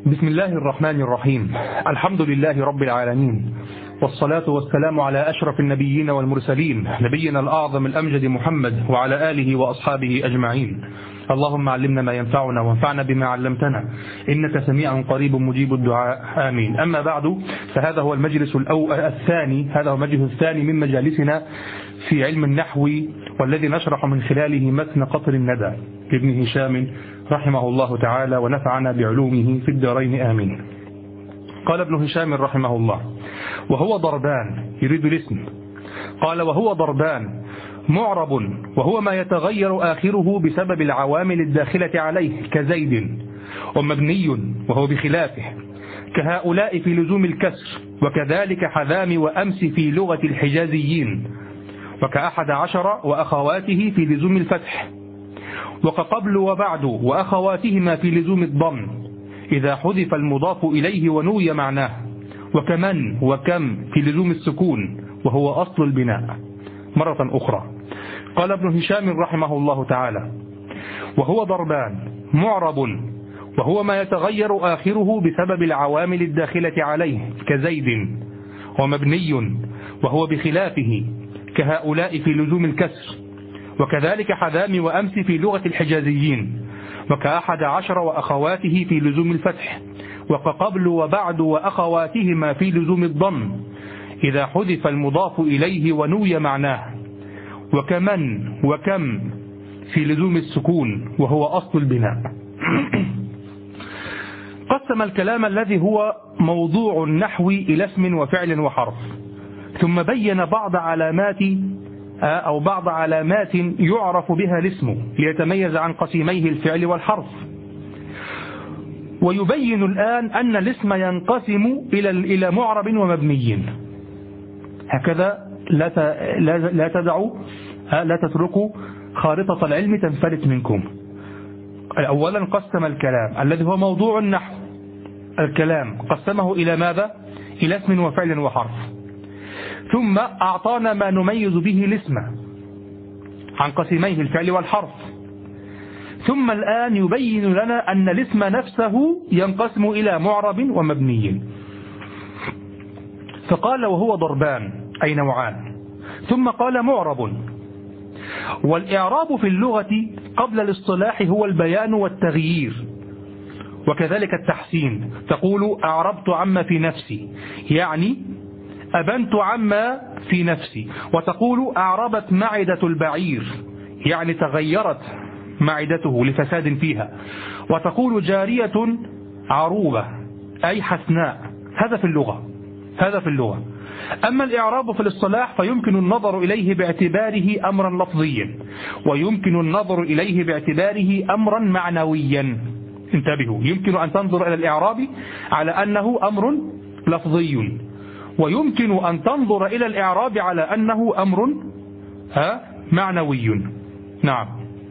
بسم الله الرحمن الرحيم. الحمد لله رب العالمين، والصلاة والسلام على أشرف النبيين والمرسلين، نبينا الأعظم الأمجد محمد وعلى آله وأصحابه أجمعين. اللهم علمنا ما ينفعنا وانفعنا بما علمتنا، إنك سميع قريب مجيب الدعاء، آمين. أما بعد، فهذا هو المجلس الثاني هذا هو المجلس الثاني من مجالسنا في علم النحو، والذي نشرح من خلاله متن قطر الندى لابن هشام رحمه الله تعالى، ونفعنا بعلومه في الدارين، آمين. قال ابن هشام رحمه الله: وهو ضربان، يريد الاسم. قال: وهو ضربان: معرب وهو ما يتغير آخره بسبب العوامل الداخلة عليه كزيد، ومبني وهو بخلافه كهؤلاء في لزوم الكسر، وكذلك حذام وأمس في لغة الحجازيين، وك11 وأخواته في لزوم الفتح، وكقبل وبعد وأخواتهما في لزوم الضم إذا حذف المضاف إليه ونوي معناه، وكمن وكم في لزوم السكون وهو أصل البناء. مرة أخرى قال ابن هشام رحمه الله تعالى: وهو ضربان: معرب وهو ما يتغير آخره بسبب العوامل الداخلة عليه كزيد، ومبني وهو بخلافه كهؤلاء في لزوم الكسر، وكذلك حذام وأمس في لغة الحجازيين، وك11 وأخواته في لزوم الفتح، وكقبل وبعد وأخواتهما في لزوم الضم إذا حذف المضاف إليه ونوي معناه، وكمن وكم في لزوم السكون وهو أصل البناء. قسم الكلام الذي هو موضوع النحو إلى اسم وفعل وحرف، ثم بين بعض علامات يعرف بها الاسم ليتميز عن قسيميه الفعل والحرف. ويبين الآن أن الاسم ينقسم إلى معرب ومبني. هكذا لا تتركوا خارطة العلم تنفلت منكم. أولا قسم الكلام الذي هو موضوع النحو، الكلام قسمه إلى ماذا؟ إلى اسم وفعل وحرف، ثم أعطانا ما نميز به الاسم عن قسميه الفعل والحرف، ثم الآن يبين لنا أن الاسم نفسه ينقسم إلى معرب ومبني. فقال: وهو ضربان، أي نوعان. ثم قال: معرب. والإعراب في اللغة قبل الاصطلاح هو البيان والتغيير، وكذلك التحسين. تقول: أعربت عما في نفسي، يعني أبنت عما في نفسي. وتقول: أعربت معدة البعير، يعني تغيرت معدته لفساد فيها. وتقول: جارية عروبة، أي حسناء. هذا في اللغة. أما الإعراب في الاصطلاح فيمكن النظر إليه باعتباره أمرا لفظيا، ويمكن النظر إليه باعتباره أمرا معنويا. انتبهوا، يمكن أن تنظر إلى الإعراب على أنه أمر لفظي، ويمكن أن تنظر إلى الإعراب على أنه أمر معنوي. نعم.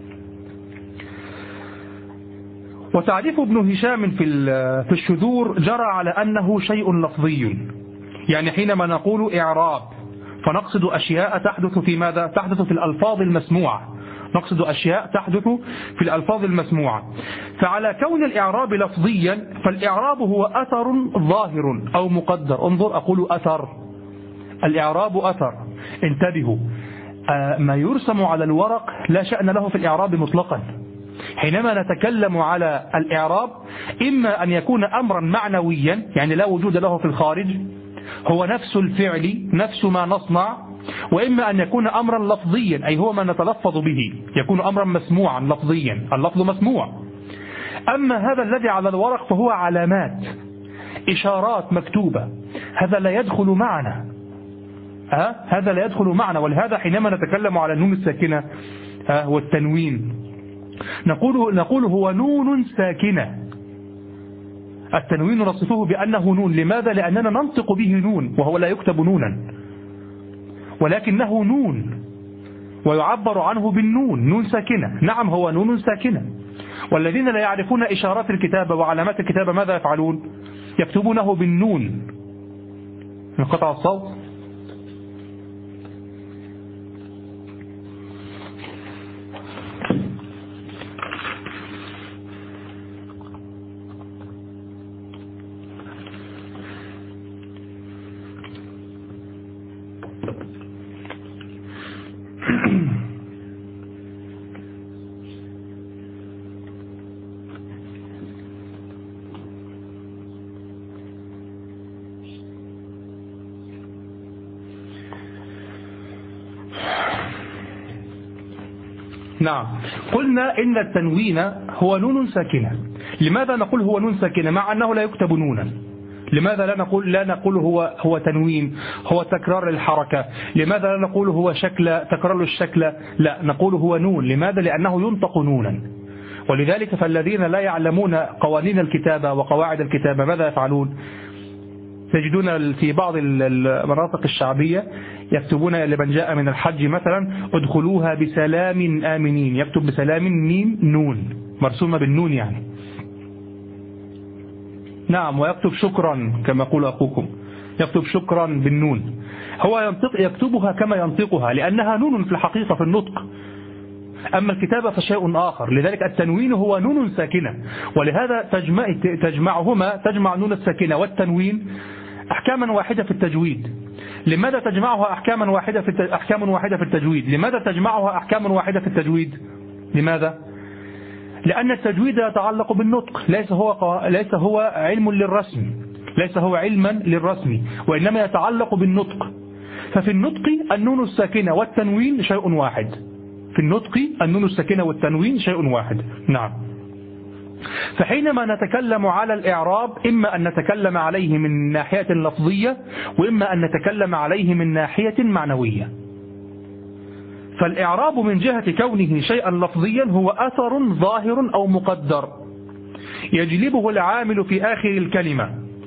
وتعريف ابن هشام في الشذور جرى على أنه شيء لفظي، يعني حينما نقول إعراب فنقصد أشياء تحدث في ماذا؟ تحدث في الألفاظ المسموعة، نقصد أشياء تحدث في الألفاظ المسموعة. فعلى كون الإعراب لفظيا، فالإعراب هو أثر ظاهر أو مقدر. انظر، أقول أثر، الإعراب أثر. انتبهوا، ما يرسم على الورق لا شأن له في الإعراب مطلقا. حينما نتكلم على الإعراب، إما أن يكون أمرا معنويا، يعني لا وجود له في الخارج، هو نفس الفعل، نفس ما نصنع، وإما أن يكون أمرا لفظيا، أي هو ما نتلفظ به، يكون أمرا مسموعا لفظيا، اللفظ مسموع. أما هذا الذي على الورق فهو علامات، إشارات مكتوبة، هذا لا يدخل معنا. ولهذا حينما نتكلم على النون الساكنة والتنوين نقول هو نون ساكنة. التنوين نصفه بأنه نون. لماذا؟ لأننا ننطق به نون، وهو لا يكتب نونا، ولكنه نون ويعبر عنه بالنون، نون ساكنة. نعم، هو نون ساكنة. والذين لا يعرفون إشارات الكتابة وعلامات الكتابة ماذا يفعلون؟ يكتبونه بالنون. انقطع الصوت. نعم، قلنا إن التنوين هو نون ساكنة. لماذا نقول هو نون ساكنة مع أنه لا يكتب نونا؟ لماذا لا نقول هو تنوين، هو تكرار الحركة؟ لماذا لا نقول هو تكرار الشكل؟ لا، نقول هو نون. لماذا؟ لأنه ينطق نونا. ولذلك فالذين لا يعلمون قوانين الكتابة وقواعد الكتابة ماذا يفعلون؟ تجدون في بعض المناطق الشعبية يكتبون لمن جاء من الحج مثلا ادخلوها بسلام آمنين، يكتب بسلام ميم نون مرسومة بالنون يعني. نعم، ويكتب شكرا كما يقول أخوكم، يكتب شكرا بالنون. هو يكتبها كما ينطقها لأنها نون في الحقيقة في النطق، أما الكتابة فشيء آخر. لذلك التنوين هو نون ساكنة، ولهذا تجمع نون الساكنة والتنوين أحكاما واحدة في التجويد. لماذا تجمعها أحكام واحدة في التجويد؟ لماذا تجمعها أحكام واحدة في التجويد؟ لماذا؟ لأن التجويد يتعلق بالنطق، ليس هو علم للرسم، ليس هو علما للرسم، وإنما يتعلق بالنطق. ففي النطق النون الساكنة والتنوين شيء واحد. في النطق النون الساكنة والتنوين شيء واحد. نعم. فحينما نتكلم على الإعراب إما أن نتكلم عليه من ناحية لفظية، وإما أن نتكلم عليه من ناحية معنوية. فالإعراب من جهة كونه شيئا لفظيا هو أثر ظاهر أو مقدر يجلبه العامل في آخر الكلمة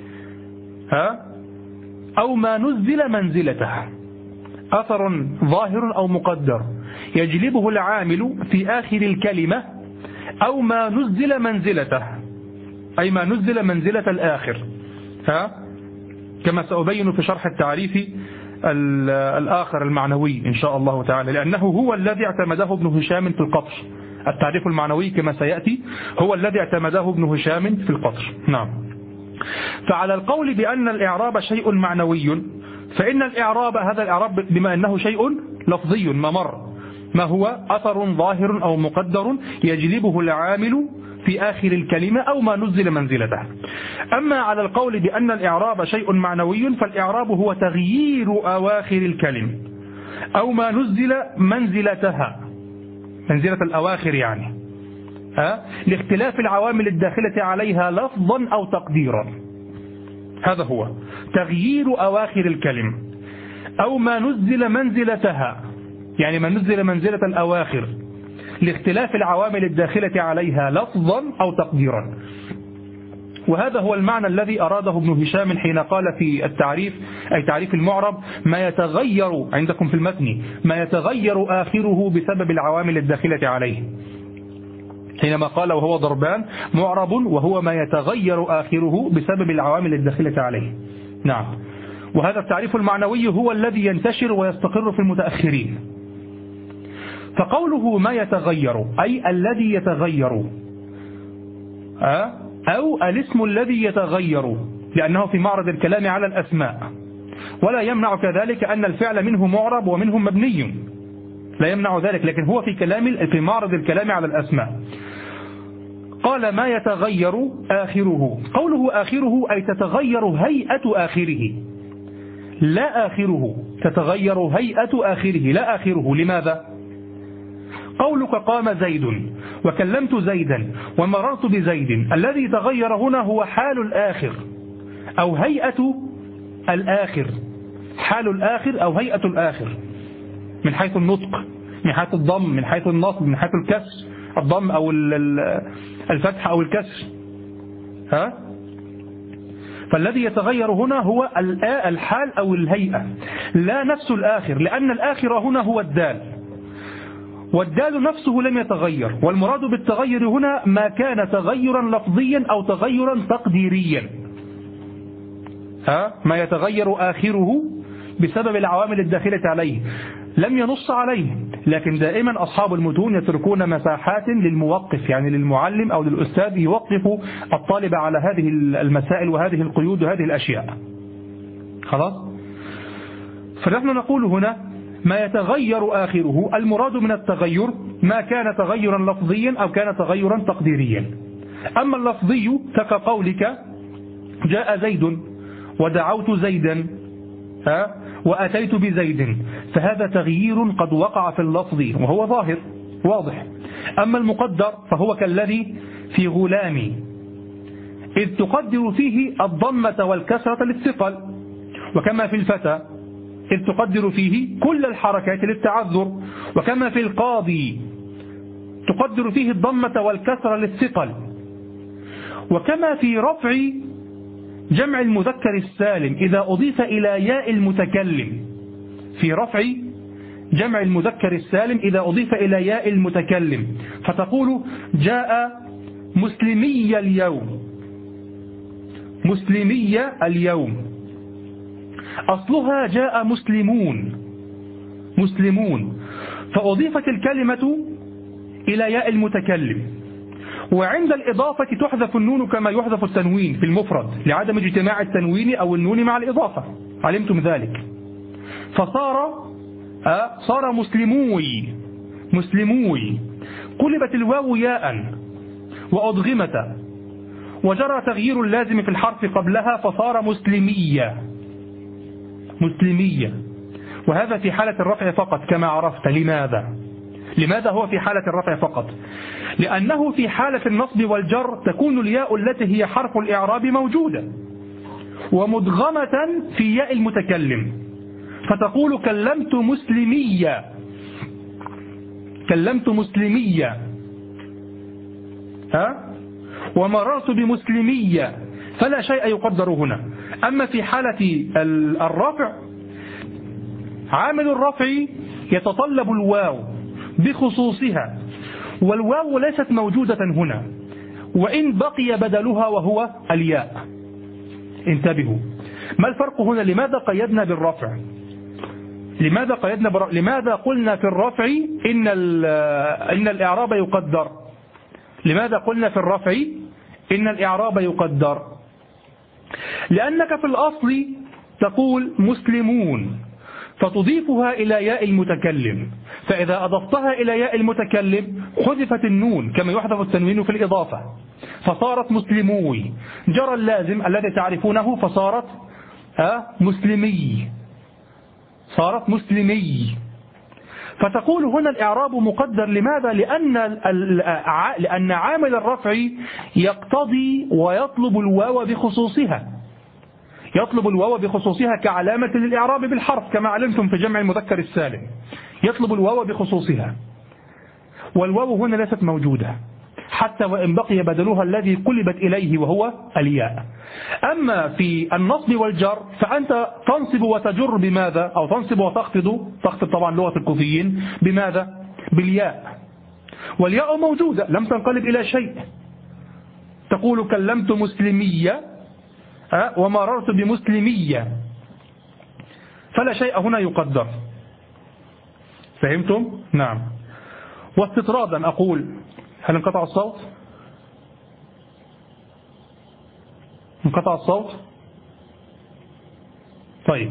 أو ما نزل منزلته. أثر ظاهر أو مقدر يجلبه العامل في آخر الكلمة أو ما نزل منزلته، أي ما نزل منزلة الآخر، كما سأبين في شرح التعريف الآخر المعنوي إن شاء الله تعالى، لأنه هو الذي اعتمده ابن هشام في القطر. التعريف المعنوي كما سيأتي هو الذي اعتمده ابن هشام في القطر. نعم. فعلى القول بأن الإعراب شيء معنوي، فإن الإعراب هذا الإعراب بما أنه شيء لفظي ما هو أثر ظاهر أو مقدر يجلبه العامل في آخر الكلمة أو ما نزل منزلته. أما على القول بأن الإعراب شيء معنوي، فالإعراب هو تغيير أواخر الكلمة أو ما نزل منزلتها، منزلة الأواخر يعني، لاختلاف العوامل الداخلة عليها لفظا أو تقديرا. هذا هو تغيير أواخر الكلمة أو ما نزل منزلتها، يعني ما نزل منزلة الأواخر لاختلاف العوامل الداخلة عليها لفظا أو تقديرا. وهذا هو المعنى الذي أراده ابن هشام حين قال في التعريف، أي تعريف المعرب، ما يتغير عندكم في المتن ما يتغير آخره بسبب العوامل الداخلة عليه. حينما قال وهو ضربان معرب وهو ما يتغير آخره بسبب العوامل الداخلة عليه. نعم. وهذا التعريف المعنوي هو الذي ينتشر ويستقر في المتأخرين. فقوله ما يتغير أي الذي يتغير، أو الاسم الذي يتغير، لأنه في معرض الكلام على الأسماء، ولا يمنع كذلك أن الفعل منه معرب ومنه مبني، لا يمنع ذلك، لكن هو في معرض الكلام على الأسماء. قال ما يتغير آخره. قوله آخره أي تتغير هيئة آخره، لا آخره، تتغير هيئة آخره لا آخره. لماذا؟ قولك قام زيد وكلمت زيدا ومررت بزيد، الذي تغير هنا هو حال الآخر أو هيئة الآخر، حال الآخر أو هيئة الآخر، من حيث النطق، من حيث الضم، من حيث النصب، من حيث الكسر، الضم أو الفتح أو الكسر. فالذي يتغير هنا هو الحال أو الهيئة، لا نفس الآخر، لأن الآخر هنا هو الدال، والدال نفسه لم يتغير. والمراد بالتغير هنا ما كان تغيرا لفظيا أو تغيرا تقديريا، ما يتغير آخره بسبب العوامل الداخلة عليه، لم ينص عليه، لكن دائما أصحاب المتون يتركون مساحات للموقف، يعني للمعلم أو للأستاذ يوقف الطالب على هذه المسائل وهذه القيود وهذه الأشياء. خلاص؟ فنحن نقول هنا ما يتغير آخره، المراد من التغير ما كان تغيرا لفظيا أو كان تغيرا تقديريا. أما اللفظي فكقولك جاء زيد ودعوت زيدا وأتيت بزيد، فهذا تغيير قد وقع في اللفظ وهو ظاهر واضح. أما المقدر فهو كالذي في غلامي، إذ تقدر فيه الضمة والكسرة للثقل، وكما في الفتى إذ تقدر فيه كل الحركات للتعذر، وكما في القاضي تقدر فيه الضمة والكسرة للثقل، وكما في رفع جمع المذكر السالم إذا أضيف إلى ياء المتكلم، في رفع جمع المذكر السالم إذا أضيف إلى ياء المتكلم، فتقول جاء مسلمي اليوم، مسلمي اليوم، أصلها جاء مسلمون، مسلمون، فأضيفت الكلمة إلى ياء المتكلم، وعند الإضافة تحذف النون كما يحذف التنوين في المفرد لعدم اجتماع التنوين أو النون مع الإضافة، علمتم ذلك. صار مسلموي، مسلموي، قلبت الواو ياء وأضغمت، وجرى تغيير اللازم في الحرف قبلها فصار مسلمية، مسلمية، وهذا في حالة الرفع فقط كما عرفت. لماذا هو في حالة الرفع فقط؟ لأنه في حالة النصب والجر تكون الياء التي هي حرف الإعراب موجودة ومدغمة في ياء المتكلم، فتقول كلمت مسلمية، كلمت مسلمية، ومررت بمسلمية، فلا شيء يقدر هنا. أما في حالة الرفع عامل الرفع يتطلب الواو بخصوصها، والواو ليست موجودة هنا، وإن بقي بدلها وهو الياء. انتبهوا، ما الفرق هنا؟ لماذا قيدنا بالرفع؟ لماذا قلنا في الرفع إن الإعراب يقدر؟ لماذا قلنا في الرفع إن الإعراب يقدر؟ لأنك في الأصل تقول مسلمون فتضيفها إلى ياء المتكلم، فإذا أضفتها إلى ياء المتكلم حذفت النون كما يحذف التنوين في الإضافة، فصارت مسلموي، جرى اللازم الذي تعرفونه فصارت مسلمي، صارت مسلمي. فتقول هنا الإعراب مقدر. لماذا؟ لأن عامل الرفع يقتضي ويطلب الواو بخصوصها، يطلب الواو بخصوصها كعلامة للإعراب بالحرف كما علمتم في جمع المذكر السالم، يطلب الواو بخصوصها، والواو هنا ليست موجودة حتى وإن بقي بدلها الذي قلبت إليه وهو الياء. أما في النصب والجر فأنت تنصب وتجر بماذا؟ أو تنصب وتخفض، تخفض طبعا لغة الكوفيين بماذا؟ بالياء، والياء موجودة لم تنقلب إلى شيء، تقول كلمت مسلمية ومررت بمسلمية، فلا شيء هنا يقدر. فهمتم؟ نعم. واستطرادا أقول، هل انقطع الصوت؟ انقطع الصوت؟ طيب.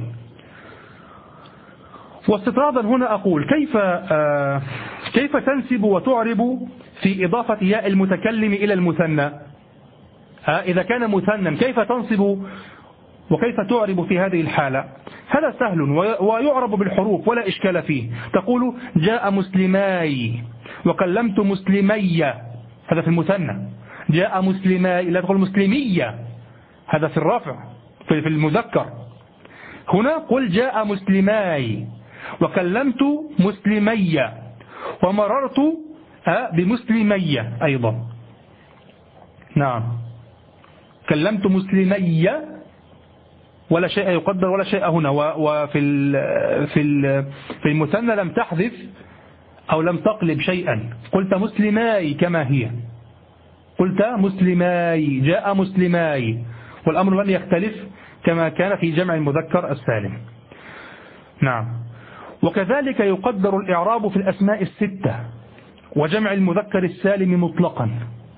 واستطرادا هنا أقول كيف تنسب وتعرب في إضافة ياء المتكلم إلى المثنى؟ إذا كان مثنى كيف تنصب وكيف تعرب في هذه الحالة؟ هذا سهل ويعرب بالحروف ولا إشكال فيه. تقول جاء مسلماي وكلمت مسلمية، هذا في المثنى. جاء مسلماي، لا تقول مسلمية، هذا في الرفع في المذكر. هنا قل جاء مسلماي وكلمت مسلمية ومررت بمسلمية أيضا. نعم، كلمت مسلمية ولا شيء يقدر ولا شيء هنا. وفي في المثنى لم تحذف أو لم تقلب شيئا، قلت مسلماي كما هي، قلت مسلماي، جاء مسلماي، والأمر لم يختلف كما كان في جمع المذكر السالم. نعم. وكذلك يقدر الإعراب في الأسماء الستة وجمع المذكر السالم مطلقا.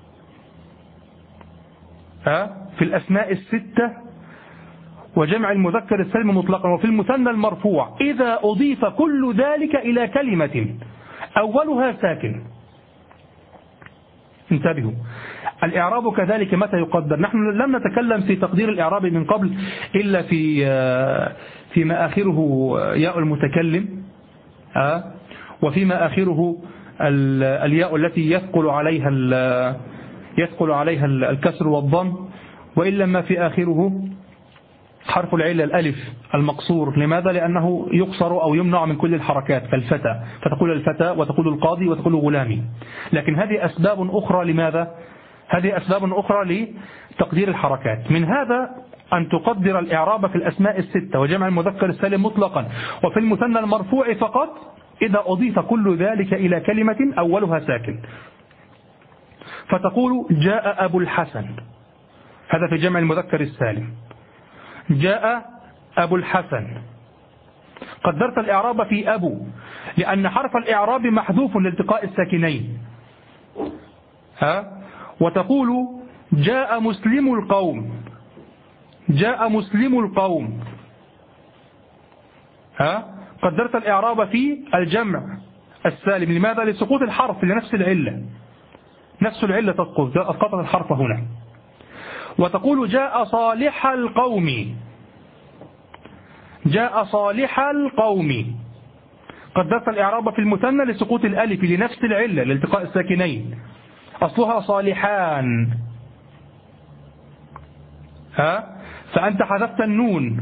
في الأسماء الستة وجمع المذكر السالم مطلقا، وفي المثنى المرفوع إذا أضيف كل ذلك إلى كلمة أولها ساكن. انتبهوا، الإعراب كذلك متى يقدر؟ نحن لم نتكلم في تقدير الإعراب من قبل إلا فيما آخره ياء المتكلم، وفيما آخره الياء التي يثقل عليها الكسر والضم، وإلا ما في آخره حرف العلة الألف المقصور. لماذا؟ لأنه يقصر أو يمنع من كل الحركات كالفتى، فتقول الفتى وتقول القاضي وتقول غلامي. لكن هذه أسباب أخرى. لماذا؟ هذه أسباب أخرى لتقدير الحركات. من هذا أن تقدر الإعراب في الأسماء الستة وجمع المذكر السالم مطلقا وفي المثنى المرفوع فقط إذا أضيف كل ذلك إلى كلمة أولها ساكن. فتقول جاء أبو الحسن، هذا في جمع المذكر السالم. جاء أبو الحسن، قدرت الإعراب في أبو لأن حرف الإعراب محذوف لالتقاء الساكنين. وتقول جاء مسلم القوم، جاء مسلم القوم. قدرت الإعراب في الجمع السالم. لماذا؟ لسقوط الحرف لنفس العلة، نفس العلة أسقطت الحرف هنا. وتقول جاء صالح القوم، جاء صالح القوم. قدرت الإعراب في المثنى لسقوط الألف لنفس العلة لالتقاء الساكنين، أصلها صالحان. فأنت حذفت النون.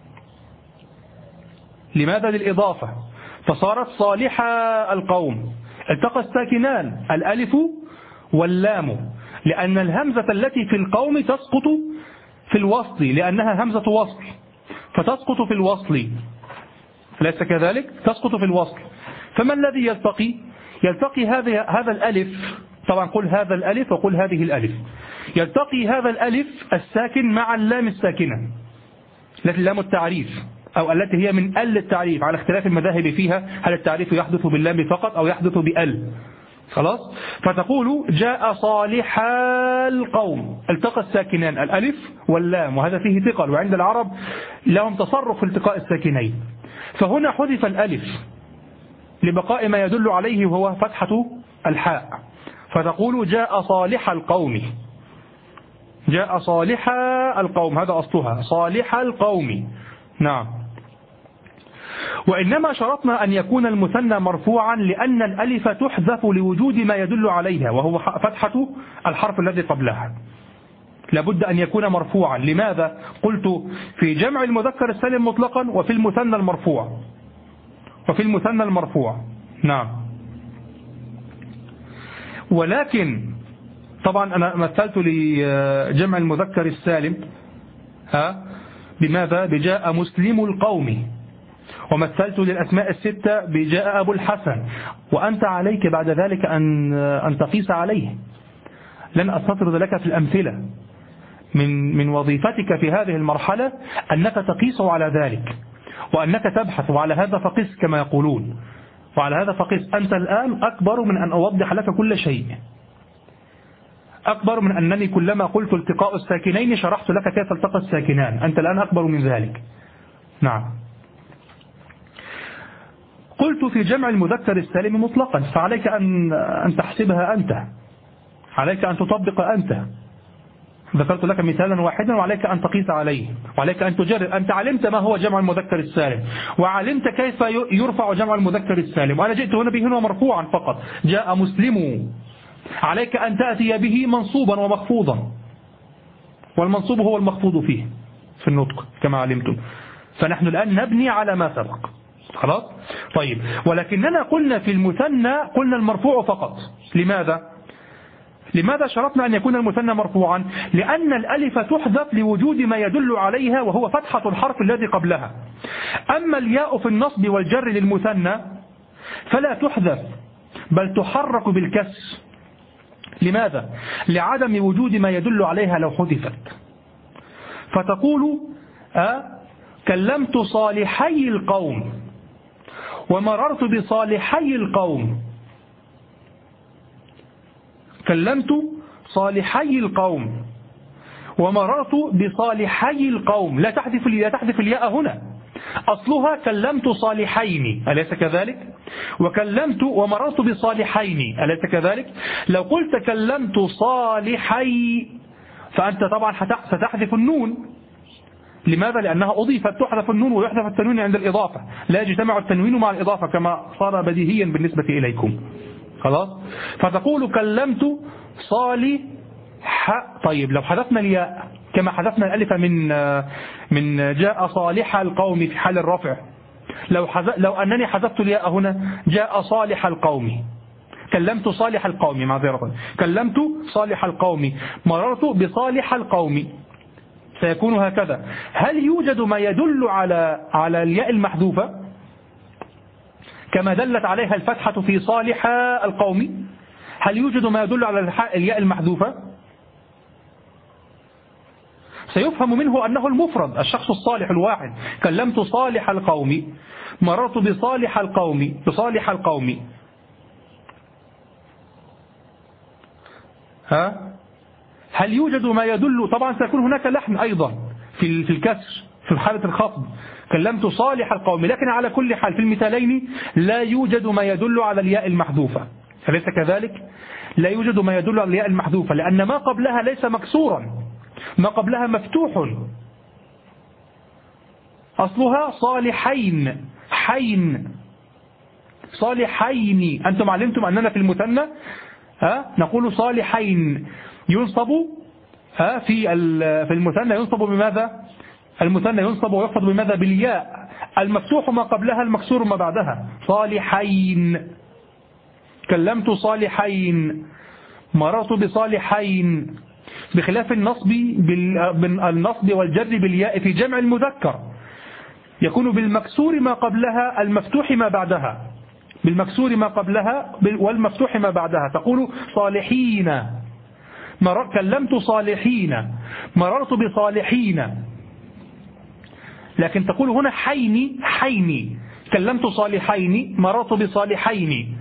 لماذا؟ للإضافة، فصارت صالح القوم. التقى الساكنان الألف واللام، لأن الهمزة التي في القوم تسقط في الوصل لأنها همزة وصل، فتسقط في الوصل. أليس كذلك؟ تسقط في الوصل. فما الذي يلتقي؟ يلتقي هذا الألف، طبعا قل هذا الألف وقل هذه الألف. يلتقي هذا الألف الساكن مع اللام الساكنة التي لام التعريف، أو التي هي من ال التعريف، على اختلاف المذاهب فيها، هل التعريف يحدث باللام فقط أو يحدث بال. خلاص؟ فتقول جاء صالح القوم، التقى الساكنان الألف واللام، وهذا فيه ثقل، وعند العرب لهم تصرف في التقاء الساكنين. فهنا حذف الألف لبقاء ما يدل عليه وهو فتحة الحاء. فتقول جاء صالح القوم، جاء صالح القوم، هذا أصلها صالح القوم. نعم. وإنما شرطنا أن يكون المثنى مرفوعا لأن الألف تحذف لوجود ما يدل عليها وهو فتحة الحرف الذي قبلها. لابد أن يكون مرفوعا. لماذا؟ قلت في جمع المذكر السالم مطلقا وفي المثنى المرفوع، وفي المثنى المرفوع. نعم. ولكن طبعا أنا مثلت لجمع المذكر السالم بماذا؟ بجاء مسلم القوم، ومثلت للأسماء الستة بجاء أبو الحسن. وأنت عليك بعد ذلك أن تقيس عليه. لن أستطرد لك في الأمثلة. من وظيفتك في هذه المرحلة أنك تقيس على ذلك، وأنك تبحث، وعلى هذا فقس كما يقولون، وعلى هذا فقس. أنت الآن أكبر من أن أوضح لك كل شيء، أكبر من أنني كلما قلت التقاء الساكنين شرحت لك كيف التقى الساكنان. أنت الآن أكبر من ذلك. نعم. قلت في جمع المذكر السالم مطلقا، فعليك أن تحسبها أنت، عليك أن تطبق أنت. ذكرت لك مثالا واحدا وعليك أن تقيس عليه، وعليك أن تجرب. أنت علمت ما هو جمع المذكر السالم، وعلمت كيف يرفع جمع المذكر السالم، وأنا جئت هنا به مرفوعا فقط، جاء مسلم. عليك أن تأتي به منصوبا ومخفوضا، والمنصوب هو المخفوض فيه في النطق كما علمتم. فنحن الآن نبني على ما سبق. خلاص؟ طيب. ولكننا قلنا في المثنى قلنا المرفوع فقط. لماذا شرطنا أن يكون المثنى مرفوعا؟ لأن الألف تحذف لوجود ما يدل عليها وهو فتحة الحرف الذي قبلها. أما الياء في النصب والجر للمثنى فلا تحذف بل تحرك بالكسر. لماذا؟ لعدم وجود ما يدل عليها لو حذفت. فتقول كلمت صالحي القوم ومررت بصالحي القوم. كلمت صالحي القوم ومررت بصالحي القوم. لا تحذف الياء هنا، أصلها كلمت صالحين، أليس كذلك؟ وكلمت ومررت بصالحين، أليس كذلك؟ لو قلت كلمت صالحي فأنت طبعا ستحذف النون. لماذا؟ لأنها أضيفت، تحذف النون ويحذف التنوين عند الإضافة، لا يجتمع التنوين مع الإضافة كما صار بديهيا بالنسبة إليكم. خلاص. فتقول كلمت صالح. طيب لو حذفنا الياء كما حذفنا الألف من جاء صالح القوم في حال الرفع، لو أنني حذفت الياء هنا جاء صالح القوم، كلمت صالح القوم، معذرة، كلمت صالح القوم، مررت بصالح القوم، سيكون هكذا. هل يوجد ما يدل على الياء المحذوفة كما دلت عليها الفتحة في صالح القوم؟ هل يوجد ما يدل على الياء المحذوفة؟ سيفهم منه أنه المفرد، الشخص الصالح الواحد. كلمت صالح القوم، مررت بصالح القوم. هل يوجد ما يدل؟ طبعا سيكون هناك لحن أيضا في الكسر في حالة الخفض، كلمت صالح القوم، لكن على كل حال في المثالين لا يوجد ما يدل على الياء المحذوفة، أليس كذلك؟ لا يوجد ما يدل على الياء المحذوفة، لأن ما قبلها ليس مكسورا، ما قبلها مفتوح، أصلها صالحين، صالحين. أنتم علمتم أننا في المثنى نقول صالحين، ينصب في المثنى ينصب بماذا؟ المثنى ينصب ويخفض بماذا؟ بالياء، المفتوح ما قبلها، المكسور ما بعدها. صالحين، كلمت صالحين، مررت بصالحين، بخلاف النصب والجر بالياء في جمع المذكر يكون بالمكسور ما قبلها، المفتوح ما بعدها، بالمكسور ما قبلها والمفتوح ما بعدها. تقول صالحين، كلمت صالحين، مررت بصالحين. لكن تقول هنا حيني، كلمت صالحين، مررت بصالحين.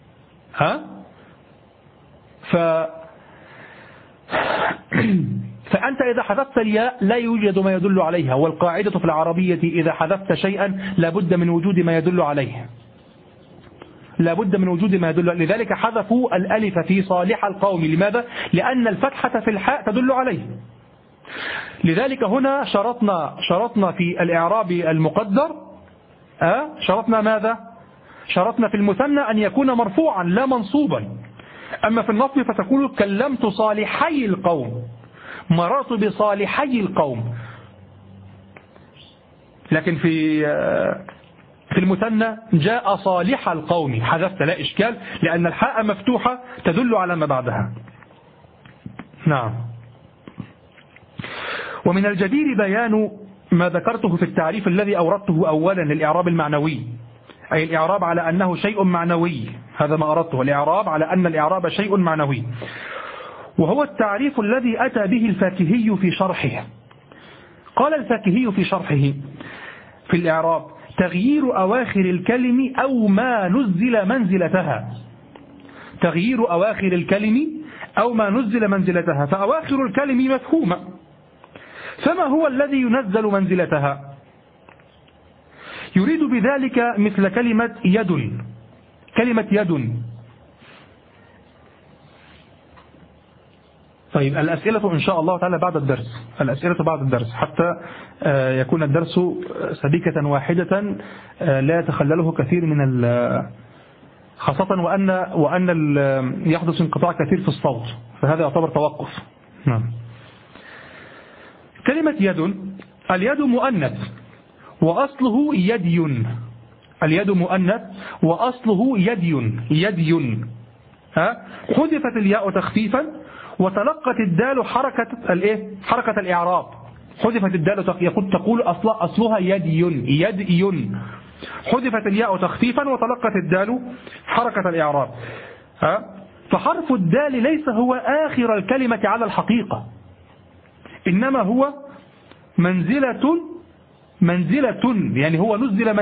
فأنت إذا حذفت الياء لا يوجد ما يدل عليها، والقاعدة في العربية إذا حذفت شيئا لابد من وجود ما يدل عليه، لابد من وجود ما يدل. لذلك حذفوا الألف في صالح القوم. لماذا؟ لأن الفتحة في الحاء تدل عليه. لذلك هنا شرطنا في الإعراب المقدر، شرطنا ماذا؟ شرطنا في المثنى أن يكون مرفوعا لا منصوبا. أما في النصب فتقول كلمت صالحي القوم، مررت بصالحي القوم. لكن في المثنى جاء صالح القوم، حذفت لا إشكال، لأن الحاء مفتوحة تدل على ما بعدها. نعم. ومن الجدير بيان ما ذكرته في التعريف الذي أوردته أولا للإعراب المعنوي، أي الإعراب على أنه شيء معنوي، هذا ما أردته، الإعراب على أن الإعراب شيء معنوي، وهو التعريف الذي أتى به الفاكهي في شرحه. قال الفاكهي في شرحه في الإعراب: تغيير أواخر الكلم أو ما نزل منزلتها. تغيير أواخر الكلم أو ما نزل منزلتها، فأواخر الكلم مفهومة، فما هو الذي ينزل منزلتها؟ يريد بذلك مثل كلمة يد. كلمة يد. طيب الأسئلة إن شاء الله تعالى بعد الدرس، الأسئلة بعد الدرس حتى يكون الدرس سبيكة واحدة لا يتخلله كثير من خاصة وأن يحدث انقطاع كثير في الصوت، فهذا يعتبر توقف. نعم. كلمة يد، اليد مؤنث وأصله يدي. اليد مؤنث وأصله يدي. حذفت الياء تخفيفا وتلقت الدال حركة الإعراب. حذفت الدال تقول أصلها يدي. حذفت الياء تخفيفا وتلقت الدال حركة الإعراب. فحرف الدال ليس هو آخر الكلمة على الحقيقة، إنما هو منزلة، يعني هو نزل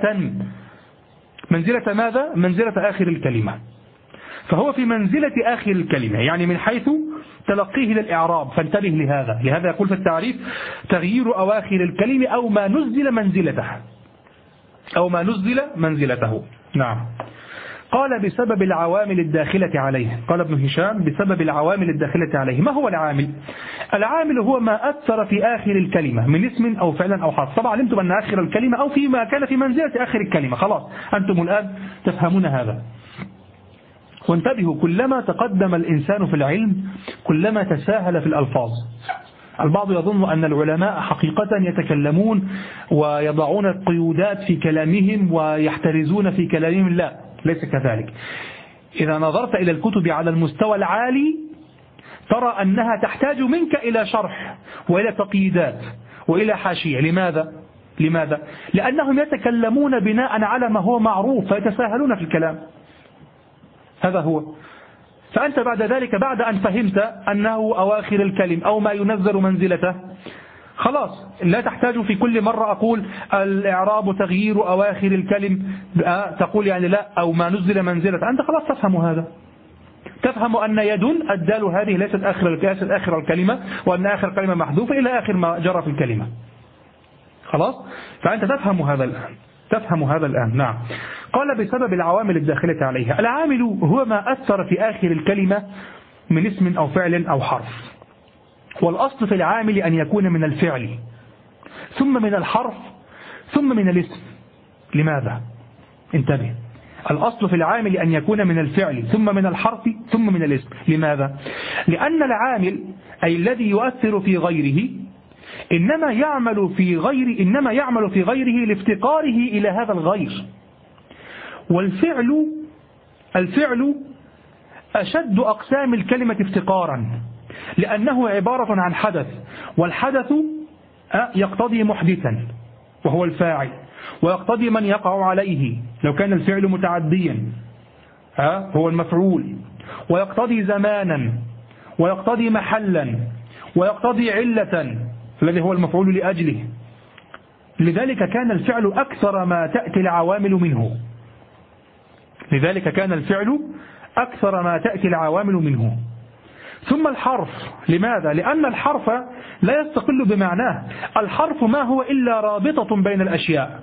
منزلة ماذا؟ منزلة آخر الكلمة، فهو في منزلة آخر الكلمة، يعني من حيث تلقيه للإعراب. فانتبه لهذا يقول في التعريف: تغيير أواخر الكلمة أو ما نزل منزلته. نعم. قال بسبب العوامل الداخلة عليه. قال ابن هشام بسبب العوامل الداخلة عليه. ما هو العامل؟ العامل هو ما أثر في آخر الكلمة من اسم أو فعل أو حرف. طبعا علمتم أن آخر الكلمة أو فيما كان في منزلة آخر الكلمة، خلاص أنتم الآن تفهمون هذا. وانتبهوا، كلما تقدم الإنسان في العلم كلما تساهل في الألفاظ. البعض يظن أن العلماء حقيقة يتكلمون ويضعون القيودات في كلامهم ويحترزون في كلامهم. لا، ليس كذلك. إذا نظرت إلى الكتب على المستوى العالي ترى أنها تحتاج منك إلى شرح وإلى تقييدات وإلى حاشية. لماذا؟ لأنهم يتكلمون بناء على ما هو معروف فيتساهلون في الكلام. هذا هو. فأنت بعد ذلك، بعد أن فهمت أنه أواخر الكلم أو ما ينزل منزلته، خلاص لا تحتاج في كل مرة أقول الإعراب تغيير أواخر الكلم، تقول يعني لا أو ما نزل منزلته. أنت خلاص تفهم هذا، تفهم أن يد الدال هذه ليست آخر الكلمة، وأن آخر الكلمة محذوفة إلى آخر ما جرى في الكلمة. خلاص، فأنت تفهم هذا الآن. نعم. قال بسبب العوامل الداخلة عليها. العامل هو ما أثر في آخر الكلمة من اسم أو فعل أو حرف. والأصل في العامل أن يكون من الفعل ثم من الحرف ثم من الاسم. لماذا؟ انتبه، الأصل في العامل أن يكون من الفعل ثم من الحرف ثم من الاسم. لماذا؟ لأن العامل أي الذي يؤثر في غيره إنما يعمل في غيره لافتقاره إلى هذا الغير. الفعل أشد أقسام الكلمة افتقارا، لأنه عبارة عن حدث، والحدث يقتضي محدثا وهو الفاعل، ويقتضي من يقع عليه لو كان الفعل متعديا هو المفعول، ويقتضي زمانا، ويقتضي محلا، ويقتضي علة الذي هو المفعول لأجله. لذلك كان الفعل أكثر ما تأتي العوامل منه. ثم الحرف. لماذا؟ لأن الحرف لا يستقل بمعناه. الحرف ما هو إلا رابطة بين الأشياء.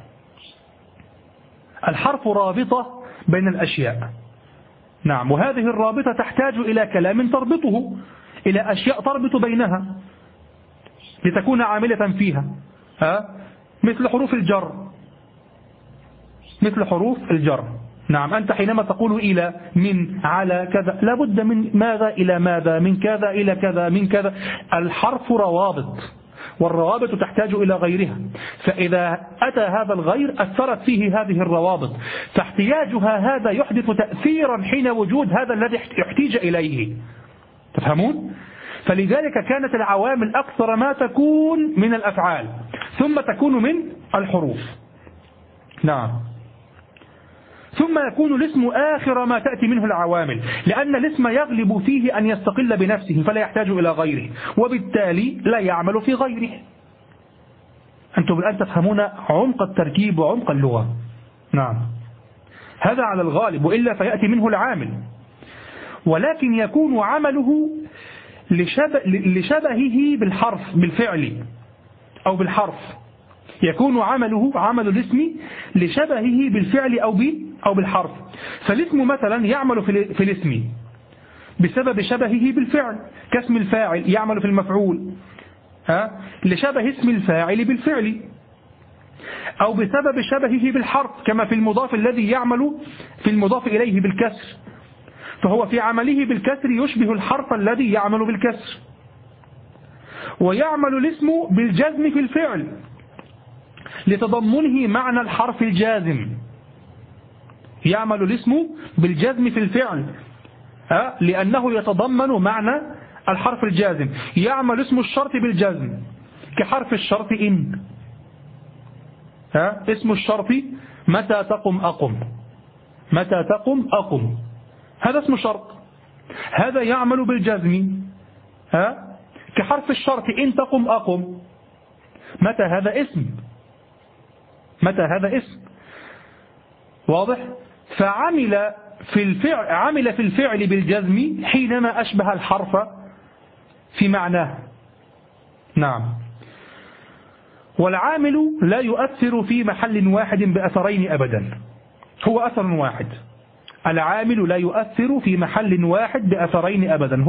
الحرف رابطة بين الأشياء. نعم. وهذه الرابطة تحتاج إلى كلام تربطه، إلى أشياء تربط بينها لتكون عاملة فيها، مثل حروف الجر. نعم. أنت حينما تقول إلى، من، على، كذا، لابد من ماذا إلى ماذا، من كذا إلى كذا، من كذا. الحرف روابط، والروابط تحتاج إلى غيرها، فإذا أتى هذا الغير أثرت فيه هذه الروابط، فاحتياجها هذا يحدث تأثيرا حين وجود هذا الذي احتيج إليه. تفهمون؟ فلذلك كانت العوامل أكثر ما تكون من الأفعال، ثم تكون من الحروف. نعم. ثم يكون الاسم آخر ما تأتي منه العوامل، لأن الاسم يغلب فيه أن يستقل بنفسه فلا يحتاج إلى غيره، وبالتالي لا يعمل في غيره. أنتم الآن تفهمون عمق التركيب وعمق اللغة. نعم. هذا على الغالب، وإلا فيأتي منه العامل، ولكن يكون عمله لشبهه بالفعل أو بالحرف. يكون عمل الاسم لشبهه بالفعل أو بالحرف. فالاسم مثلا يعمل في الاسم بسبب شبهه بالفعل، كاسم الفاعل يعمل في المفعول لشبه اسم الفاعل بالفعل، أو بسبب شبهه بالحرف كما في المضاف الذي يعمل في المضاف إليه بالكسر، فهو في عمله بالكسر يشبه الحرف الذي يعمل بالكسر. ويعمل الاسم بالجزم في الفعل لتضمنه معنى الحرف الجازم. يعمل الاسم بالجزم في الفعل لأنه يتضمن معنى الحرف الجازم. يعمل اسم الشرط بالجزم كحرف الشرط إن. اسم الشرط متى تقم أقم، متى تقم أقم، هذا اسم شرط، هذا يعمل بالجزم كحرف الشرط إن تقم أقم. متى هذا اسم، متى هذا اسم. واضح؟ فعمل في الفعل بالجزم حينما أشبه الحرف في معناه. نعم. والعامل لا يؤثر في محل واحد بأثرين أبدا، هو أثر واحد. العامل لا يؤثر في محل واحد بأثرين أبدا،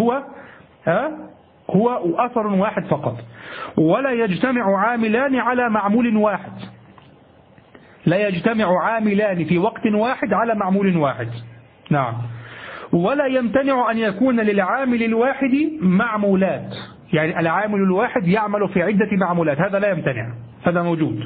هو أثر واحد فقط. ولا يجتمع عاملان على معمول واحد، لا يجتمع عاملان في وقت واحد على معمول واحد. نعم. ولا يمتنع أن يكون للعامل الواحد معمولات، يعني العامل الواحد يعمل في عدة معمولات، هذا لا يمتنع، هذا موجود.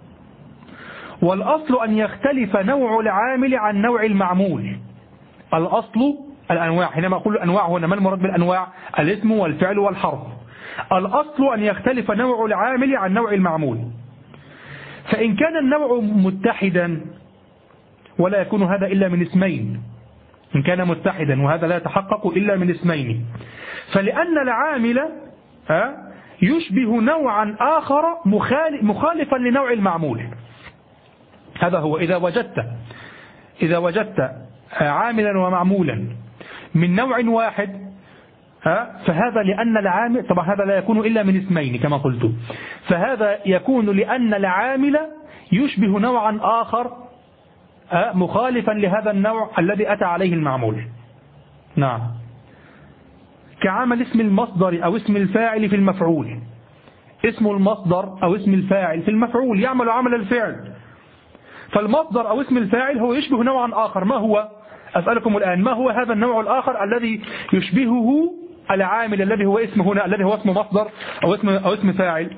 والأصل أن يختلف نوع العامل عن نوع المعمول. الأصل الأنواع، حينما أقول الأنواع هنا ما المراد بالأنواع؟ الاسم والفعل والحرف. الأصل أن يختلف نوع العامل عن نوع المعمول، فإن كان النوع متحدا ولا يكون هذا إلا من اسمين، إن كان متحدا وهذا لا يتحقق إلا من اسمين، فلأن العامل يشبه نوعا آخر مخالفا لنوع المعمول. هذا هو إذا وجدت عاملا ومعمولا من نوع واحد، فهذا لأن العامل، طبعا هذا لا يكون إلا من اسمين كما قلت، فهذا يكون لأن العامل يشبه نوعا آخر مخالفا لهذا النوع الذي أتى عليه المعمول. نعم، كعمل اسم المصدر أو اسم الفاعل في المفعول. اسم المصدر أو اسم الفاعل في المفعول يعمل عمل الفعل، فالمصدر أو اسم الفاعل هو يشبه نوعا آخر. ما هو؟ أسألكم الآن، ما هو هذا النوع الآخر الذي يشبهه العامل الذي هو اسم هنا، الذي هو اسم مصدر أو اسم فاعل؟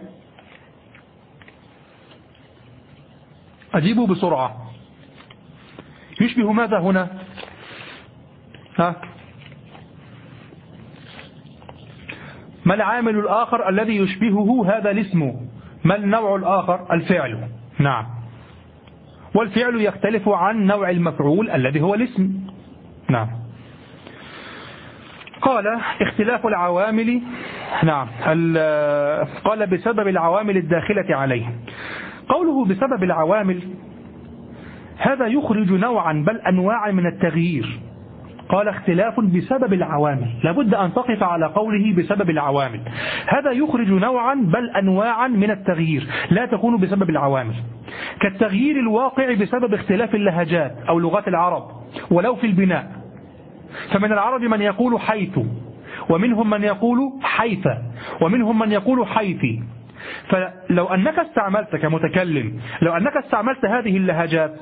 أجيبوا بسرعة. يشبه ماذا هنا؟ ما العامل الآخر الذي يشبهه هذا الاسم؟ ما النوع الآخر؟ الفعل. نعم، والفعل يختلف عن نوع المفعول الذي هو الاسم. نعم. قال اختلاف العوامل. نعم، قال بسبب العوامل الداخلة عليه. قوله بسبب العوامل هذا يخرج نوعا بل أنواعا من التغيير. قال اختلاف بسبب العوامل، لابد أن تقف على قوله بسبب العوامل. هذا يخرج نوعا بل أنواعا من التغيير، لا تكون بسبب العوامل، كالتغيير الواقع بسبب اختلاف اللهجات أو لغات العرب ولو في البناء. فمن العرب من يقول حيث، ومنهم من يقول حيث، ومنهم من يقول حيثي. فلو أنك استعملت كمتكلم، لو أنك استعملت هذه اللهجات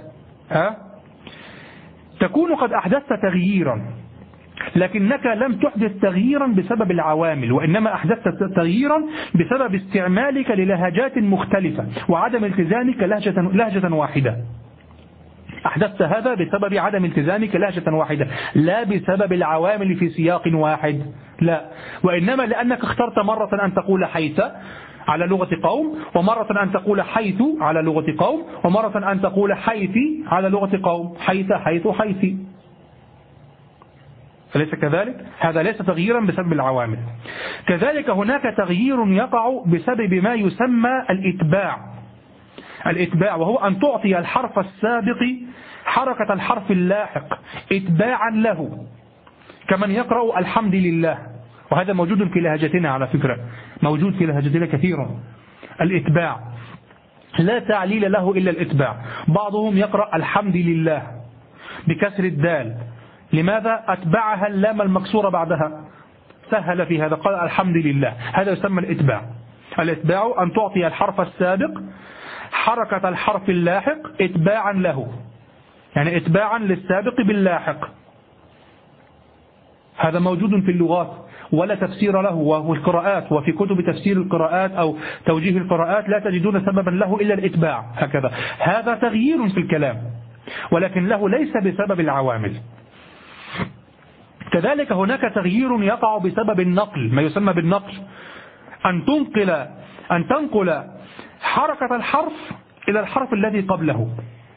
تكون قد أحدثت تغييرا، لكنك لم تحدث تغييرا بسبب العوامل، وإنما أحدثت تغييرا بسبب استعمالك للهجات مختلفة وعدم التزامك لهجة واحدة. أحدثت هذا بسبب عدم التزامك لهجة واحدة، لا بسبب العوامل في سياق واحد، لا، وإنما لأنك اخترت مرة أن تقول حيث على لغة قوم، ومرة أن تقول حيث على لغة قوم، ومرة أن تقول حيثي على لغة قوم، حيث حيث حيثي. أليس كذلك؟ هذا ليس تغييرا بسبب العوامل. كذلك هناك تغيير يقع بسبب ما يسمى الإتباع، وهو أن تعطي الحرف السابق حركة الحرف اللاحق إتباعا له، كمن يقرأ الحمد لله، وهذا موجود في لهجتنا على فكرة، موجود في لهجتنا كثيرا. الإتباع لا تعليل له إلا الإتباع. بعضهم يقرأ الحمد لله بكسر الدال، لماذا؟ أتبعها اللام المكسورة بعدها، سهل في هذا، قال الحمد لله. هذا يسمى الإتباع. الإتباع أن تعطي الحرف السابق حركة الحرف اللاحق إتباعا له، يعني إتباعا للسابق باللاحق. هذا موجود في اللغات ولا تفسير له، وفي القراءات وفي كتب تفسير القراءات أو توجيه القراءات لا تجدون سببا له إلا الإتباع. هكذا هذا تغيير في الكلام، ولكن له ليس بسبب العوامل. كذلك هناك تغيير يقع بسبب النقل، ما يسمى بالنقل، أن تنقل حركة الحرف إلى الحرف الذي قبله.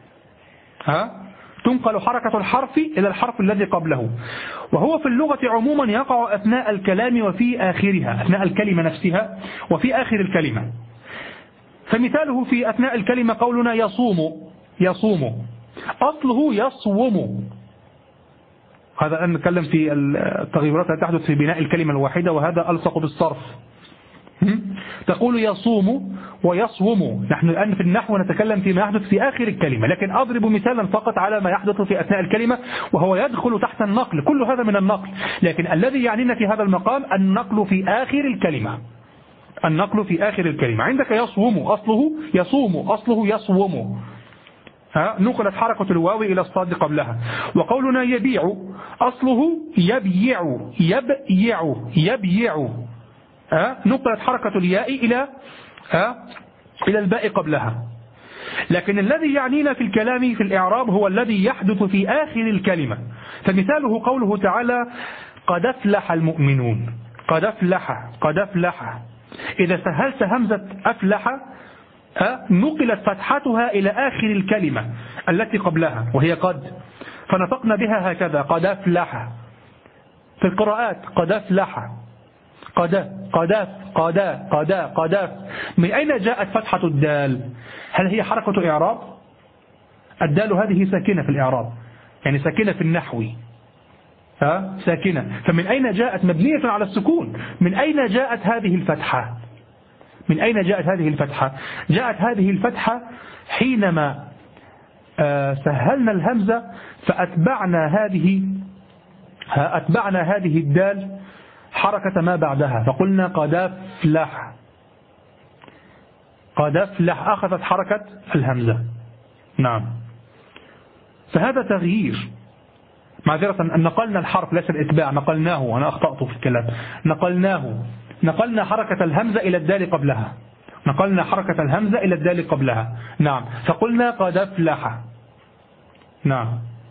تنقل حركة الحرف إلى الحرف الذي قبله، وهو في اللغة عموما يقع أثناء الكلام وفي آخرها، أثناء الكلمة نفسها وفي آخر الكلمة. فمثاله في أثناء الكلمة قولنا يصوم، أصله يصوم. هذا الآن نتكلم في التغيرات التي تحدث في بناء الكلمة الواحدة، وهذا ألصق بالصرف. تقول يصوم ويصوم. نحن الآن في النحو نتكلم فيما يحدث في آخر الكلمة، لكن أضرب مثالا فقط على ما يحدث في أثناء الكلمة، وهو يدخل تحت النقل، كل هذا من النقل، لكن الذي يعنينا في هذا المقام النقل في آخر الكلمة. النقل في آخر الكلمة. عندك يصوم أصله يصوم، أصله يصوم. نقلت حركة الواو إلى الصاد قبلها. وقولنا يبيع أصله يبيع يبيع يبيع، نقلت حركة الياء إلى الباء قبلها. لكن الذي يعنينا في الكلام في الإعراب هو الذي يحدث في آخر الكلمة. فمثاله قوله تعالى قد أفلح المؤمنون. قد أفلح قد أفلح، إذا سهلت همزة أفلح نقلت فتحتها إلى آخر الكلمة التي قبلها وهي قد، فنطقنا بها هكذا قد أفلح. في القراءات قد أفلح قد قد قد قد قد. من أين جاءت فتحة الدال؟ هل هي حركة إعراب؟ الدال هذه ساكنة في الإعراب، يعني ساكنة في النحو، ساكنة. فمن أين جاءت؟ مبنية على السكون. من أين جاءت هذه الفتحة؟ من أين جاءت هذه الفتحة؟ جاءت هذه الفتحة حينما سهلنا الهمزة فأتبعنا هذه الدال حركة ما بعدها، فقلنا قد أفلح. قد أفلح أخذت حركة الهمزة. نعم، فهذا تغيير. معذرة أن نقلنا الحرف ليس الإتباع، نقلناه، أنا أخطأت في الكلام، نقلنا حركة الهمزة إلى الدال قبلها، نقلنا حركة الهمزة إلى الدال قبلها. نعم، فقلنا قد أفلح. نعم،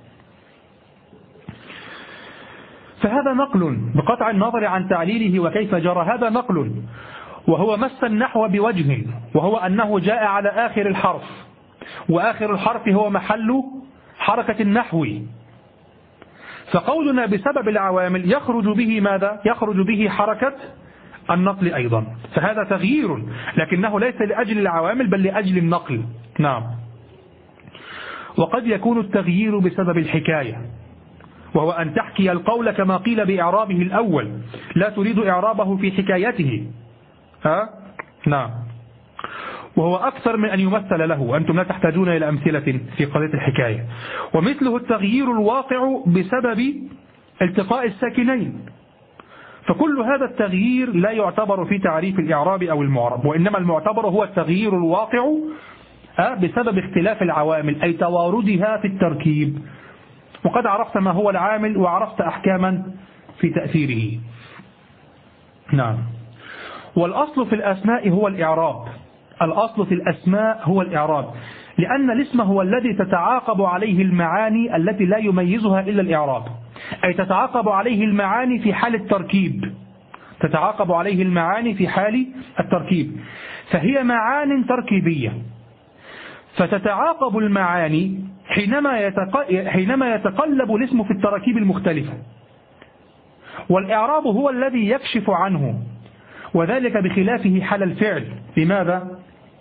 فهذا نقل بقطع النظر عن تعليله وكيف جرى، هذا نقل، وهو مس النحو بوجه، وهو أنه جاء على آخر الحرف، وآخر الحرف هو محل حركة النحو. فقولنا بسبب العوامل يخرج به ماذا؟ يخرج به حركة النقل أيضا. فهذا تغيير، لكنه ليس لأجل العوامل بل لأجل النقل. نعم. وقد يكون التغيير بسبب الحكاية، وهو أن تحكي القول كما قيل بإعرابه الأول، لا تريد إعرابه في حكايته. نعم، وهو أكثر من أن يمثل له، أنتم لا تحتاجون إلى أمثلة في قضية الحكاية. ومثله التغيير الواقع بسبب التقاء الساكنين، فكل هذا التغيير لا يعتبر في تعريف الإعراب أو المعرب، وإنما المعتبر هو التغيير الواقع بسبب اختلاف العوامل، أي تواردها في التركيب. وقد عرفت ما هو العامل وعرفت أحكاما في تأثيره. نعم. والأصل في الأسماء هو الإعراب، الأصل في الأسماء هو الإعراب، لأن الاسم هو الذي تتعاقب عليه المعاني التي لا يميزها إلا الإعراب، أي تتعاقب عليه المعاني في حال التركيب، تتعاقب عليه المعاني في حال التركيب، فهي معان تركيبية، فتتعاقب المعاني حينما يتقلب الاسم في التراكيب المختلفة، والإعراب هو الذي يكشف عنه، وذلك بخلافه حال الفعل. لماذا؟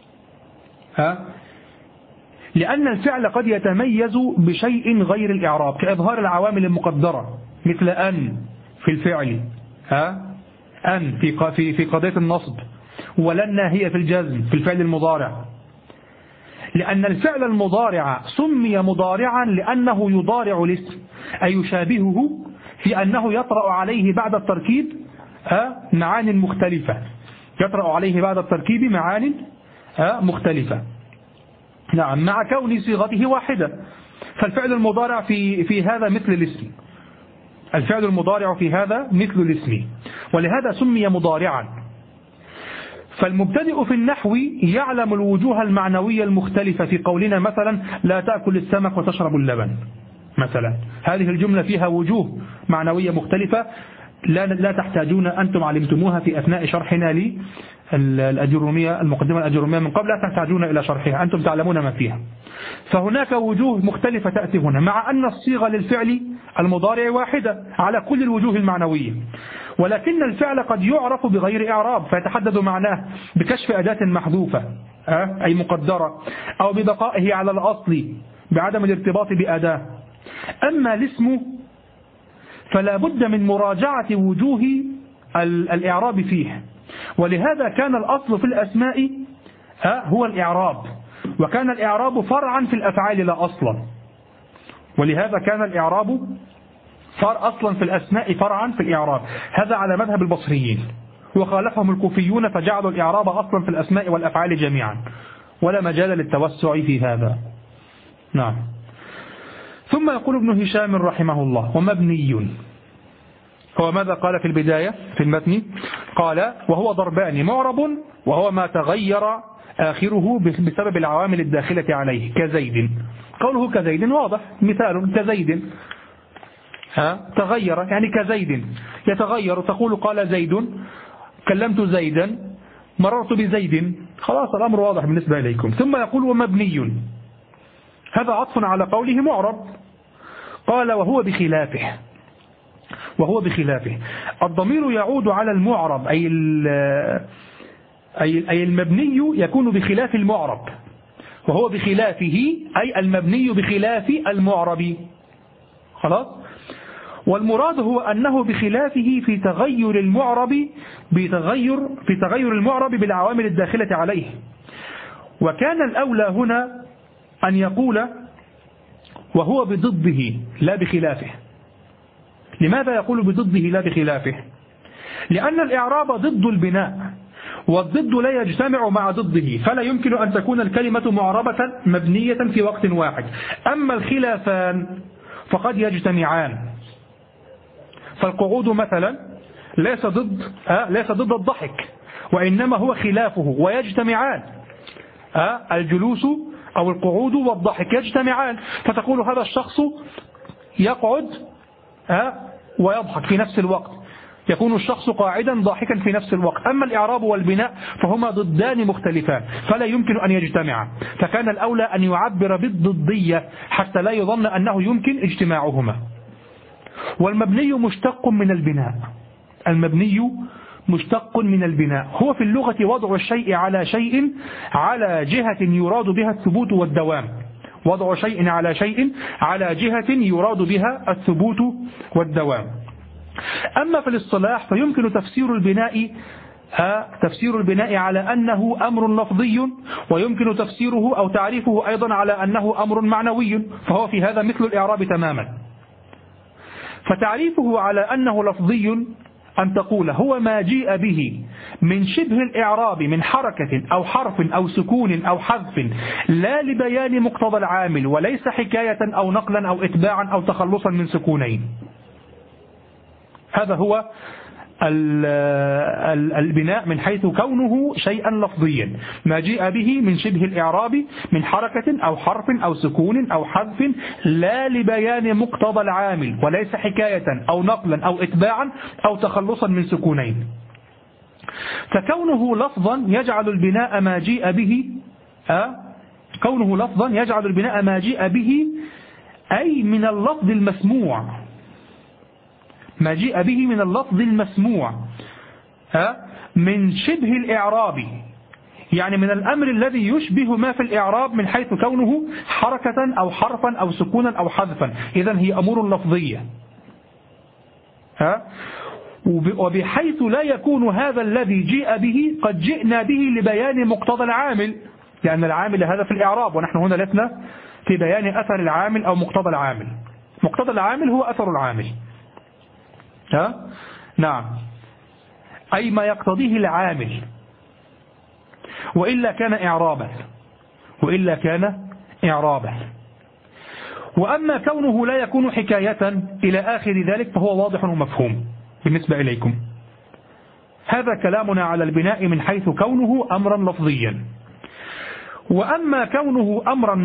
لأن الفعل قد يتميز بشيء غير الإعراب، كإظهار العوامل المقدرة مثل أن في الفعل، أن في قضية النصب، ولن هي في الجزم في الفعل المضارع. لأن الفعل المضارع سمي مضارعا لأنه يضارع الاسم، أي يشابهه في أنه يطرأ عليه بعد التركيب معان مختلفة، يطرأ عليه بعد التركيب معان مختلفة. نعم، مع كون صيغته واحدة. فالفعل المضارع في هذا مثل الاسم، الفعل المضارع في هذا مثل الاسم، ولهذا سمي مضارعا. فالمبتدئ في النحو يعلم الوجوه المعنوية المختلفة في قولنا مثلا لا تأكل السمك وتشرب اللبن مثلا، هذه الجملة فيها وجوه معنوية مختلفة لا تحتاجون، أنتم علمتموها في أثناء شرحنا للأجرومية، المقدمة الأجرومية من قبل، لا تحتاجون إلى شرحها، أنتم تعلمون ما فيها. فهناك وجوه مختلفة تأتي هنا، مع أن الصيغة للفعل المضارع واحدة على كل الوجوه المعنوية، ولكن الفعل قد يعرف بغير إعراب، فيتحدد معناه بكشف أداة محذوفة أي مقدرة، أو ببقائه على الأصل بعدم الارتباط بأداة. أما الاسم فلا بد من مراجعة وجوه الإعراب فيه، ولهذا كان الأصل في الأسماء هو الإعراب، وكان الإعراب فرعا في الأفعال لا أصلا، ولهذا كان الإعراب أصلا في الأسماء فرعا في الإعراب. هذا على مذهب البصريين، وخالفهم الكوفيون فجعلوا الإعراب أصلا في الأسماء والأفعال جميعا، ولا مجال للتوسع في هذا. نعم. ثم يقول ابن هشام رحمه الله: ومبني. هو ماذا قال في البداية في المتن؟ قال: وهو ضربان: معرب وهو ما تغير آخره بسبب العوامل الداخلة عليه كزيد. قوله كزيد واضح، مثال كزيد تغير يعني كزيد يتغير، تقول قال زيد، كلمت زيدا، مررت بزيد، خلاص الأمر واضح بالنسبة إليكم. ثم يقول: ومبني. هذا عطف على قوله معرب. قال: وهو بخلافه. وهو بخلافه، الضمير يعود على المعرب، أي المبني يكون بخلاف المعرب، وهو بخلافه أي المبني بخلاف المعرب. خلاص. والمراد هو أنه بخلافه في تغير المعرب، في تغير المعرب بالعوامل الداخلة عليه. وكان الأولى هنا أن يقول: وهو بضده لا بخلافه. لماذا يقول بضده لا بخلافه؟ لأن الإعراب ضد البناء، والضد لا يجتمع مع ضده، فلا يمكن أن تكون الكلمة معربة مبنية في وقت واحد. أما الخلافان فقد يجتمعان. فالقعود مثلا ليس ضد الضحك، وإنما هو خلافه، ويجتمعان. الجلوس أو القعود والضحك يجتمعان، فتقول هذا الشخص يقعد ويضحك في نفس الوقت، يكون الشخص قاعدا ضاحكا في نفس الوقت. أما الإعراب والبناء فهما ضدان مختلفان، فلا يمكن أن يجتمعا، فكان الأولى أن يعبر بالضدية حتى لا يظن أنه يمكن اجتماعهما. والمبني مشتق من البناء. المبني مشتق من البناء، هو في اللغة وضع الشيء على شيء على جهة يراد بها الثبوت والدوام. وضع شيء على شيء على جهة يراد بها الثبوت والدوام. أما في الاصطلاح فيمكن تفسير البناء على أنه أمر لفظي، ويمكن تفسيره أو تعريفه أيضا على أنه أمر معنوي، فهو في هذا مثل الإعراب تماما. فتعريفه على أنه لفظي أن تقول: هو ما جيء به من شبه الإعراب من حركة أو حرف أو سكون أو حذف، لا لبيان مقتضى العامل، وليس حكاية أو نقلا أو إتباعا أو تخلصا من سكونين. هذا هو البناء من حيث كونه شيئا لفظيا، ما جاء به من شبه الإعراب من حركة أو حرف أو سكون أو حذف، لا لبيان مقتضى العامل، وليس حكاية أو نقلا أو إتباعا أو تخلصا من سكونين. فكونه لفظا يجعل البناء ما جاء به كونه لفظا يجعل البناء ما جاء به أي من اللفظ المسموع، ما جاء به من اللفظ المسموع من شبه الإعراب، يعني من الأمر الذي يشبه ما في الإعراب من حيث كونه حركة أو حرفا أو سكونا أو حذفا. إذن هي أمور لفظية، وبحيث لا يكون هذا الذي جاء به قد جئنا به لبيان مقتضى العامل، لأن العامل هذا في الإعراب، ونحن هنا لسنا في بيان أثر العامل أو مقتضى العامل. مقتضى العامل هو أثر العامل. نعم، أي ما يقتضيه العامل، وإلا كان إعرابا. وأما كونه لا يكون حكاية إلى آخر ذلك فهو واضح ومفهوم بالنسبة إليكم. هذا كلامنا على البناء من حيث كونه أمرا لفظيا. وأما كونه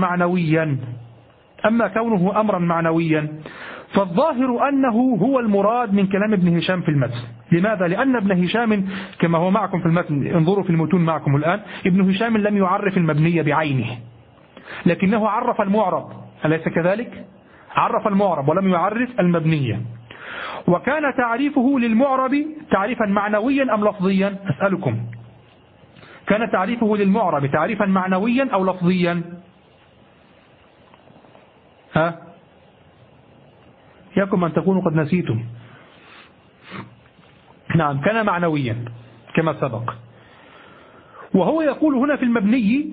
أمرا معنويا فالظاهر أنه هو المراد من كلام ابن هشام في المتن. لماذا؟ لأن ابن هشام كما هو معكم في المتن، انظروا في المتون معكم الآن، ابن هشام لم يعرف المبني بعينه، لكنه عرف المعرب، أليس كذلك؟ عرف المعرب ولم يعرف المبنية. وكان تعريفه للمعرب تعريفا معنويا أم لفظيا؟ أسألكم، كان تعريفه للمعرب تعريفا معنويا أو لفظيا؟ ياكم أن تكونوا قد نسيتم. نعم، كان معنويا كما سبق. وهو يقول هنا في المبني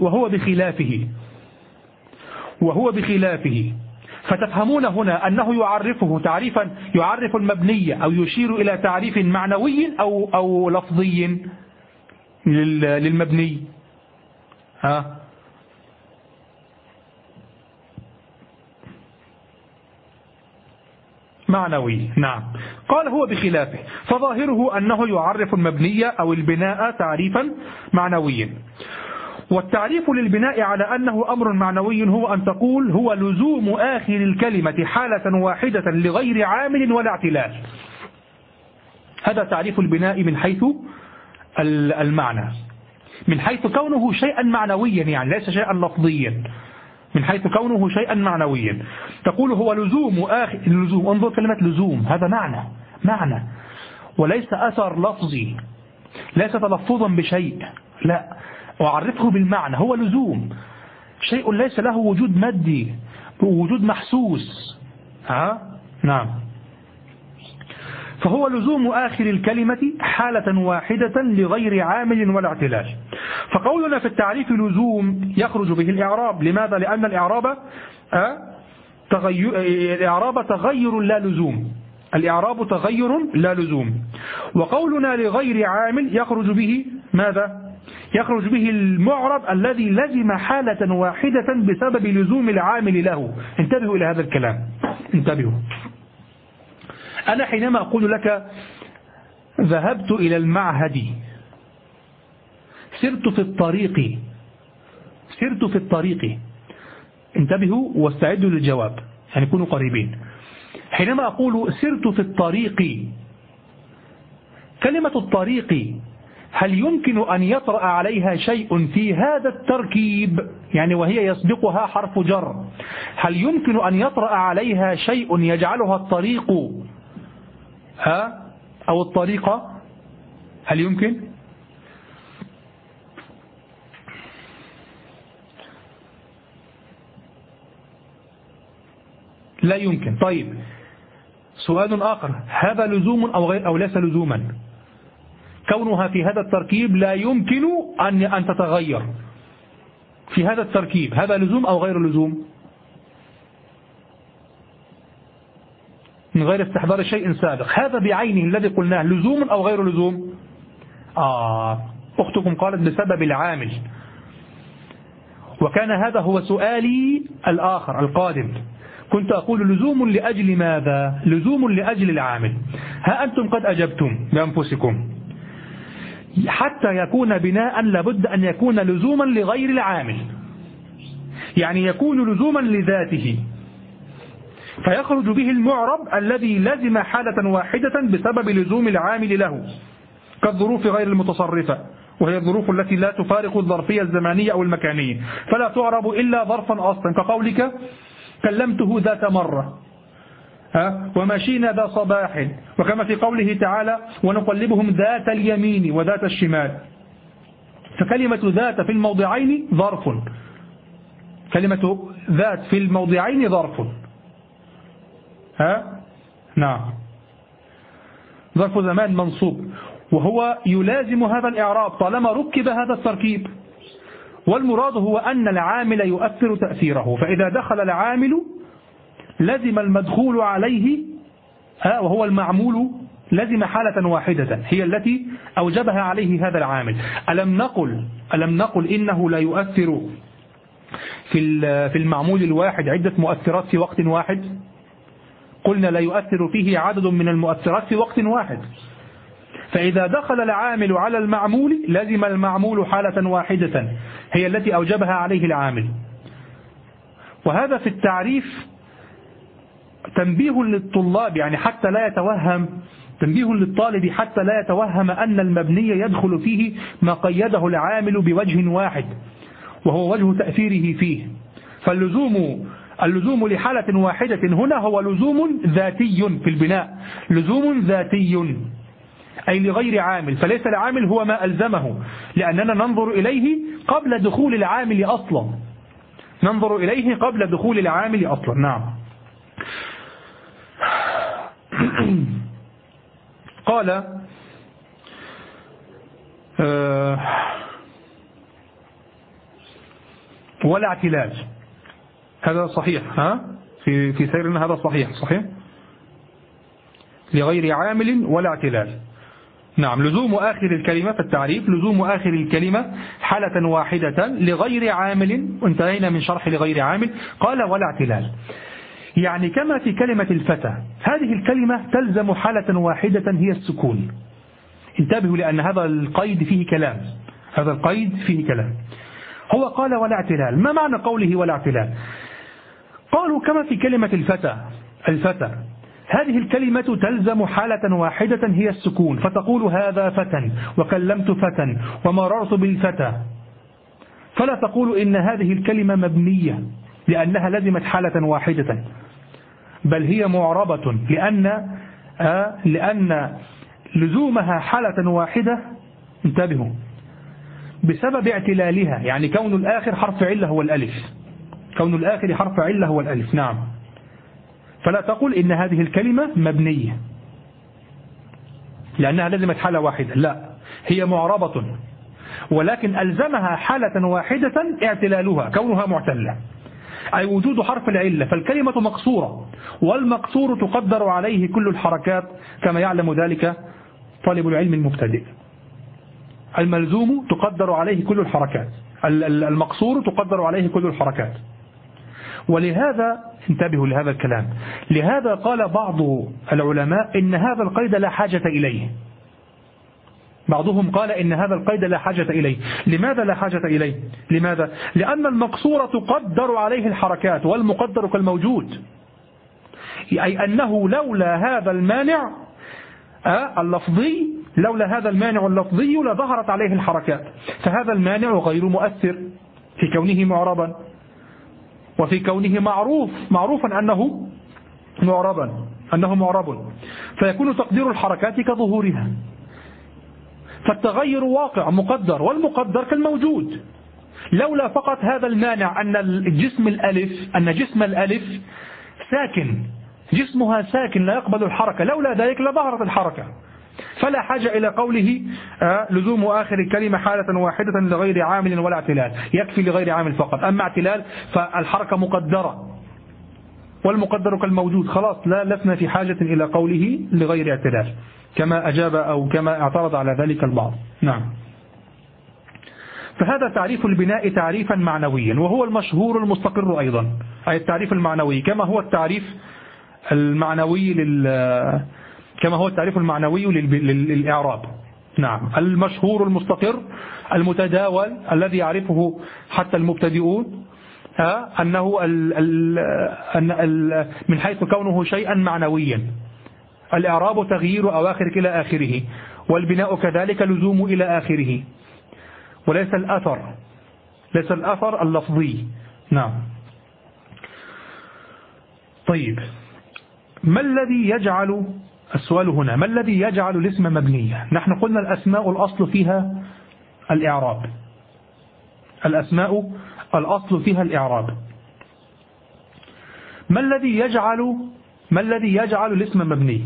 وهو بخلافه، فتفهمون هنا أنه يعرف المبني أو يشير إلى تعريف معنوي أو لفظي للمبني. معنوي. نعم. قال هو بخلافه، فظاهره أنه يعرف المبنية أو البناء تعريفا معنويا. والتعريف للبناء على أنه أمر معنوي هو أن تقول هو لزوم آخر الكلمة حالة واحدة لغير عامل ولا اعتلال. هذا تعريف البناء من حيث المعنى، من حيث كونه شيئا معنويا، يعني ليس شيئا لفظيا، من حيث كونه شيئا معنويا. تقول هو لزوم آخر اللزوم، انظر كلمة لزوم، هذا معنى وليس أثر لفظي، ليس تلفظا بشيء، لا، وأعرفه بالمعنى. هو لزوم شيء ليس له وجود مادي، وجود محسوس. نعم. فهو لزوم آخر الكلمة حالة واحدة لغير عامل ولا اعتلال. فقولنا في التعريف لزوم يخرج به الإعراب. لماذا؟ لأن الإعراب تغير لا لزوم، الإعراب تغير لا لزوم. وقولنا لغير عامل يخرج به ماذا؟ يخرج به المعرب الذي لزم حالة واحدة بسبب لزوم العامل له. انتبهوا إلى هذا الكلام، انتبهوا. أنا حينما أقول لك ذهبت إلى المعهد، سرت في الطريق، انتبهوا واستعدوا للجواب، يعني كونوا قريبين. حينما أقول سرت في الطريق، كلمة الطريق هل يمكن أن يطرأ عليها شيء في هذا التركيب؟ يعني وهي يسبقها حرف جر، هل يمكن أن يطرأ عليها شيء يجعلها الطريق أو الطريقة؟ هل يمكن؟ لا يمكن. طيب سؤال آخر، هذا لزوم أو ليس لزوما؟ كونها في هذا التركيب لا يمكن أن تتغير في هذا التركيب، هذا لزوم أو غير لزوم؟ من غير استحضار شيء سابق، هذا بعينه الذي قلناه لزوم أو غير لزوم؟ أختكم قالت بسبب العامل، وكان هذا هو سؤالي الآخر القادم. كنت أقول لزوم لأجل ماذا؟ لزوم لأجل العامل. ها أنتم قد أجبتم بأنفسكم. حتى يكون بناء لابد أن يكون لزوما لغير العامل، يعني يكون لزوما لذاته، فيخرج به المعرب الذي لزم حالة واحدة بسبب لزوم العامل له، كالظروف غير المتصرفة، وهي الظروف التي لا تفارق الظرفية الزمانية أو المكانية، فلا تعرب إلا ظرفا أصلا، كقولك كلمته ذات مرة، ومشينا ذا صباح، وكما في قوله تعالى ونقلبهم ذات اليمين وذات الشمال. فكلمة ذات في الموضعين ظرف، كلمة ذات في الموضعين ظرف، نعم، ظرف زمان منصوب، وهو يلازم هذا الإعراب طالما ركب هذا التركيب. والمراد هو أن العامل يؤثر تأثيره، فإذا دخل العامل لزم المدخول عليه وهو المعمول، لزم حالة واحدة هي التي أوجبها عليه هذا العامل. ألم نقل إنه لا يؤثر في المعمول الواحد عدة مؤثرات في وقت واحد؟ قلنا لا يؤثر فيه عدد من المؤثرات في وقت واحد. فإذا دخل العامل على المعمول لزم المعمول حالة واحدة هي التي أوجبها عليه العامل. وهذا في التعريف تنبيه للطلاب، يعني حتى لا يتوهم، تنبيه للطالب حتى لا يتوهم أن المبني يدخل فيه ما قيده العامل بوجه واحد وهو وجه تأثيره فيه. فاللزوم لحالة واحدة هنا هو لزوم ذاتي في البناء، لزوم ذاتي أي لغير عامل، فليس العامل هو ما ألزمه، لأننا ننظر إليه قبل دخول العامل أصلا، ننظر إليه قبل دخول العامل أصلا. نعم. قال ولا اعتلال، هذا صحيح، في سيرنا هذا صحيح لغير عامل ولا اعتلال. نعم. لزوم آخر الكلمة في التعريف لزوم آخر الكلمة حالة واحدة لغير عامل، وانتهينا من شرح لغير عامل. قال ولا اعتلال، يعني كما في كلمة الفتى، هذه الكلمة تلزم حالة واحدة هي السكون. انتبهوا لأن هذا القيد فيه كلام، هذا القيد فيه كلام. هو قال ولا اعتلال. ما معنى قوله ولا اعتلال؟ قالوا كما في كلمة الفتى هذه الكلمة تلزم حالة واحدة هي السكون، فتقول هذا فتى وكلمت فتى ومررت بالفتى، فلا تقول إن هذه الكلمة مبنية لأنها لزمت حالة واحدة، بل هي معربة لأن لزومها حالة واحدة، انتبهوا، بسبب اعتلالها، يعني كون الآخر حرف علة هو الألف، كون الآخر حرف علة هو الألف. نعم، فلا تقول إن هذه الكلمة مبنية لأنها لزمت حالة واحدة، لا، هي معربة، ولكن ألزمها حالة واحدة اعتلالها كونها معتلة، أي وجود حرف العلة، فالكلمة مقصورة، والمقصور تقدر عليه كل الحركات كما يعلم ذلك طالب العلم المبتدئ. الملزوم تقدر عليه كل الحركات، المقصور تقدر عليه كل الحركات. ولهذا انتبهوا لهذا الكلام، لهذا قال بعض العلماء إن هذا القيد لا حاجة إليه. بعضهم قال إن هذا القيد لا حاجة إليه. لماذا لا حاجة إليه؟ لماذا؟ لأن المقصور تقدر عليه الحركات والمقدر كالموجود، أي أنه لولا هذا المانع اللفظي، لولا هذا المانع اللفظي لظهرت عليه الحركات، فهذا المانع غير مؤثر في كونه معربا، وفي كونه معروفا أنه معرب، فيكون تقدير الحركات كظهورها، فالتغير واقع مقدر، والمقدر كالموجود. لولا فقط هذا المانع أن جسم الألف ساكن، جسمها ساكن لا يقبل الحركة، لولا ذلك لظهرت الحركة، فلا حاجة إلى قوله لزوم آخر الكلمة حالة واحدة لغير عامل ولا اعتلال، يكفي لغير عامل فقط. أما اعتلال فالحركة مقدرة والمقدر كالموجود، خلاص لا لسنا في حاجة إلى قوله لغير اعتلال، كما أجاب أو كما اعترض على ذلك البعض. نعم. فهذا تعريف البناء تعريفا معنويا، وهو المشهور المستقر أيضا، أي التعريف المعنوي كما هو التعريف المعنوي للإعراب. نعم، المشهور المستقر المتداول الذي يعرفه حتى المبتدئون، أنه من حيث كونه شيئا معنويا، الإعراب تغيير أواخر إلى آخره، والبناء كذلك لزوم إلى آخره، وليس الأثر اللفظي. نعم. طيب، ما الذي يجعل، السؤال هنا، ما الذي يجعل الاسم مبنيا؟ نحن قلنا الأسماء الأصل فيها الإعراب، الأسماء الأصل فيها الإعراب. ما الذي يجعل الاسم مبني؟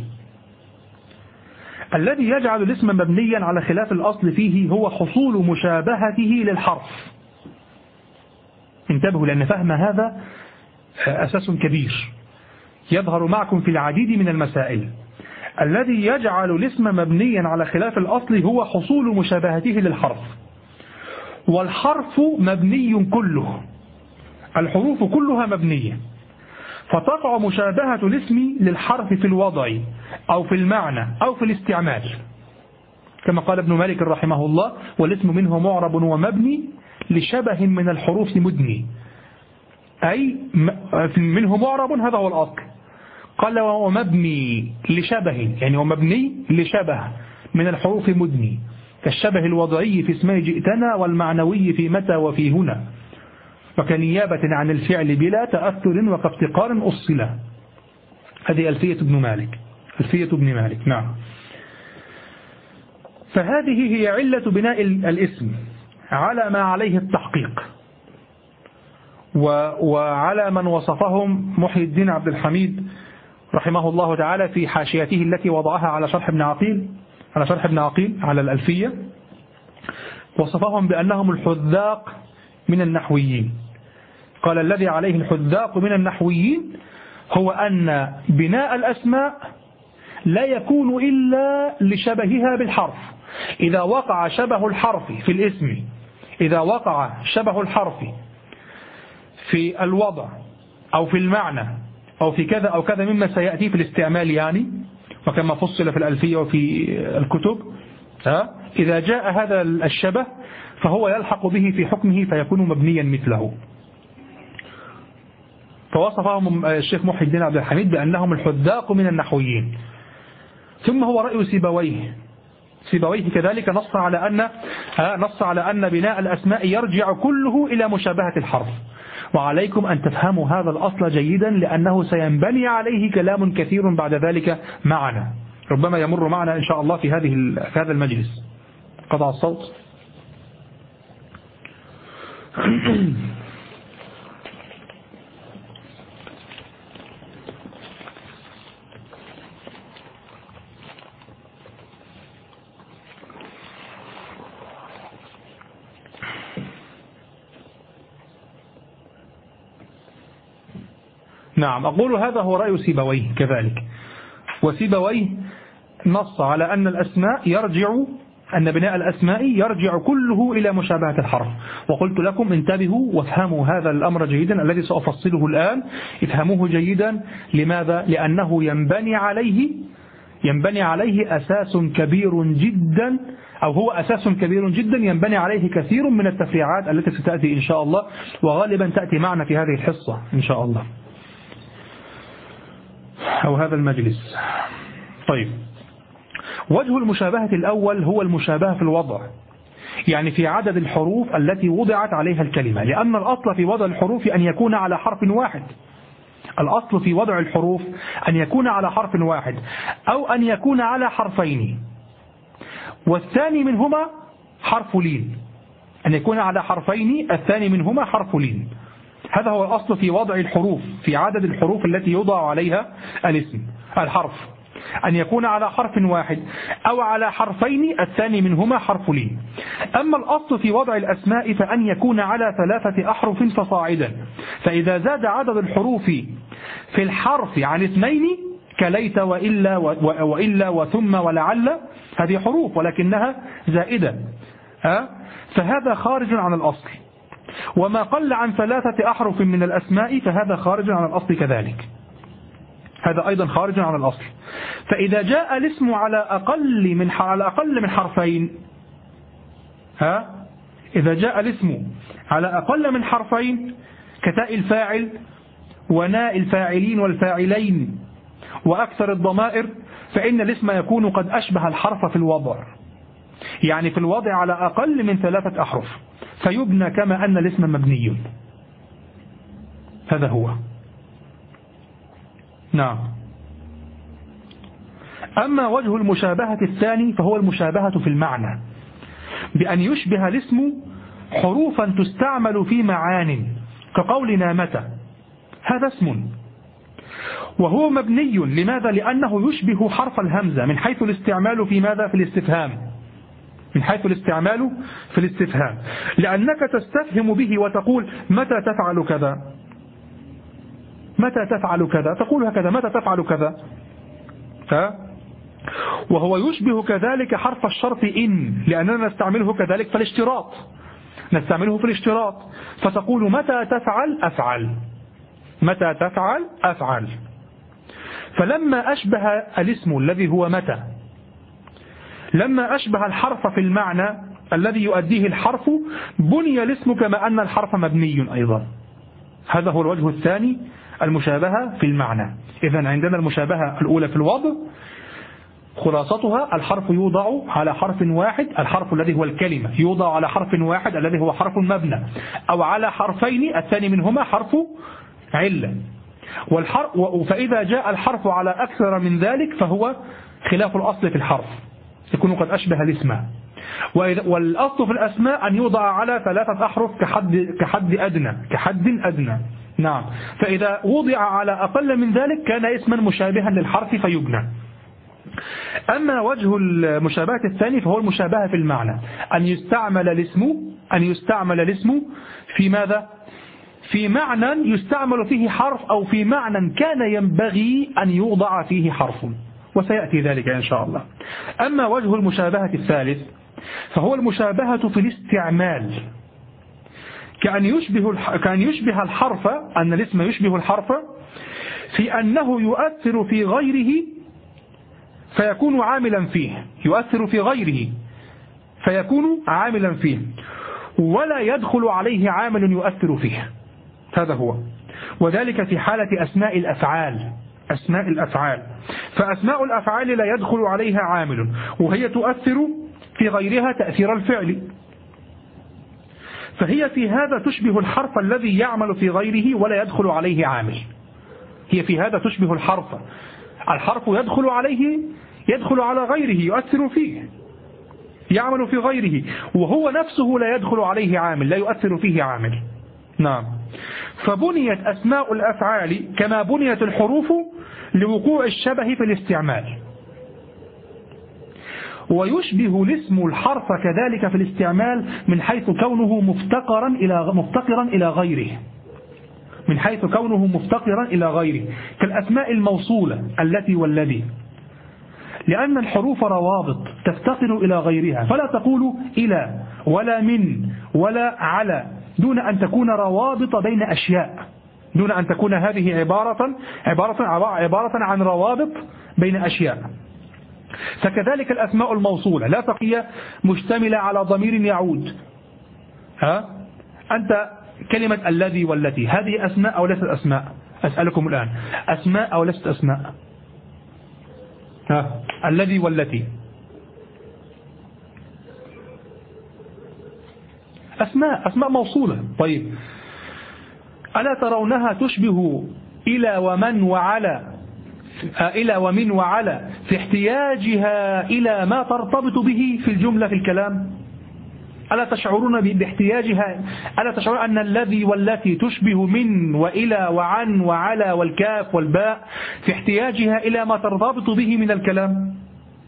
الذي يجعل الاسم مبنيا على خلاف الأصل فيه هو حصول مشابهته للحرف. انتبهوا لأن فهم هذا أساس كبير يظهر معكم في العديد من المسائل. الذي يجعل الاسم مبنيا على خلاف الأصل هو حصول مشابهته للحرف، والحرف مبني كله، الحروف كلها مبنية، فتقع مشابهة الاسم للحرف في الوضع أو في المعنى أو في الاستعمال، كما قال ابن مالك رحمه الله: والاسم منه معرب ومبني لشبه من الحروف مدني، أي منه معرب، هذا هو الأصل. قال ومبني لشبه، يعني ومبني لشبه من الحروف مدني، كالشبه الوضعي في اسمي جئتنا، والمعنوي في متى وفي هنا، وكنيابة عن الفعل بلا تأثر وكافتقار أصلا. هذه ألفية ابن مالك. نعم. فهذه هي علة بناء الاسم على ما عليه التحقيق، وعلى من وصفهم محي الدين عبد الحميد رحمه الله تعالى في حاشيته التي وضعها على شرح ابن عقيل على الألفية، وصفهم بأنهم الحذاق من النحويين. قال: الذي عليه الحذاق من النحويين هو أن بناء الأسماء لا يكون إلا لشبهها بالحرف. إذا وقع شبه الحرف في الاسم، إذا وقع شبه الحرف في الوضع أو في المعنى أو في كذا أو كذا مما سيأتي في الاستعمال يعني، وكما فصل في الألفية وفي الكتب. إذا جاء هذا الشبه فهو يلحق به في حكمه فيكون مبنيا مثله. فوصفهم الشيخ محي الدين عبد الحميد بأنهم الحذاق من النحويين. ثم هو رأي سيبويه كذلك نص على أن بناء الأسماء يرجع كله إلى مشابهة الحرف. وعليكم أن تفهموا هذا الأصل جيدا، لأنه سينبني عليه كلام كثير بعد ذلك معنا، ربما يمر معنا إن شاء الله في هذا المجلس. قطع الصوت. نعم، أقول هذا هو رأي سيبويه كذلك. وسيبويه نص على أن بناء الأسماء يرجع كله إلى مشابهة الحرف. وقلت لكم انتبهوا وافهموا هذا الأمر جيدا الذي سأفصله الآن، افهموه جيدا. لماذا؟ لأنه ينبني عليه أساس كبير جدا، أو هو أساس كبير جدا ينبني عليه كثير من التفريعات التي ستأتي إن شاء الله، وغالبا تأتي معنا في هذه الحصة إن شاء الله أو هذا المجلس. طيب، وجه المشابهة الأول هو المشابهة في الوضع، يعني في عدد الحروف التي وضعت عليها الكلمة، لأن الأصل في وضع الحروف أن يكون على حرف واحد. الأصل في وضع الحروف أن يكون على حرف واحد أو أن يكون على حرفين، والثاني منهما حرف لين. أن يكون على حرفين الثاني منهما حرف لين. هذا هو الأصل في وضع الحروف، في عدد الحروف التي يوضع عليها الحرف، أن يكون على حرف واحد أو على حرفين الثاني منهما حرف لين. أما الأصل في وضع الأسماء فأن يكون على 3 أحرف فصاعدا، فإذا زاد عدد الحروف في الحرف عن 2 كليت وإلا وثم ولعل، هذه حروف ولكنها زائدة، فهذا خارج عن الأصل. وما قل عن 3 أحرف من الأسماء فهذا خارج عن الأصل كذلك، هذا أيضا خارج عن الأصل. فإذا جاء الاسم على أقل من حرفين، إذا جاء الاسم على أقل من حرفين كتاء الفاعل وناء الفاعلين والفاعلين وأكثر الضمائر، فإن الاسم يكون قد أشبه الحرف في الوضع، يعني في الوضع على أقل من 3 أحرف، فيبنى كما أن الاسم مبني. هذا هو. نعم. أما وجه المشابهة الثاني فهو المشابهة في المعنى، بأن يشبه الاسم حروفا تستعمل في معان، كقولنا متى، هذا اسم وهو مبني. لماذا؟ لأنه يشبه حرف الهمزة من حيث الاستعمال في ماذا؟ في الاستفهام، من حيث الاستعمال في الاستفهام، لأنك تستفهم به وتقول متى تفعل كذا، متى تفعل كذا، تقول هكذا متى تفعل كذا. وهو يشبه كذلك حرف الشرط إن، لأننا نستعمله كذلك في الاشتراط، نستعمله في الاشتراط، فتقول متى تفعل أفعل، متى تفعل أفعل. فلما أشبه الاسم الذي هو متى، لما أشبه الحرف في المعنى الذي يؤديه الحرف، بني الاسم كما أن الحرف مبني أيضا. هذا هو الوجه الثاني، المشابهة في المعنى. إذن عندنا المشابهة الأولى في الوضع، خلاصتها الحرف يوضع على حرف واحد، الحرف الذي هو الكلمة يوضع على حرف واحد الذي هو حرف مبنى، أو على حرفين الثاني منهما حرف علة. فإذا جاء الحرف على أكثر من ذلك فهو خلاف الأصل في الحرف، يكون قد أشبه الاسم. والأصل في الأسماء أن يوضع على 3 أحرف كحد أدنى. نعم. فإذا وضع على أقل من ذلك كان اسما مشابها للحرف فيبنى. أما وجه المشابهة الثاني فهو المشابهة في المعنى، أن يستعمل الاسم في ماذا؟ في معنى يستعمل فيه حرف، أو في معنى كان ينبغي أن يوضع فيه حرف، وسيأتي ذلك إن شاء الله. أما وجه المشابهة الثالث فهو المشابهة في الاستعمال، كأن يشبه الحرف، أن الاسم يشبه الحرف في أنه يؤثر في غيره فيكون عاملا فيه، يؤثر في غيره فيكون عاملا فيه، ولا يدخل عليه عامل يؤثر فيه. هذا هو. وذلك في حالة أسماء الأفعال. أسماء الأفعال، فأسماء الأفعال لا يدخل عليها عامل، وهي تؤثر في غيرها تأثير الفعل، فهي في هذا تشبه الحرف الذي يعمل في غيره ولا يدخل عليه عامل. هي في هذا تشبه الحرف يدخل عليه، يدخل على غيره، يؤثر فيه، يعمل في غيره، وهو نفسه لا يدخل عليه عامل، لا يؤثر فيه عامل. نعم. فبنيت أسماء الأفعال كما بنيت الحروف لوقوع الشبه في الاستعمال، ويشبه الاسم الحرف كذلك في الاستعمال من حيث كونه مفتقرا إلى غيره، من حيث كونه مفتقرا إلى غيره، كالأسماء الموصولة التي والذي، لأن الحروف روابط تفتقر إلى غيرها، فلا تقول إلى ولا من ولا على دون أن تكون روابط بين أشياء، دون أن تكون هذه عبارة عن روابط بين أشياء. فكذلك الأسماء الموصولة لا تقية مشتملة على ضمير يعود. أنت كلمة الذي والتي، هذه أسماء أو ليست أسماء؟ أسألكم الآن، أسماء أو ليست أسماء؟ الذي والتي أسماء موصولة. طيب، ألا ترونها تشبه إلى ومن وعلى في احتياجها إلى ما ترتبط به في الجملة في الكلام؟ ألا تشعرون باحتياجها؟ ألا تشعرون أن الذي والتي تشبه من وإلى وعن وعلى والكاف والباء في احتياجها إلى ما ترتبط به من الكلام؟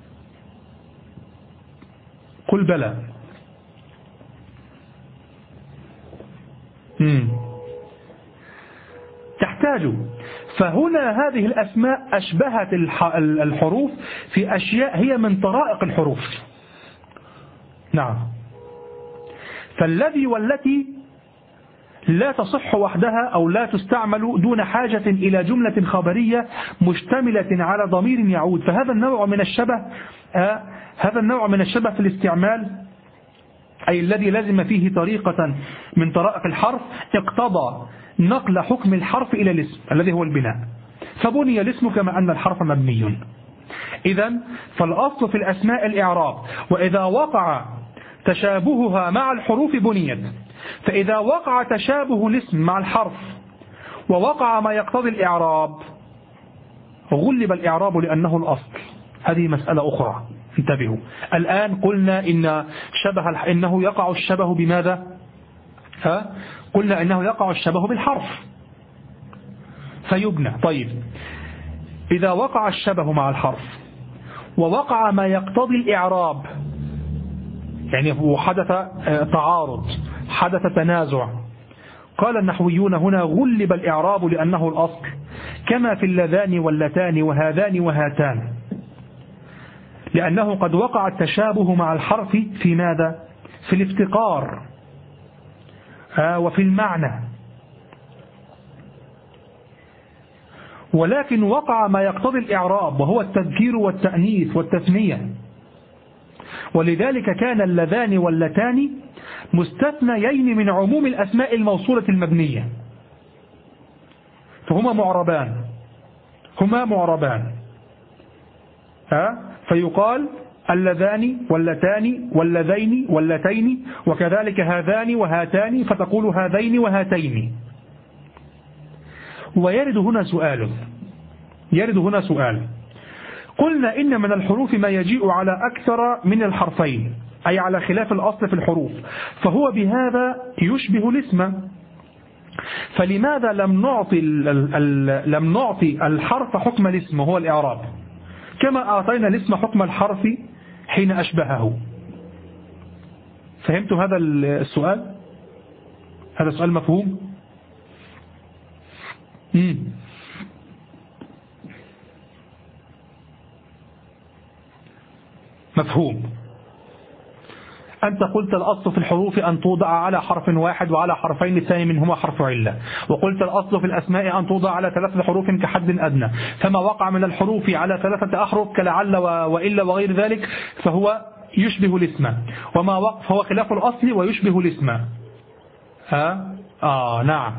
قل بلى. تحتاج. فهنا هذه الأسماء أشبهت الحروف في أشياء هي من طرائق الحروف. نعم. فالذي والتي لا تصح وحدها أو لا تستعمل دون حاجة إلى جملة خبرية مشتملة على ضمير يعود، فهذا النوع من الشبه في الاستعمال، أي الذي لازم فيه طريقة من طرائق الحرف، اقتضى نقل حكم الحرف إلى الاسم الذي هو البناء، فبني الاسم كما أن الحرف مبني. إذن فالأصل في الأسماء الإعراب، وإذا وقع تشابهها مع الحروف بنيت، فإذا وقع تشابه الاسم مع الحرف ووقع ما يقتضي الإعراب غلب الإعراب لأنه الأصل. هذه مسألة أخرى، انتبهوا. الآن قلنا إنه يقع الشبه بماذا؟ قلنا إنه يقع الشبه بالحرف فيبنى. طيب، إذا وقع الشبه مع الحرف ووقع ما يقتضي الإعراب، يعني وحدث تعارض، حدث تنازع، قال النحويون هنا غلب الإعراب لأنه الأصل، كما في اللذان واللتان وهذان وهاتان، لأنه قد وقع التشابه مع الحرف في ماذا؟ في الافتقار وفي المعنى، ولكن وقع ما يقتضي الإعراب وهو التذكير والتأنيث والتثنية، ولذلك كان اللذان واللتان مستثنيين من عموم الأسماء الموصولة المبنية، فهما معربان، فيقال اللذان واللتان واللذين واللتين، وكذلك هذان وهاتان، فتقول هذين وهاتين. ويرد هنا سؤال، قلنا إن من الحروف ما يجيء على أكثر من الحرفين، أي على خلاف الأصل في الحروف، فهو بهذا يشبه الاسم، فلماذا لم نعطي الحرف حكم الاسم وهو الإعراب، كما أعطينا الاسم حكم الحرف حين أشبهه؟ فهمتوا هذا السؤال؟ هذا السؤال مفهوم؟ مفهوم. أنت قلت الأصل في الحروف أن توضع على حرف واحد وعلى حرفين الثاني منهما حرف علة، وقلت الأصل في الأسماء أن توضع على 3 حروف كحد أدنى، فما وقع من الحروف على 3 أحرف كلعل وإلا وغير ذلك فهو يشبه الاسم، وما وقع فهو خلاف الأصل ويشبه الاسم. نعم.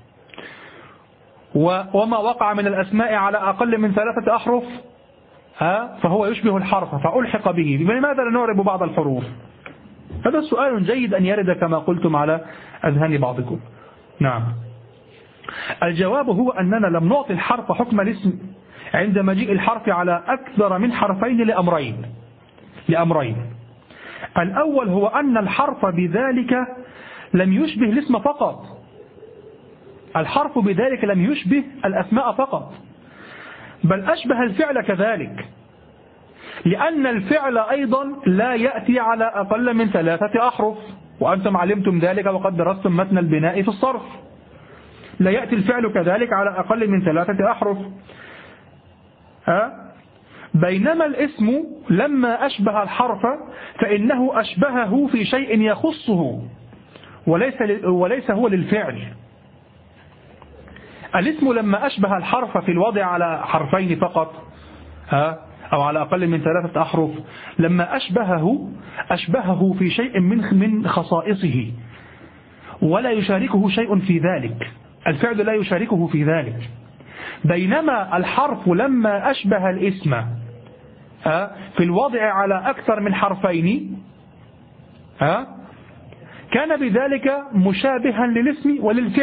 وما وقع من الأسماء على أقل من 3 أحرف فهو يشبه الحرف فألحق به. لماذا لا نعرب بعض الحروف؟ هذا سؤال جيد أن يرد كما قلتم على أذهان بعضكم. نعم. الجواب هو أننا لم نعطي الحرف حكم الاسم عند مجيء الحرف على أكثر من حرفين لأمرين. الأول هو أن الحرف بذلك لم يشبه الاسم فقط، الحرف بذلك لم يشبه الأسماء فقط، بل أشبه الفعل كذلك، لأن الفعل أيضا لا يأتي على أقل من 3 أحرف، وأنتم علمتم ذلك وقد درستم متن البناء في الصرف. لا يأتي الفعل كذلك على أقل من 3 أحرف. بينما الاسم لما أشبه الحرف فإنه أشبهه في شيء يخصه وليس هو للفعل. الاسم لما أشبه الحرف في الوضع على حرفين فقط أو على أقل من 3 أحرف، لما أشبهه في شيء من خصائصه ولا يشاركه شيء في ذلك، الفعل لا يشاركه في ذلك. بينما الحرف لما أشبه الاسم في الوضع على أكثر من حرفين كان بذلك مشابها للاسم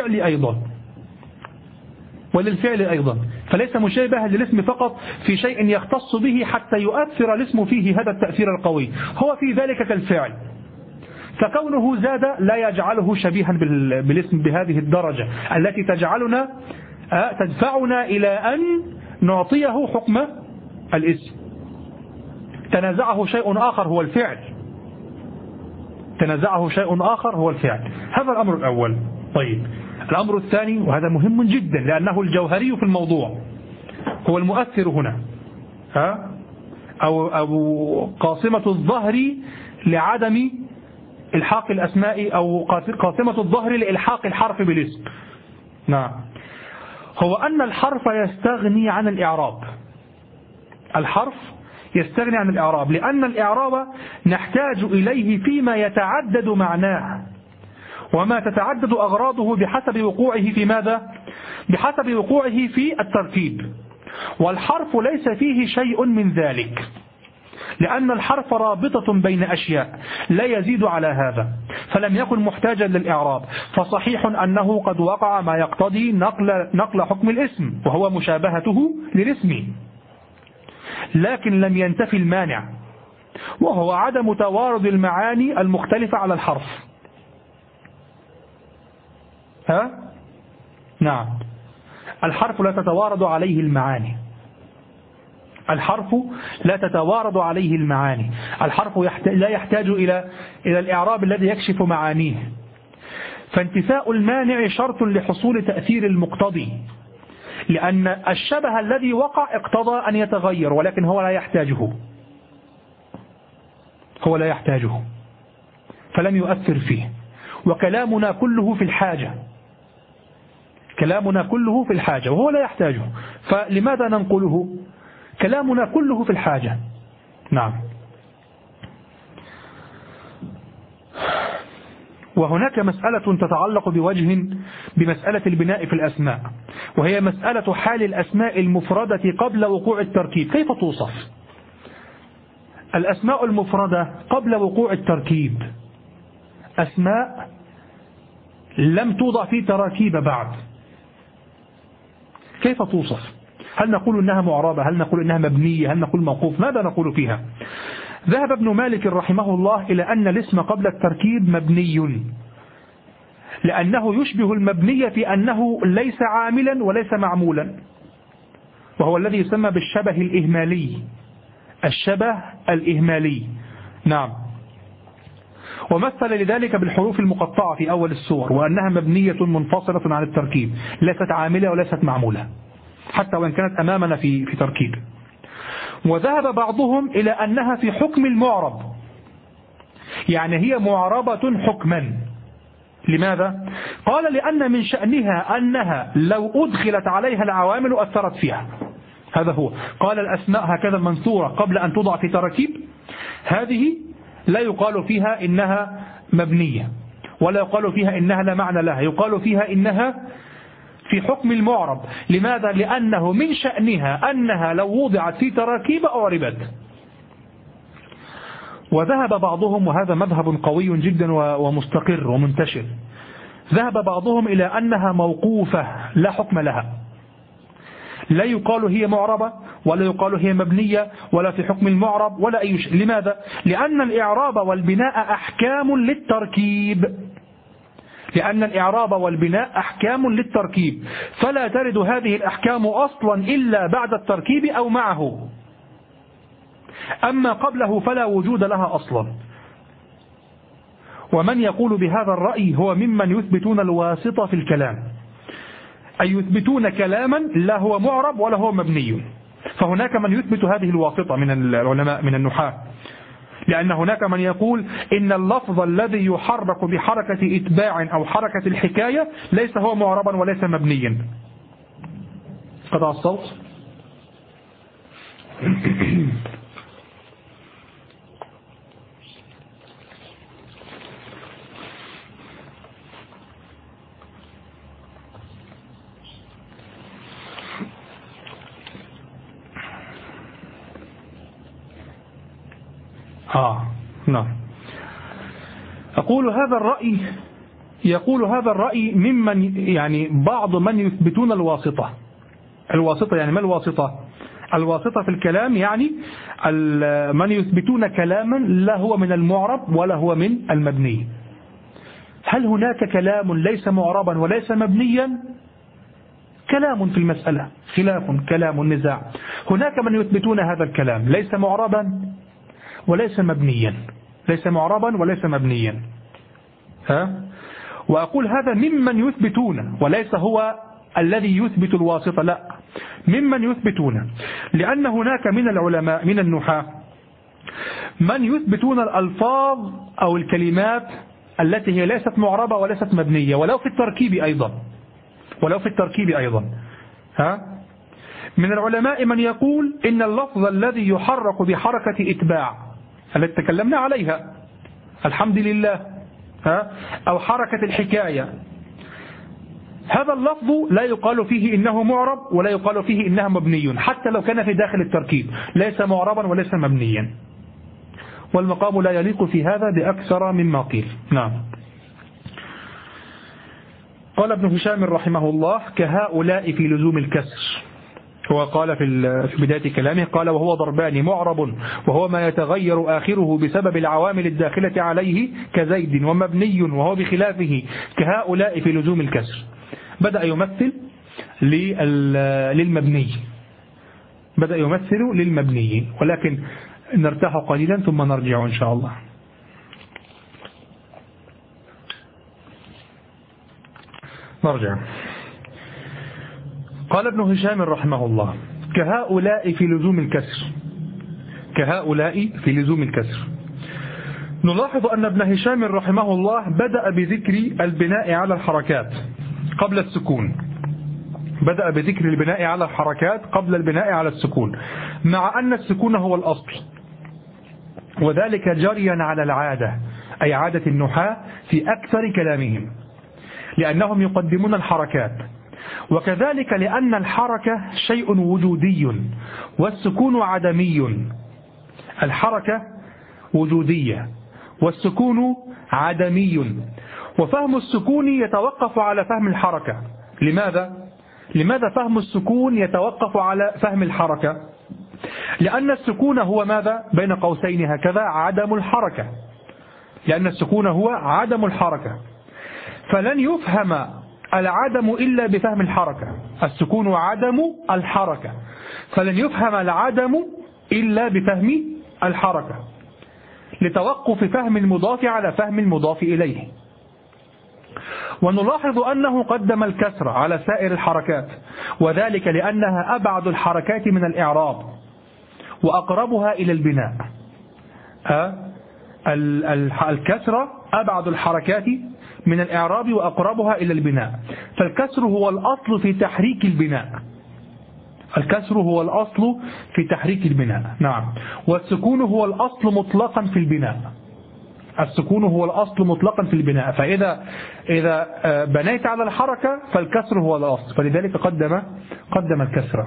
وللفعل أيضا، فليس مشابها للاسم فقط في شيء يختص به حتى يؤثر الاسم فيه هذا التأثير القوي، هو في ذلك كالفعل، فكونه زاد لا يجعله شبيها بالاسم بهذه الدرجة التي تدفعنا إلى أن نعطيه حكم الاسم. تنازعه شيء آخر هو الفعل. هذا الأمر الأول. طيب، الأمر الثاني وهذا مهم جدا لأنه الجوهري في الموضوع، هو المؤثر هنا أو قاصمة الظهر لعدم إلحاق الأسماء، أو قاصمة الظهر لإلحاق الحرف بالاسم. نعم. هو أن الحرف يستغني عن الإعراب. لأن الإعراب نحتاج إليه فيما يتعدد معناه وما تتعدد أغراضه بحسب وقوعه في ماذا؟ بحسب وقوعه في التركيب، والحرف ليس فيه شيء من ذلك، لأن الحرف رابطة بين أشياء لا يزيد على هذا، فلم يكن محتاجا للإعراب. فصحيح أنه قد وقع ما يقتضي نقل حكم الاسم وهو مشابهته للاسم، لكن لم ينتفي المانع وهو عدم توارد المعاني المختلفة على الحرف. نعم. الحرف لا تتوارد عليه المعاني. الحرف لا يحتاج إلى الإعراب الذي يكشف معانيه، فانتفاء المانع شرط لحصول تأثير المقتضي، لأن الشبه الذي وقع اقتضى أن يتغير، ولكن هو لا يحتاجه فلم يؤثر فيه. وكلامنا كله في الحاجة وهو لا يحتاجه، فلماذا ننقله؟ كلامنا كله في الحاجة. نعم. وهناك مسألة تتعلق بمسألة البناء في الأسماء، وهي مسألة حال الأسماء المفردة قبل وقوع التركيب. كيف توصف الأسماء المفردة قبل وقوع التركيب؟ أسماء لم توضع في تراكيب بعد، كيف توصف؟ هل نقول إنها معربة؟ هل نقول إنها مبنية؟ هل نقول موقوف؟ ماذا نقول فيها؟ ذهب ابن مالك رحمه الله إلى أن الاسم قبل التركيب مبني، لأنه يشبه المبنية في أنه ليس عاملا وليس معمولا، وهو الذي يسمى بالشبه الإهمالي. نعم. ومثل لذلك بالحروف المقطعة في أول السور، وأنها مبنية منفصلة عن التركيب، ليست عاملة وليست معمولة حتى وإن كانت أمامنا في تركيب. وذهب بعضهم إلى أنها في حكم المعرب، يعني هي معربة حكما. لماذا؟ قال لأن من شأنها أنها لو أدخلت عليها العوامل أثرت فيها. هذا هو. قال الأسماء هكذا منثورة قبل أن توضع في تراكيب، هذه لا يقال فيها إنها مبنية، ولا يقال فيها إنها لا معنى لها، يقال فيها إنها في حكم المعرب. لماذا؟ لأنه من شأنها أنها لو وضعت في تراكيب أعربت. وذهب بعضهم، وهذا مذهب قوي جدا ومستقر ومنتشر، ذهب بعضهم إلى أنها موقوفة لا حكم لها، لا يقال هي معربة ولا يقال هي مبنية ولا في حكم المعرب ولا أي شيء. لماذا؟ لأن الإعراب والبناء أحكام للتركيب، لأن الإعراب والبناء أحكام للتركيب، فلا ترد هذه الأحكام أصلا إلا بعد التركيب أو معه، أما قبله فلا وجود لها أصلا. ومن يقول بهذا الرأي هو ممن يثبتون الواسطة في الكلام، أي يثبتون كلاما لا هو معرب ولا هو مبني. فهناك من يثبت هذه الواسطة من العلماء من النحاة، لأن هناك من يقول إن اللفظ الذي يحرك بحركة إتباع أو حركة الحكاية ليس هو معربا وليس مبنيا. قطع الصوت. نعم. أقول هذا الرأي، يقول هذا الرأي ممن يعني بعض من يثبتون الواسطة. الواسطة يعني ما الواسطة؟ الواسطة في الكلام يعني من يثبتون كلاما لا هو من المعرب ولا هو من المبني. هل هناك كلام ليس معربا وليس مبنيا؟ كلام في المسألة، خلاف، كلام، نزاع. هناك من يثبتون هذا الكلام ليس معربا وليس مبنيا، ليس معربا وليس مبنيا. وأقول هذا ممن يثبتون، وليس هو الذي يثبت الواسطة، لا، ممن يثبتون. لأن هناك من العلماء من النحاة من يثبتون الألفاظ أو الكلمات التي هي ليست معربة وليست مبنية، ولو في التركيب أيضا، ولو في التركيب أيضا. من العلماء من يقول إن اللفظ الذي يحرك بحركة إتباع التي تكلمنا عليها، الحمد لله، أو حركة الحكاية، هذا اللفظ لا يقال فيه إنه معرب ولا يقال فيه إنه مبني، حتى لو كان في داخل التركيب ليس معربا وليس مبنيا. والمقام لا يليق في هذا بأكثر مما قيل. نعم. قال ابن هشام رحمه الله: كهؤلاء في لزوم الكسر. هو قال في بداية كلامه، قال: وهو ضربان: معرب وهو ما يتغير آخره بسبب العوامل الداخلة عليه كزيد، ومبني وهو بخلافه كهؤلاء في لزوم الكسر. بدأ يمثل للمبني، بدأ يمثل للمبني، ولكن نرتاح قليلا ثم نرجع إن شاء الله. نرجع. قال ابن هشام رحمه الله: كهؤلاء في لزوم الكسر. كهؤلاء في لزوم الكسر. نلاحظ أن ابن هشام رحمه الله بدأ بذكر البناء على الحركات قبل السكون، بدأ بذكر البناء على الحركات قبل البناء على السكون، مع أن السكون هو الأصل، وذلك جريا على العادة، أي عادة النحاة في أكثر كلامهم، لأنهم يقدمون الحركات. وكذلك لأن الحركة شيء وجودي والسكون عدمي. الحركة وجودية والسكون عدمي، وفهم السكون يتوقف على فهم الحركة. لماذا فهم السكون يتوقف على فهم الحركة؟ لأن السكون هو ماذا؟ بين قوسين هكذا: عدم الحركة. لأن السكون هو عدم الحركة، فلن يفهم العدم إلا بفهم الحركة. السكون عدم الحركة، فلن يفهم العدم إلا بفهم الحركة، لتوقف فهم المضاف على فهم المضاف إليه. ونلاحظ أنه قدم الكسر على سائر الحركات، وذلك لأنها أبعد الحركات من الإعراب وأقربها إلى البناء. الكسرة أبعد الحركات من الإعراب وأقربها إلى البناء، فالكسر هو الأصل في تحريك البناء. الكسر هو الأصل في تحريك البناء. نعم. والسكون هو الأصل مطلقا في البناء. السكون هو الأصل مطلقا في البناء، فإذا بنيت على الحركة فالكسر هو الأصل، فلذلك قدم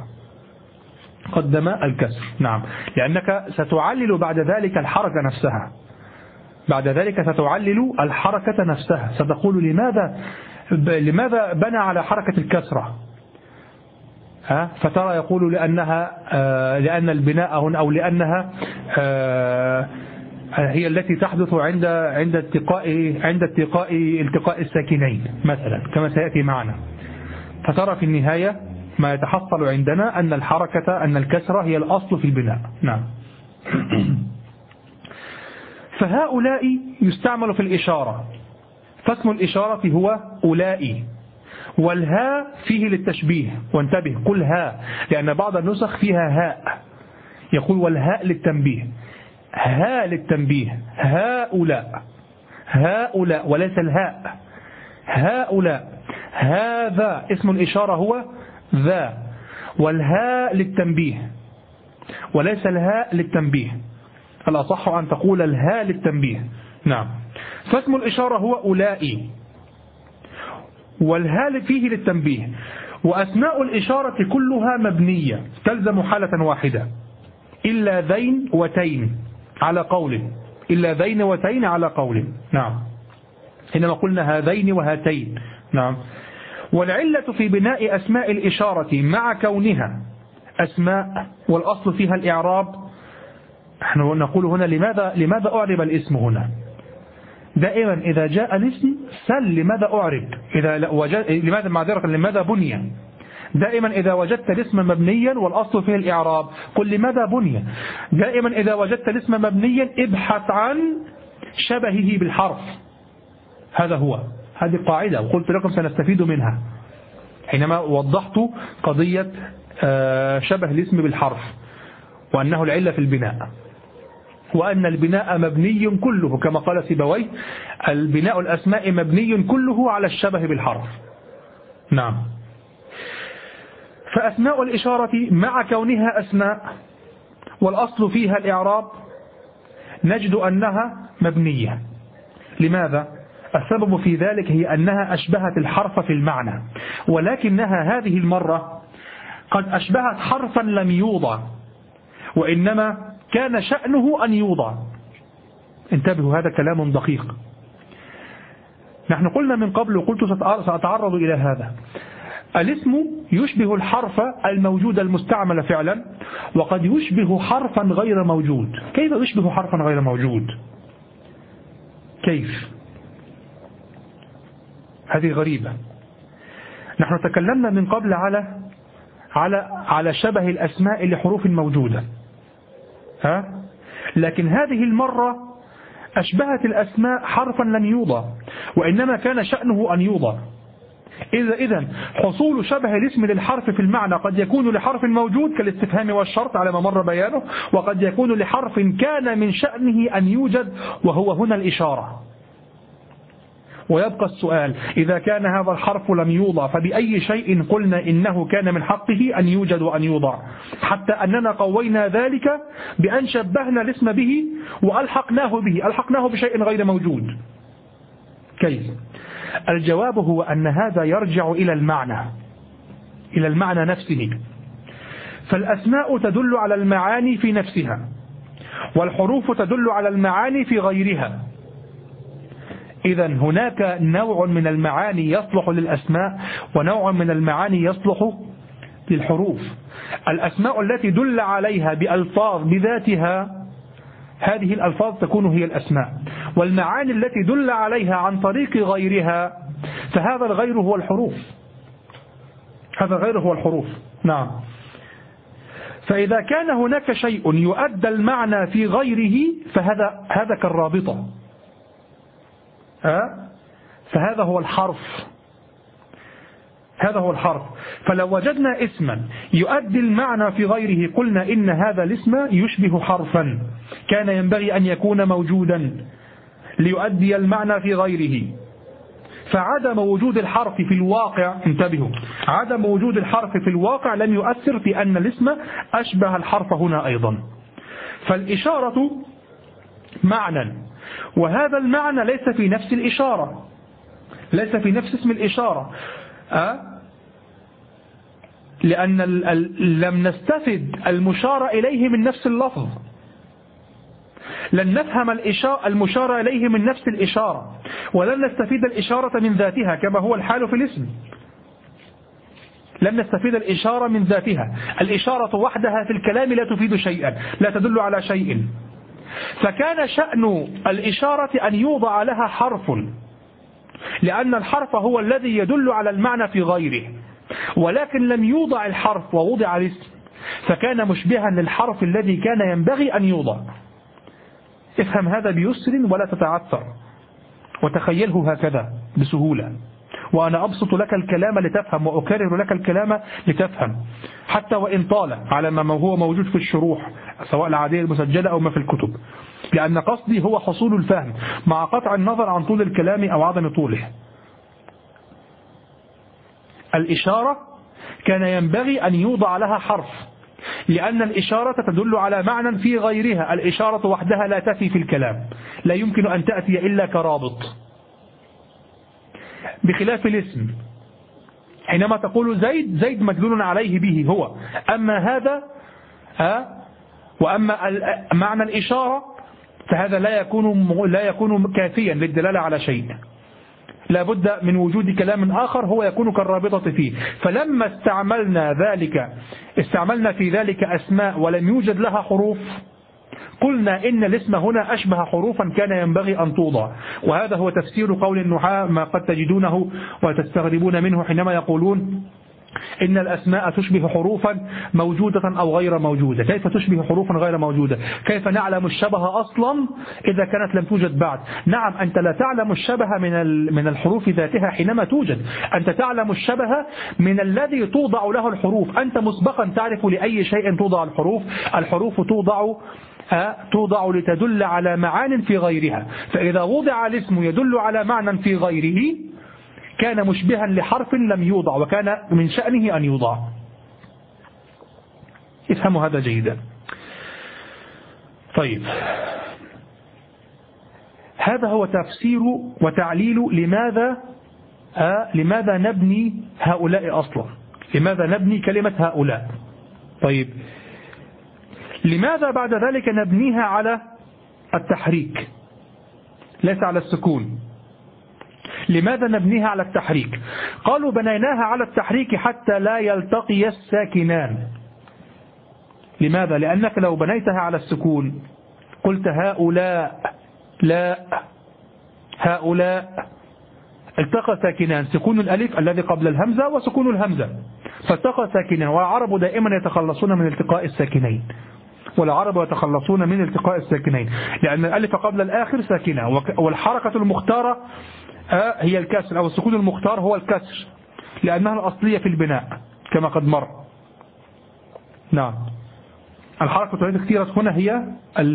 الكسر. نعم. لأنك ستعلل بعد ذلك الحركة نفسها. بعد ذلك ستعلل الحركة نفسها، ستقول لماذا بنى على حركة الكسرة؟ فترى يقول لأن البناء هنا، أو لأنها هي التي تحدث عند التقاء الساكنين مثلا، كما سيأتي معنا. فترى في النهاية ما يتحصل عندنا أن الكسرة هي الأصل في البناء. نعم. فهؤلاء يستعمل في الإشارة، فاسم الإشارة هو أولئي، والهاء فيه للتشبيه. وانتبه، قل هاء، لأن بعض النسخ فيها هاء، يقول والهاء للتنبيه، هاء للتنبيه، هؤلاء وليس الهاء، هؤلاء. هذا اسم الإشارة هو ذا، والهاء للتنبيه وليس الهاء للتنبيه، الأصح أن تقول الهاء للتنبيه. نعم. فاسم الإشارة هو أولئي، والهاء فيه للتنبيه. وأسماء الإشارة كلها مبنية تلزم حالة واحدة إلا ذين وتين على قول، إلا ذين وتين على قول. نعم. إنما قلنا هذين وهاتين. نعم. والعلة في بناء أسماء الإشارة مع كونها أسماء والأصل فيها الإعراب. نحن نقول هنا لماذا أعرب الاسم هنا؟ دائما إذا جاء الاسم سل لماذا أعرب، لماذا بني. دائما إذا وجدت الاسم مبنيا والأصل فيه الإعراب قل لماذا بني. دائما إذا وجدت الاسم مبنيا ابحث عن شبهه بالحرف. هذه قاعدة وقلت لكم سنستفيد منها حينما وضحت قضية شبه الاسم بالحرف، وأنه العلة في البناء، وأن البناء مبني كله كما قال سيبويه، البناء الأسماء مبني كله على الشبه بالحرف. نعم. فأسماء الإشارة مع كونها أسماء والأصل فيها الإعراب نجد أنها مبنية. لماذا؟ السبب في ذلك هي أنها أشبهت الحرف في المعنى، ولكنها هذه المرة قد أشبهت حرفا لم يوضع، وإنما كان شأنه أن يوضع. انتبهوا، هذا كلام دقيق. نحن قلنا من قبل وقلت سأتعرض إلى هذا. الاسم يشبه الحرف الموجود المستعمل فعلا، وقد يشبه حرفا غير موجود. كيف يشبه حرفا غير موجود؟ كيف؟ هذه غريبة. نحن تكلمنا من قبل على شبه الأسماء لحروف موجودة، لكن هذه المرة أشبهت الأسماء حرفا لم يوضع، وإنما كان شأنه أن يوضع. إذن حصول شبه الاسم للحرف في المعنى قد يكون لحرف موجود كالاستفهام والشرط على ما مر بيانه، وقد يكون لحرف كان من شأنه أن يوجد، وهو هنا الإشارة. ويبقى السؤال، إذا كان هذا الحرف لم يوضع فبأي شيء قلنا إنه كان من حقه أن يوجد وأن يوضع، حتى أننا قوينا ذلك بأن شبهنا الاسم به وألحقناه بشيء غير موجود. كيف؟ الجواب هو أن هذا يرجع إلى المعنى نفسه. فالأسماء تدل على المعاني في نفسها، والحروف تدل على المعاني في غيرها. إذن هناك نوع من المعاني يصلح للأسماء، ونوع من المعاني يصلح للحروف. الأسماء التي دل عليها بألفاظ بذاتها، هذه الألفاظ تكون هي الأسماء، والمعاني التي دل عليها عن طريق غيرها فهذا الغير هو الحروف. هذا الغير هو الحروف. نعم. فإذا كان هناك شيء يؤدى المعنى في غيره فهذا كالرابطة، فهذا هو الحرف. هذا هو الحرف. فلو وجدنا اسما يؤدي المعنى في غيره قلنا إن هذا الاسم يشبه حرفا كان ينبغي أن يكون موجودا ليؤدي المعنى في غيره. فعدم وجود الحرف في الواقع، انتبهوا، عدم وجود الحرف في الواقع لم يؤثر في أن الاسم أشبه الحرف هنا أيضا. فالإشارة معنى، وهذا المعنى ليس في نفس الإشارة، ليس في نفس اسم الإشارة، لأن لم نستفد المشار إليه من نفس اللفظ، لن نفهم المشار إليه من نفس الإشارة، ولن نستفيد الإشارة من ذاتها كما هو الحال في الاسم. لن نستفيد الإشارة من ذاتها، الإشارة وحدها في الكلام لا تفيد شيئا، لا تدل على شيء. فكان شأن الإشارة أن يوضع لها حرف، لأن الحرف هو الذي يدل على المعنى في غيره، ولكن لم يوضع الحرف ووضع الاسم، فكان مشبها للحرف الذي كان ينبغي أن يوضع. افهم هذا بيسر ولا تتعثر، وتخيله هكذا بسهولة، وأنا أبسط لك الكلام لتفهم وأكرر لك الكلام لتفهم، حتى وإن طال على ما هو موجود في الشروح سواء العادية المسجلة أو ما في الكتب، لأن قصدي هو حصول الفهم مع قطع النظر عن طول الكلام أو عدم طوله. الإشارة كان ينبغي أن يوضع لها حرف، لأن الإشارة تدل على معنى في غيرها، الإشارة وحدها لا تفي في الكلام، لا يمكن أن تأتي إلا كرابط، بخلاف الاسم. حينما تقول زيد، زيد مدلول عليه به هو، أما هذا وأما معنى الإشارة فهذا لا يكون كافيا للدلالة على شيء، لا بد من وجود كلام آخر هو يكون كالرابطة فيه. فلما استعملنا في ذلك أسماء ولم يوجد لها حروف، قلنا إن الاسم هنا أشبه حروفا كان ينبغي أن توضع. وهذا هو تفسير قول النحاة ما قد تجدونه وتستغربون منه حينما يقولون إن الأسماء تشبه حروفا موجودة أو غير موجودة. كيف تشبه حروفا غير موجودة؟ كيف نعلم الشبه أصلا إذا كانت لم توجد بعد؟ نعم، أنت لا تعلم الشبه من الحروف ذاتها حينما توجد، أنت تعلم الشبه من الذي توضع له الحروف. أنت مسبقا تعرف لأي شيء توضع الحروف. الحروف توضع لتدل على معان في غيرها، فإذا وضع الاسم يدل على معنى في غيره كان مشبها لحرف لم يوضع، وكان من شأنه أن يوضع. افهموا هذا جيدا. طيب، هذا هو تفسير وتعليل لماذا نبني هؤلاء أصلا، لماذا نبني كلمة هؤلاء. طيب، لماذا بعد ذلك نبنيها على التحريك ليس على السكون؟ لماذا نبنيها على التحريك؟ قالوا بنيناها على التحريك حتى لا يلتقي الساكنان. لماذا؟ لأنك لو بنيتها على السكون قلت هؤلاء، لا، هؤلاء، التقى ساكنان، سكون الألف الذي قبل الهمزة وسكون الهمزة، فالتقى ساكنان. والعرب دائما يتخلصون من التقاء الساكنين، لأن الألف قبل الآخر ساكنة، والحركة المختارة هي الكسر، أو السكون المختار هو الكسر، لأنها الأصلية في البناء كما قد مر. نعم، الحركة التي اختيرت هنا هي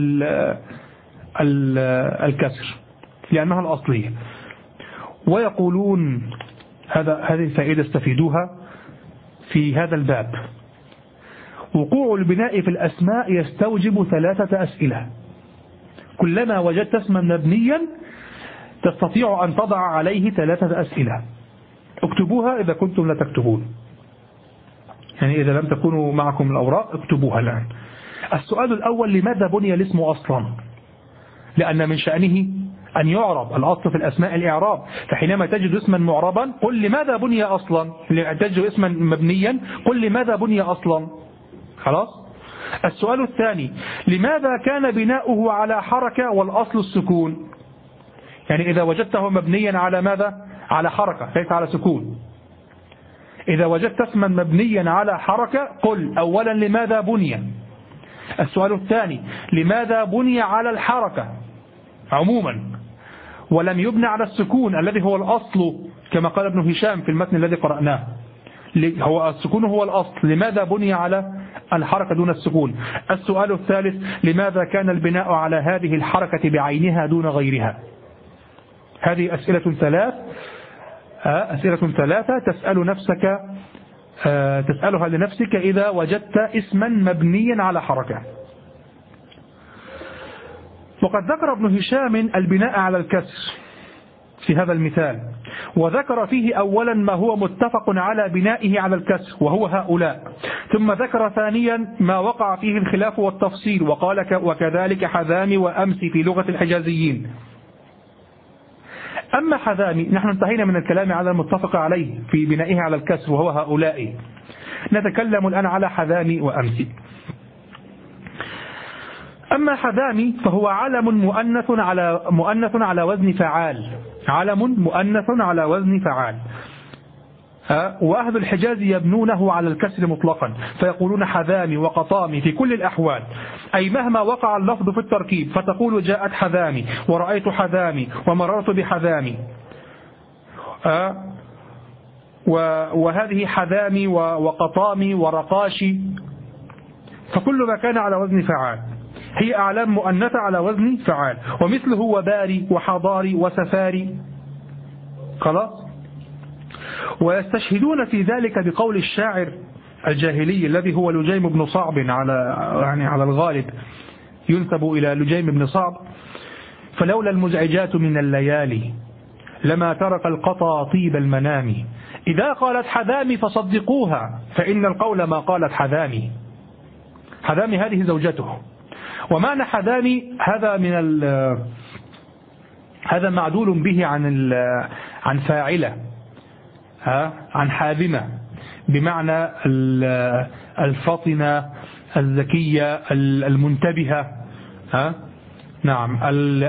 الكسر لأنها الأصلية. ويقولون هذه فائدة استفيدوها في هذا الباب: وقوع البناء في الأسماء يستوجب 3 أسئلة. كلما وجدت اسما مبنيا تستطيع أن تضع عليه 3 أسئلة. اكتبوها إذا كنتم لا تكتبون، يعني إذا لم تكونوا معكم الأوراق اكتبوها الآن. السؤال الأول: لماذا بني الاسم أصلا؟ لأن من شأنه أن يعرب، الأصل في الأسماء الإعراب، فحينما تجد اسما معربا قل لماذا بني أصلا، تجد اسما مبنيا قل لماذا بني أصلا. خلاص. السؤال الثاني: لماذا كان بناؤه على حركة والأصل السكون؟ يعني إذا وجدته مبنيا على ماذا؟ على حركة ليس على سكون. إذا وجدت اسما مبنيا على حركة قل أولا لماذا بني. السؤال الثاني: لماذا بني على الحركة عموما ولم يبنى على السكون الذي هو الأصل كما قال ابن هشام في المتن الذي قرأناه؟ هو السكون هو الأصل، لماذا بني على الحركة دون السكون؟ السؤال الثالث: لماذا كان البناء على هذه الحركة بعينها دون غيرها؟ هذه أسئلة ثلاثة تسألها لنفسك إذا وجدت اسما مبنيا على حركة. وقد ذكر ابن هشام البناء على الكسر في هذا المثال، وذكر فيه أولا ما هو متفق على بنائه على الكسر وهو هؤلاء، ثم ذكر ثانيا ما وقع فيه الخلاف والتفصيل وقال وكذلك حذامي وأمسي في لغة الحجازيين. أما حذامي، نحن انتهينا من الكلام على المتفق عليه في بنائه على الكسر وهو هؤلاء، نتكلم الآن على حذامي وأمسي. أما حذامي فهو علم مؤنث على وزن فعال، علم مؤنث على وزن فعال. وأهل الحجاز يبنونه على الكسر مطلقا، فيقولون حذامي وقطامي في كل الأحوال، أي مهما وقع اللفظ في التركيب، فتقول جاءت حذامي ورأيت حذامي ومررت بحذامي، وهذه حذامي وقطامي ورقاشي، فكل ما كان على وزن فعال هي أعلام مؤنثة على وزن فعال. ومثله وباري وحضاري وسفاري. خلاص. ويستشهدون في ذلك بقول الشاعر الجاهلي الذي هو لجيم بن صعب، على الغالب ينسب إلى لجيم بن صعب: فلولا المزعجات من الليالي لما ترك القطا طيب المنام، إذا قالت حذامي فصدقوها فإن القول ما قالت حذامي. حذامي هذه زوجته. ومعنى حذامي هذا معدول به عن فاعلة، عن حاذمة، بمعنى الفطنة الذكية المنتبهة، نعم،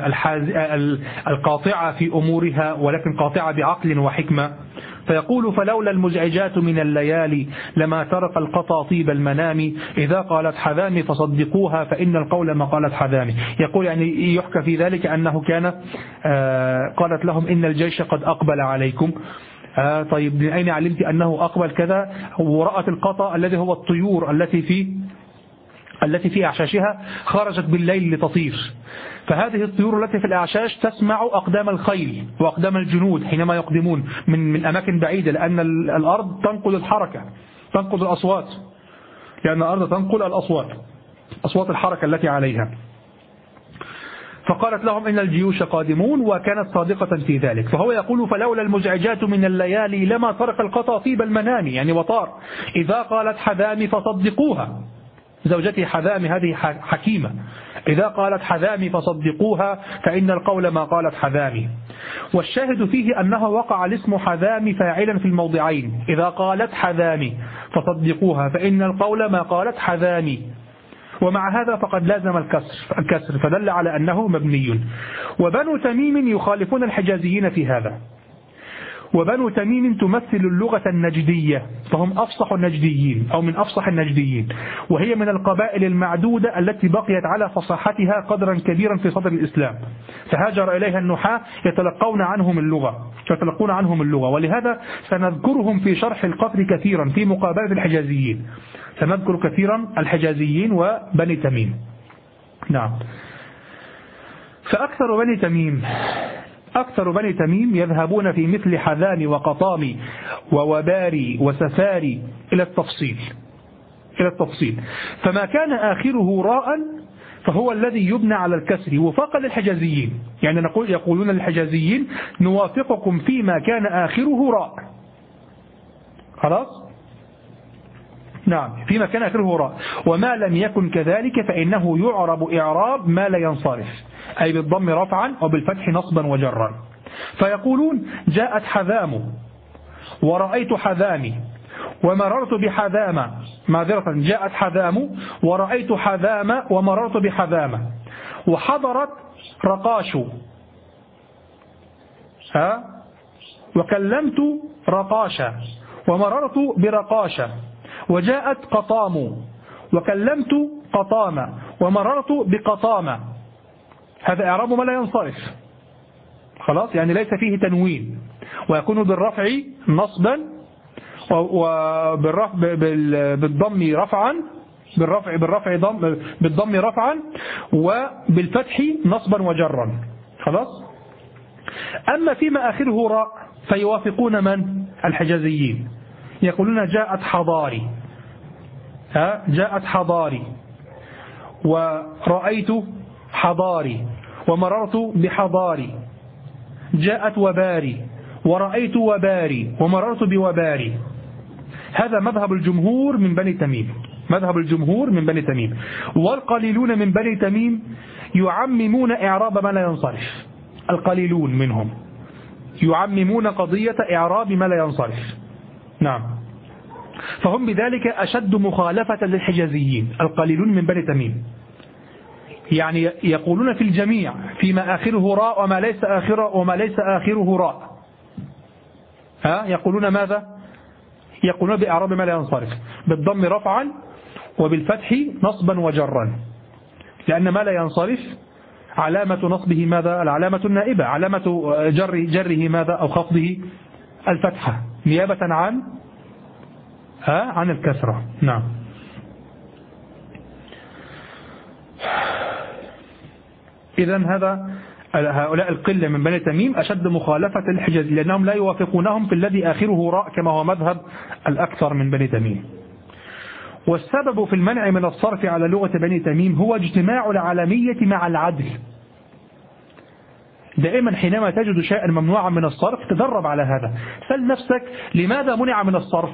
القاطعة في أمورها، ولكن قاطعة بعقل وحكمة. فيقول: فلولا المزعجات من الليالي لما ترك القطا طيب المنام، إذا قالت حذامي فصدقوها فإن القول ما قالت حذامي. يقول يعني يحكى في ذلك أنه كان قالت لهم: إن الجيش قد أقبل عليكم. طيب من أين علمت أنه أقبل كذا؟ ورأت القطا الذي هو الطيور التي في أعشاشها خرجت بالليل لتطير، فهذه الطيور التي في الأعشاش تسمع أقدام الخيل وأقدام الجنود حينما يقدمون من أماكن بعيدة، لأن الأرض تنقل الحركة، تنقل الأصوات، لأن الأرض تنقل أصوات الحركة التي عليها. فقالت لهم: إن الجيوش قادمون، وكانت صادقة في ذلك. فهو يقول: فلولا المزعجات من الليالي لما ترك القطا طيب المنام، يعني وطار. إذا قالت حذامي فصدقوها، زوجتي حذامي هذه حكيمة، إذا قالت حذامي فصدقوها فإن القول ما قالت حذامي. والشاهد فيه أنه وقع الاسم حذامي فاعلا في الموضعين، إذا قالت حذامي فصدقوها فإن القول ما قالت حذامي. ومع هذا فقد لازم الكسر، فدل على أنه مبني. وبنو تميم يخالفون الحجازيين في هذا. وبنو تميم تمثل اللغة النجدية، فهم أفصح النجديين أو من أفصح النجديين، وهي من القبائل المعدودة التي بقيت على فصاحتها قدرا كبيرا في صدر الإسلام، فهاجر إليها النحاة يتلقون عنهم اللغة. ولهذا سنذكرهم في شرح القطر كثيرا في مقابلة الحجازيين، سنذكر كثيرا الحجازيين وبني تميم. نعم. فأكثر بني تميم يذهبون في مثل حذامي وقطامي ووباري وسفاري إلى التفصيل، فما كان آخره راء فهو الذي يبنى على الكسر وفاقا للحجازيين. يعني يقولون للحجازيين: نوافقكم فيما كان آخره راء. خلاص؟ نعم، فيما كان آخره راء. وما لم يكن كذلك فإنه يعرب إعراب ما لا ينصرف، أي بالضم رفعا وبالفتح نصبا وجرا. فيقولون: جاءت حذام ورأيت حذامي ومررت بحذامة، جاءت حذام ورأيت حذامة ومررت بحذامة، وحضرت رقاش وكلمت رقاشة ومررت برقاشة، وجاءت قطام وكلمت قطامة ومررت بقطامة. هذا إعراب ما لا ينصرف. خلاص، يعني ليس فيه تنوين، ويكون بالرفع نصبا وبالرفع بالضم رفعا، بالضم رفعا، وبالفتح نصبا وجرا. خلاص. أما فيما آخره راء فيوافقون من؟ الحجازيين، يقولون جاءت حضاري، جاءت حضاري، ورأيت حضاري، ومررت بحضاري، جاءت وباري، ورأيت وباري، ومررت بوباري. هذا مذهب الجمهور من بني تميم، مذهب الجمهور من بني تميم. والقليلون من بني تميم يعممون إعراب ما لا ينصرف، القليلون منهم يعممون قضية إعراب ما لا ينصرف. نعم. فهم بذلك أشد مخالفة للحجازيين القليلون من بني تميم، يعني يقولون في الجميع فيما آخره راء وما ليس آخره راء، يقولون ماذا؟ يقولون بإعراب ما لا ينصرف، بالضم رفعا وبالفتح نصبا وجرا، لأن ما لا ينصرف علامة نصبه ماذا؟ العلامة النائبة، علامة جره ماذا؟ أو خفضه الفتحة نيابة عن الكسرة. نعم. إذن هؤلاء القلة من بني تميم أشد مخالفة الحجاز، لأنهم لا يوافقونهم في الذي آخره راء كما هو مذهب الأكثر من بني تميم. والسبب في المنع من الصرف على لغة بني تميم هو اجتماع العالمية مع العدل. دائما حينما تجد شيئا ممنوعا من الصرف تدرب على هذا، سل نفسك لماذا منع من الصرف؟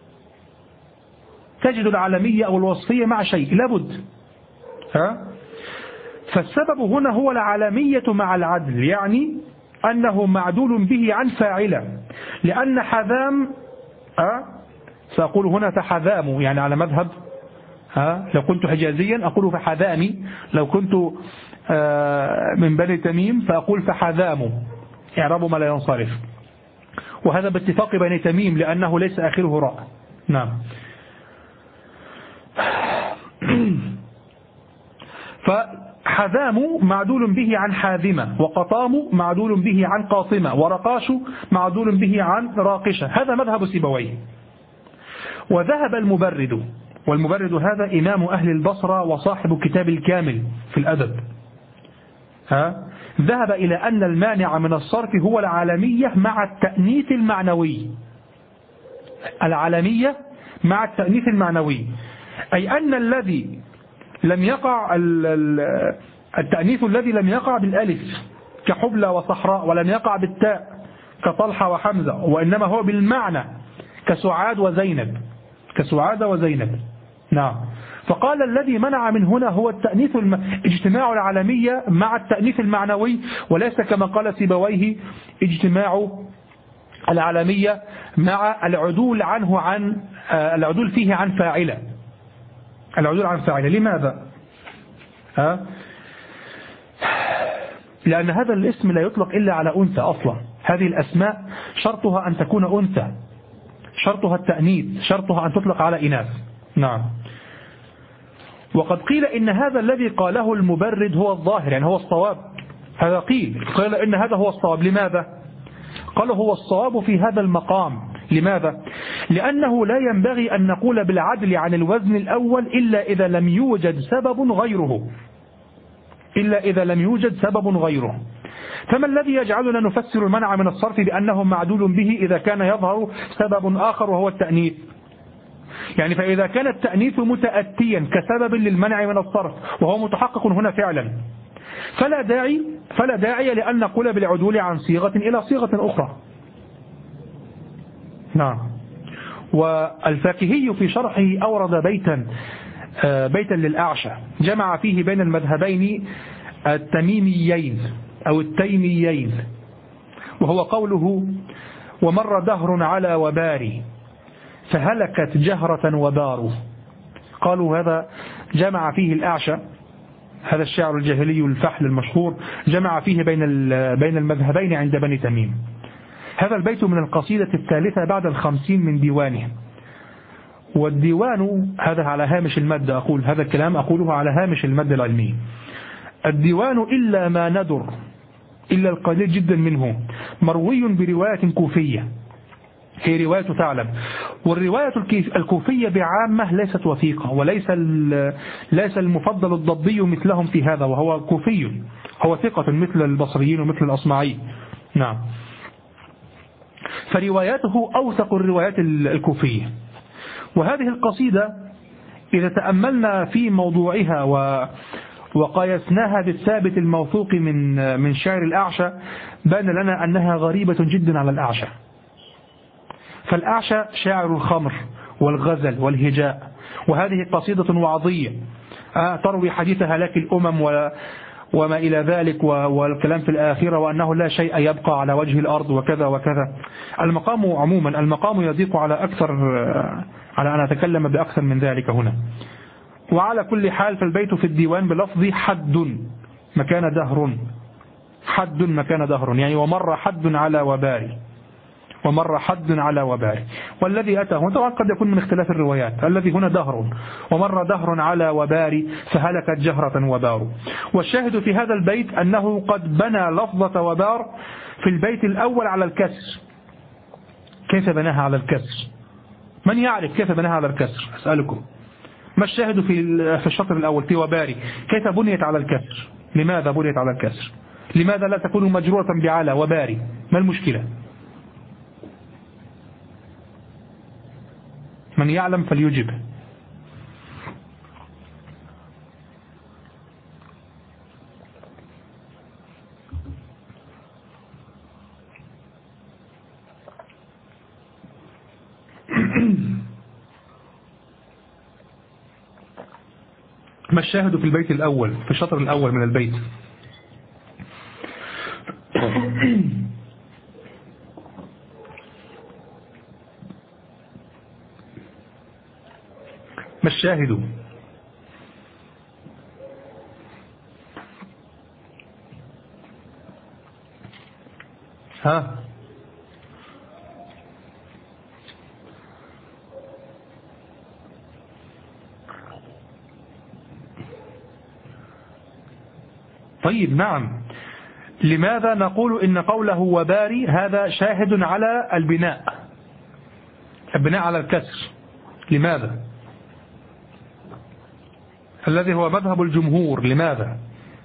تجد العالمية أو الوصفية مع شيء لابد، فالسبب هنا هو العالمية مع العدل، يعني أنه معدول به عن فاعله، لأن حذام سأقول هنا فحذام، يعني على مذهب لو كنت حجازيا أقول فحذامي، لو كنت من بني تميم فأقول فحذام، إعراب ما لا ينصرف، وهذا باتفاق بني تميم لأنه ليس آخره راء. نعم. فحذام معدول به عن حاذمة، وقطام معدول به عن قاطمة، ورقاش معدول به عن راقشة. هذا مذهب سيبويه. وذهب المبرد، والمبرد هذا إمام أهل البصرة وصاحب كتاب الكامل في الأدب، ذهب إلى أن المانع من الصرف هو العالمية مع التأنيث المعنوي، العالمية مع التأنيث المعنوي، أي أن الذي لم يقع التأنيث الذي لم يقع بالألف كحبلى وصحراء، ولم يقع بالتاء كطلحة وحمزة، وإنما هو بالمعنى كسعاد وزينب، كسعاد وزينب. نعم. فقال الذي منع من هنا هو التأنيث اجتماع العالمية مع التأنيث المعنوي، وليس كما قال سيبويه اجتماع العالمية مع العدول عنه عن العدول فيه عن فاعله، العدول عن فاعله. لماذا؟ لأن هذا الاسم لا يطلق إلا على أنثى أصلا، هذه الأسماء شرطها أن تكون أنثى، شرطها التأنيث، شرطها أن تطلق على إناث. نعم. وقد قيل إن هذا الذي قاله المبرد هو الظاهر، يعني هو الصواب، هذا قيل إن هذا هو الصواب. لماذا؟ قالوا هو الصواب في هذا المقام. لماذا؟ لأنه لا ينبغي أن نقول بالعدل عن الوزن الأول إلا إذا لم يوجد سبب غيره، إلا إذا لم يوجد سبب غيره. فما الذي يجعلنا نفسر المنع من الصرف بأنه معدول به إذا كان يظهر سبب آخر وهو التأنيث؟ يعني فإذا كان التأنيث متأتيا كسبب للمنع من الصرف وهو متحقق هنا فعلا، فلا داعي لأن نقول بالعدول عن صيغة إلى صيغة أخرى. نعم. والفاكهي في شرحه أورد بيتا للأعشى جمع فيه بين المذهبين التميميين أو التيميين، وهو قوله: ومر دهر على وباري فهلكت جهرة وبار. قالوا هذا جمع فيه الأعشى، هذا الشاعر الجاهلي الفحل المشهور، جمع فيه بين المذهبين عند بني تميم. هذا البيت من القصيدة الثالثة بعد 50 من ديوانه. والديوان هذا على هامش المد، أقول هذا الكلام أقوله على هامش المد العلمي. الديوان إلا ما ندر، إلا القليل جدا منه، مروي برواية كوفية، هي رواية ثعلب، والرواية الكوفية بعامة ليست وثيقة، ليس المفضل الضبي مثلهم في هذا، وهو كوفي، هو ثقة مثل البصريين ومثل الأصمعي. نعم. فرواياته أوثق الروايات الكوفية. وهذه القصيدة إذا تأملنا في موضوعها وقايسناها بالثابت الموثوق من شعر الأعشى، بان لنا أنها غريبة جدا على الأعشى. فالأعشى شاعر الخمر والغزل والهجاء، وهذه قصيدة وعظية تروي حديث هلاك الأمم وما إلى ذلك والكلام في الآخرة، وأنه لا شيء يبقى على وجه الأرض وكذا وكذا. المقام عموما المقام يضيق على أن أتكلم بأكثر من ذلك هنا. وعلى كل حال فالبيت في الديوان بلفظ حد مكان دهر، حد مكان دهر، يعني ومر حد على وباري، ومر حد على وباري. والذي أتى هنا طبعا قد يكون من اختلاف الروايات، الذي هنا دهر، ومر دهر على وباري فهلكت جهرة وبار. والشاهد في هذا البيت أنه قد بنى لفظة وبار في البيت الأول على الكسر. كيف بناها على الكسر؟ من يعرف كيف بناها على الكسر؟ أسألكم، ما الشاهد في الشطر الأول في وباري؟ كيف بنيت على الكسر؟ لماذا بنيت على الكسر؟ لماذا لا تكون مجرورة بعلى وباري؟ ما المشكلة؟ من يعلم فليجب. ما الشاهد في البيت الأول، في الشطر الأول من البيت؟ ما الشاهد؟ ها؟ طيب نعم. لماذا نقول إن قوله وباري هذا شاهد على البناء على الكسر؟ لماذا؟ الذي هو مذهب الجمهور. لماذا؟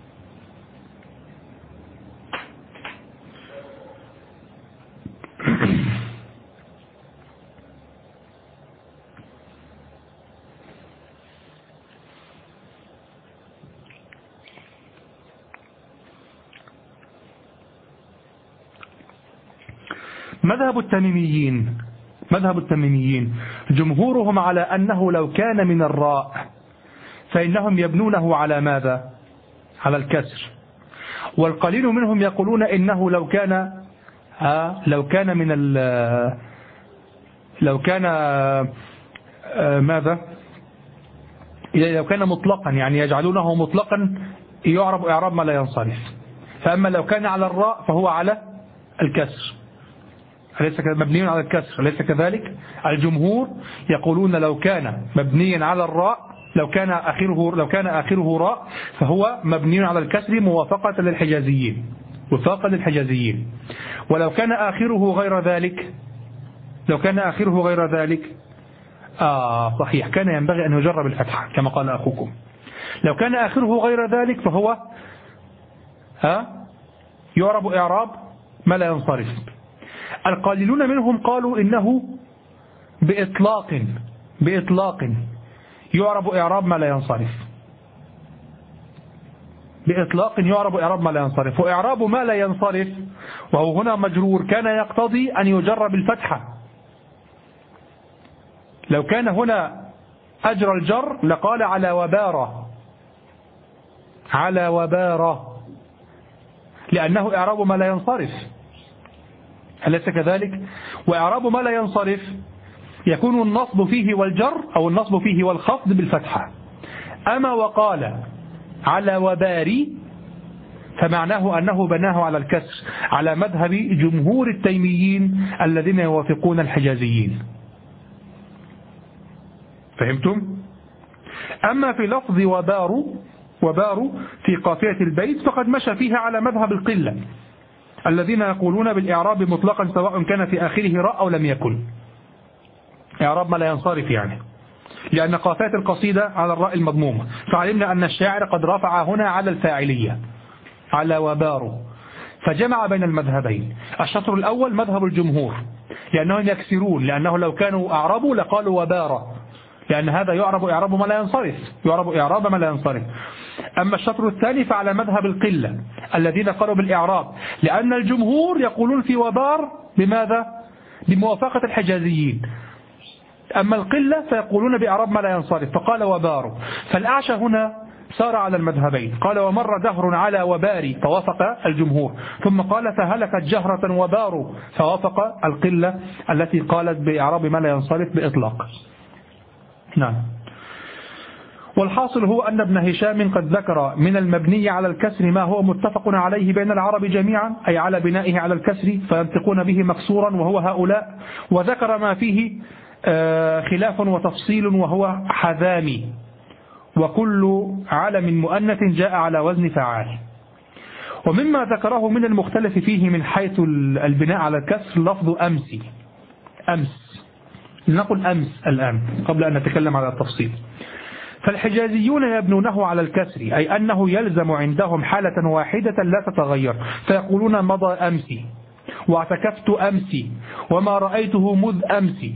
مذهب التميميين جمهورهم على أنه لو كان من الراء فإنهم يبنونه على ماذا؟ على الكسر. والقليل منهم يقولون إنه لو كان ماذا؟ لو كان مطلقا، يعني يجعلونه مطلقا يعرب إعراب ما لا ينصرف. فأما لو كان على الراء فهو على الكسر، أليس مبني على الكسر؟ أليس كذلك؟ الجمهور يقولون لو كان مبنيا على الراء، لو كان آخره راء فهو مبني على الكسر موافقة للحجازيين. ولو كان آخره غير ذلك صحيح، كان ينبغي أن يجرب الفتحة كما قال أخوكم. لو كان آخره غير ذلك فهو يعرب إعراب ما لا ينصرف. القليلون منهم قالوا إنه بإطلاق يعرب إعراب ما لا ينصرف. وإعراب ما لا ينصرف وهو هنا مجرور كان يقتضي أن يجرب الفتحة. لو كان هنا أجر الجر لقال على وبارة لأنه إعراب ما لا ينصرف، أليس كذلك؟ وإعراب ما لا ينصرف يكون النصب فيه والجر أو النصب فيه والخفض بالفتحة. أما وقال على وباري فمعناه أنه بناه على الكسر على مذهب جمهور التيميين الذين يوافقون الحجازيين. فهمتم؟ أما في لفظ وبار في قافية البيت فقد مشى فيها على مذهب القلة الذين يقولون بالإعراب مطلقا سواء كان في آخره راء أو لم يكن. إعراب ما لا ينصرف يعني، لأن قافية القصيدة على الراء المضمومة، فعلمنا أن الشاعر قد رفع هنا على الفاعلية على وباره، فجمع بين المذهبين. الشطر الأول مذهب الجمهور لأنهم يكسرون، لأنه لو كانوا أعربوا لقالوا وبارة، لأن هذا يعرب إعراب ما لا ينصرف، يعرب إعراب ما لا ينصرف. أما الشطر الثاني فعلى مذهب القلة الذين قالوا بالإعراب، لأن الجمهور يقولون في وبار بماذا؟ بموافقة الحجازيين، أما القلة فيقولون بإعراب ما لا ينصرف، فقال وبار. فالأعشى هنا سار على المذهبين، قال ومر دهر على وباري فوافق الجمهور، ثم قال فهلكت جهرة وبار فوافق القلة التي قالت بإعراب ما لا ينصرف بإطلاق. نعم. والحاصل هو أن ابن هشام قد ذكر من المبني على الكسر ما هو متفق عليه بين العرب جميعا، أي على بنائه على الكسر فينطقون به مكسورا وهو هؤلاء، وذكر ما فيه خلاف وتفصيل وهو حذامي، وكل علم مؤنث جاء على وزن فعال. ومما ذكره من المختلف فيه من حيث البناء على الكسر لفظ أمسي، أمس، لنقل أمس الآن قبل أن نتكلم على التفصيل. فالحجازيون يبنونه على الكسر، أي أنه يلزم عندهم حالة واحدة لا تتغير، فيقولون مضى أمسي، واعتكفت أمسي، وما رأيته مذ أمسي.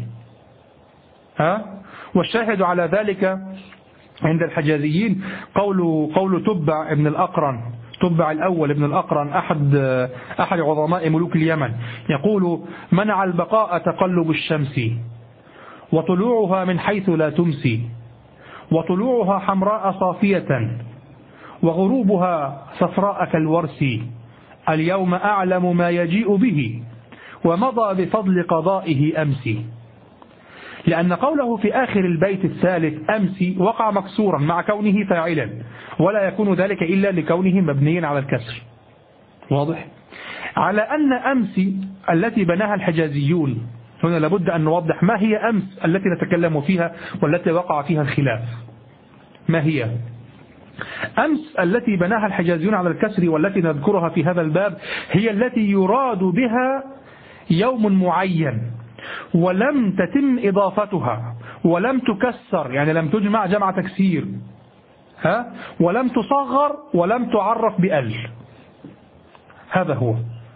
والشاهد على ذلك عند الحجازيين قول تبع ابن الأقرن، تبع الأول ابن الأقرن أحد عظماء ملوك اليمن، يقول منع البقاء تقلب الشمس، وطلوعها من حيث لا تمسي، وطلوعها حمراء صافية، وغروبها صفراء كالورس، اليوم أعلم ما يجيء به، ومضى بفضل قضائه أمسي. لأن قوله في آخر البيت الثالث أمسي وقع مكسورا مع كونه فاعلا، ولا يكون ذلك إلا لكونه مبنيا على الكسر. واضح؟ على أن أمسي التي بناها الحجازيون، هنا لابد أن نوضح ما هي أمس التي نتكلم فيها والتي وقع فيها الخلاف. ما هي أمس التي بناها الحجازيون على الكسر والتي نذكرها في هذا الباب؟ هي التي يراد بها يوم معين ولم تتم إضافتها، ولم تكسر يعني لم تجمع جمع تكسير، ولم تصغر ولم تعرف بأل. هذا هو،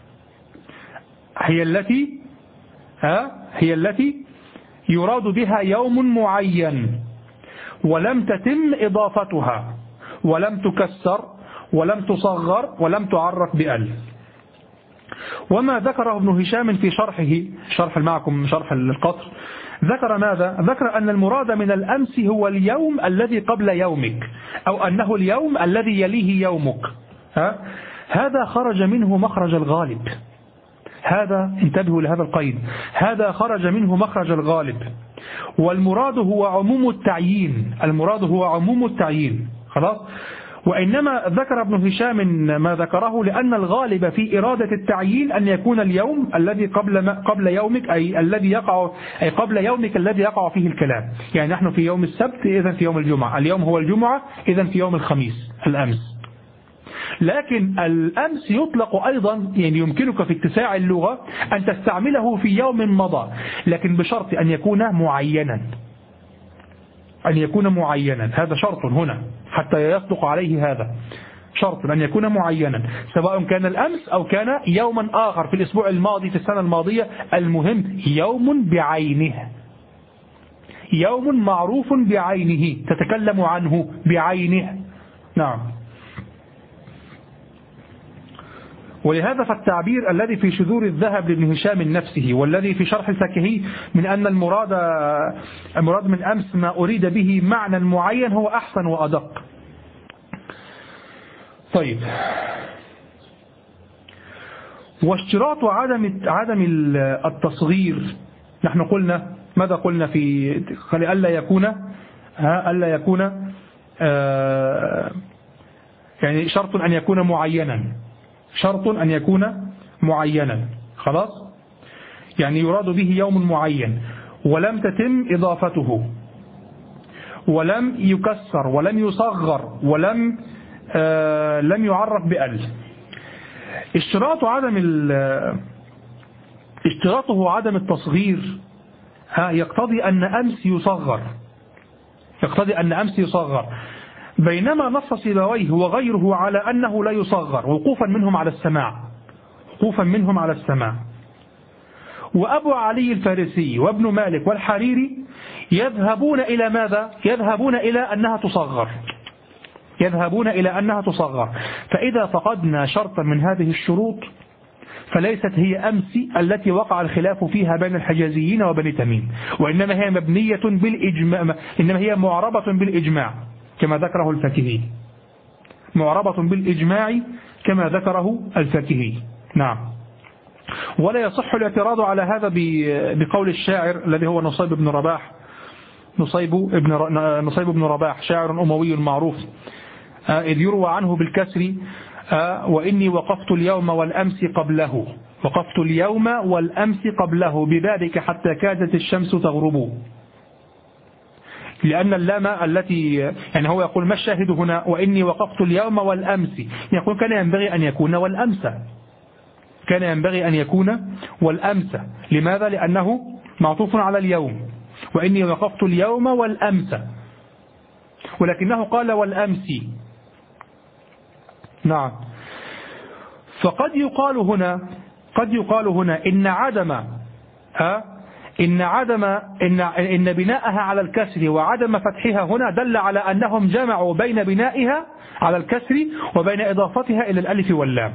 هي التي يراد بها يوم معين ولم تتم إضافتها، ولم تكسر ولم تصغر ولم تعرف بأل. وما ذكره ابن هشام في شرح معكم شرح القطر، ذكر ماذا؟ ذكر أن المراد من الأمس هو اليوم الذي قبل يومك، أو أنه اليوم الذي يليه يومك. هذا خرج منه مخرج الغالب، هذا انتبهوا لهذا القيد، هذا خرج منه مخرج الغالب، والمراد هو عموم التعيين، المراد هو عموم التعيين. خلاص. وإنما ذكر ابن هشام ما ذكره لأن الغالب في إرادة التعيين أن يكون اليوم الذي قبل يومك، أي الذي يقع، أي قبل يومك الذي يقع فيه الكلام. يعني نحن في يوم السبت، إذن في يوم الجمعة، اليوم هو الجمعة، إذن في يوم الخميس الأمس. لكن الأمس يطلق أيضا، يعني يمكنك في اتساع اللغة أن تستعمله في يوم مضى، لكن بشرط أن يكون معينا، أن يكون معينا، هذا شرط هنا حتى يصدق عليه، هذا شرط أن يكون معينا، سواء كان الأمس أو كان يوما آخر في الأسبوع الماضي في السنة الماضية، المهم يوم بعينه، يوم معروف بعينه تتكلم عنه بعينه. نعم. ولهذا فالتعبير الذي في شذور الذهب لابن هشام نفسه والذي في شرح الفكهي من أن المراد من أمس ما أريد به معنى معين هو أحسن وأدق. طيب. واشتراط عدم التصغير، نحن قلنا ماذا قلنا في ألا يكون يعني شرط أن يكون معينا، شرط أن يكون معينا. خلاص. يعني يراد به يوم معين ولم تتم إضافته، ولم يكسر ولم يصغر ولم لم يعرف بأل. اشتراطه عدم التصغير يقتضي أن أمس يصغر، يقتضي أن أمس يصغر، بينما نص سيبويه وغيره على أنه لا يصغر وقوفا منهم على السماع، وقوفا منهم على السماع. وأبو علي الفارسي وابن مالك والحريري يذهبون إلى ماذا؟ يذهبون إلى أنها تصغر، يذهبون إلى أنها تصغر. فإذا فقدنا شرطا من هذه الشروط فليست هي أمس التي وقع الخلاف فيها بين الحجازيين وبني تميم، وإنما هي مبنية بالإجماع، إنما هي معربة بالإجماع كما ذكره الفاكهي، معربة بالإجماع كما ذكره الفاكهي. نعم. ولا يصح الاعتراض على هذا بقول الشاعر الذي هو نصيب بن رباح، نصيب بن رباح شاعر أموي معروف، إذ يروى عنه بالكسر: وإني وقفت اليوم والأمس قبله، وقفت اليوم والأمس قبله ببابك حتى كادت الشمس تغرب. لأن اللام التي يعني هو يقول ما الشاهد هنا؟ وإني وقفت اليوم والأمس، يقول كان ينبغي أن يكون والأمس، كان ينبغي أن يكون والأمس. لماذا؟ لأنه معطوف على اليوم، وإني وقفت اليوم والأمس، ولكنه قال والأمس. نعم. فقد يقال هنا، قد يقال هنا إن بناءها على الكسر وعدم فتحها هنا دل على أنهم جمعوا بين بنائها على الكسر وبين إضافتها إلى الألف واللام.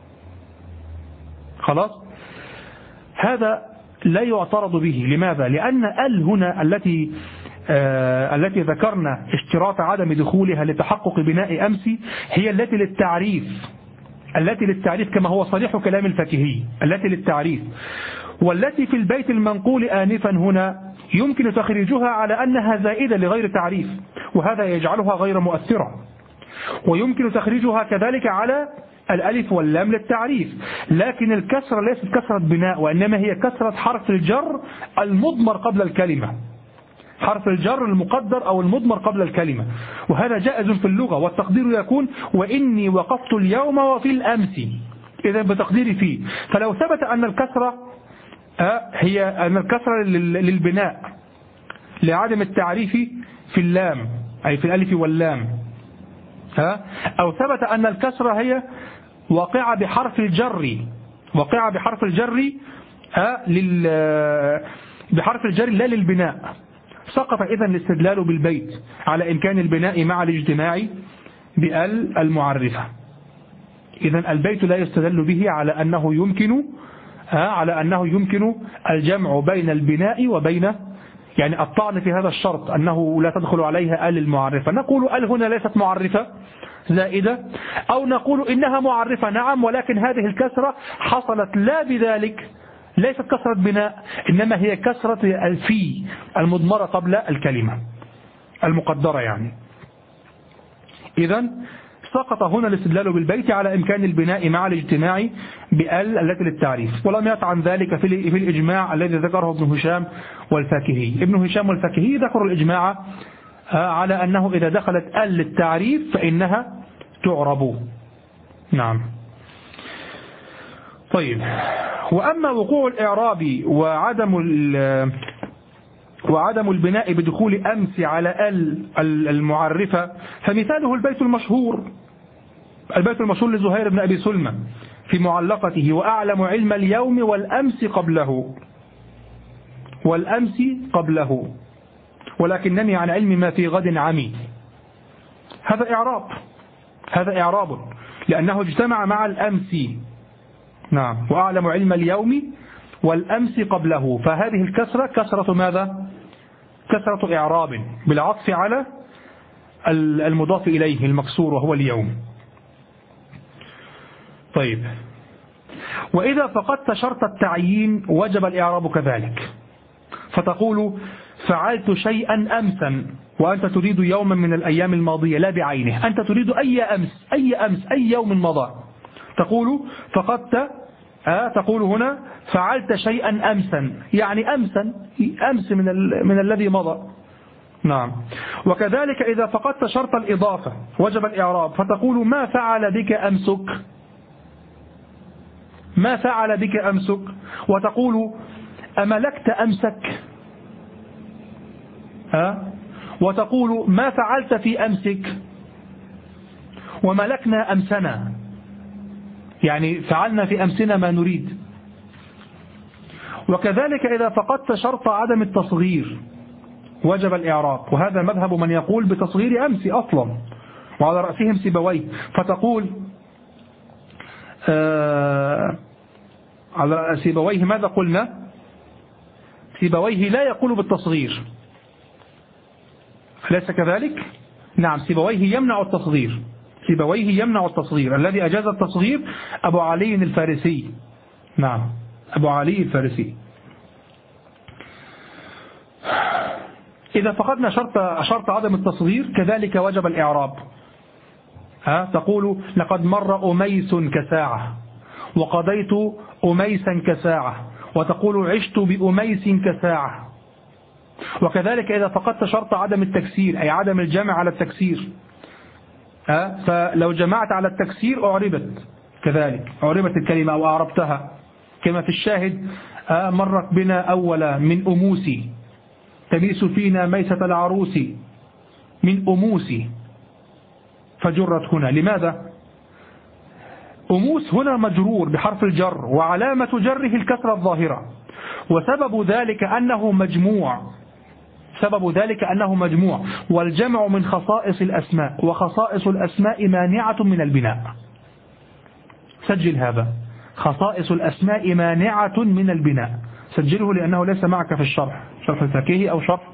خلاص، هذا لا يعترض به. لماذا؟ لأن ال هنا التي ذكرنا اشتراط عدم دخولها لتحقق بناء أمس هي التي للتعريف، التي للتعريف كما هو صريح كلام الفاكهي، التي للتعريف. والتي في البيت المنقول آنفا هنا يمكن تخريجها على أنها زائدة لغير تعريف، وهذا يجعلها غير مؤثرة. ويمكن تخريجها كذلك على الألف واللام للتعريف، لكن الكسرة ليست كسرة بناء، وإنما هي كسرة حرف الجر المضمر قبل الكلمة، حرف الجر المقدر أو المضمر قبل الكلمة، وهذا جائز في اللغة. والتقدير يكون وإني وقفت اليوم وفي الأمس، إذا بتقدير فيه. فلو ثبت أن الكسرة هي أن الكسرة للبناء لعدم التعريف في اللام أي في الألف واللام، أو ثبت أن الكسرة هي واقعة بحرف الجر، واقعة بحرف الجر بحرف الجر لا للبناء، سقط إذن الاستدلال بالبيت على إمكان البناء مع الاجتماع بال المعرفة. إذن البيت لا يستدل به على أنه يمكن الجمع بين البناء وبين يعني الطعن في هذا الشرط أنه لا تدخل عليها ال المعرفة. نقول ال هنا ليست معرفة زائدة، أو نقول إنها معرفة نعم، ولكن هذه الكسرة حصلت لا بذلك، ليست كسرة بناء، إنما هي كسرة الفي المضمرة قبل الكلمة المقدرة يعني. إذن سقط هنا الاستدلال بالبيت على إمكان البناء مع الاجتماع بال التي للتعريف، ولم يطعن ذلك في الإجماع الذي ذكره ابن هشام والفاكهي. ابن هشام والفاكهي ذكروا الإجماع على أنه إذا دخلت ال للتعريف فإنها تعرب. نعم. طيب، وأما وقوع الإعراب وعدم البناء بدخول أمس على المعرفة فمثاله البيت المشهور لزهير بن أبي سلمى في معلقته: وأعلم علم اليوم والأمس قبله ولكنني عن علم ما في غد عمي. هذا إعراب لأنه اجتمع مع الأمس. نعم. وأعلم علم اليوم والأمس قبله، فهذه الكسرة كسرة ماذا؟ كسرة إعراب بالعطف على المضاف إليه المكسور وهو اليوم. طيب، وإذا فقدت شرط التعيين وجب الإعراب كذلك، فتقول فعلت شيئا أمسا وأنت تريد يوما من الأيام الماضية لا بعينه، أنت تريد أي أمس أي يوم مضى، تقول فقدت تقول هنا فعلت شيئا أمسا، يعني أمس من الذي مضى. نعم. وكذلك إذا فقدت شرط الإضافة وجب الإعراب، فتقول ما فعل بك أمسك، وتقول أملكت أمسك، وتقول ما فعلت في أمسك وملكنا أمسنا، يعني فعلنا في أمسنا ما نريد. وكذلك إذا فقدت شرط عدم التصغير وجب الإعراب، وهذا مذهب من يقول بتصغير أمس أصلا، وعلى رأسهم سيبويه. فتقول على سيبويه ماذا قلنا؟ سيبويه لا يقول بالتصغير، أليس كذلك؟ نعم، سيبويه يمنع التصغير، سيبويه يمنع التصغير. الذي أجاز التصغير أبو علي الفارسي. نعم، أبو علي الفارسي. إذا فقدنا شرط عدم التصغير كذلك وجب الإعراب. تقول لقد مر أميس كساعة، وقضيت أميسا كساعة، وتقول عشت بأميس كساعة. وكذلك إذا فقدت شرط عدم التكسير أي عدم الجمع على التكسير، فلو جمعت على التكسير أعربت، كذلك أعربت الكلمة أو أعربتها، كما في الشاهد مرت بنا أولا من أموسي تميس فينا ميسة العروس من أموسي، فجرت هنا. لماذا؟ أموس هنا مجرور بحرف الجر، وعلامة جره الكسرة الظاهرة، وسبب ذلك أنه مجموع، سبب ذلك أنه مجموع، والجمع من خصائص الأسماء، وخصائص الأسماء مانعة من البناء. سجل هذا، خصائص الأسماء مانعة من البناء، سجله لأنه ليس معك في الشرح، شرح الفقيه أو شرح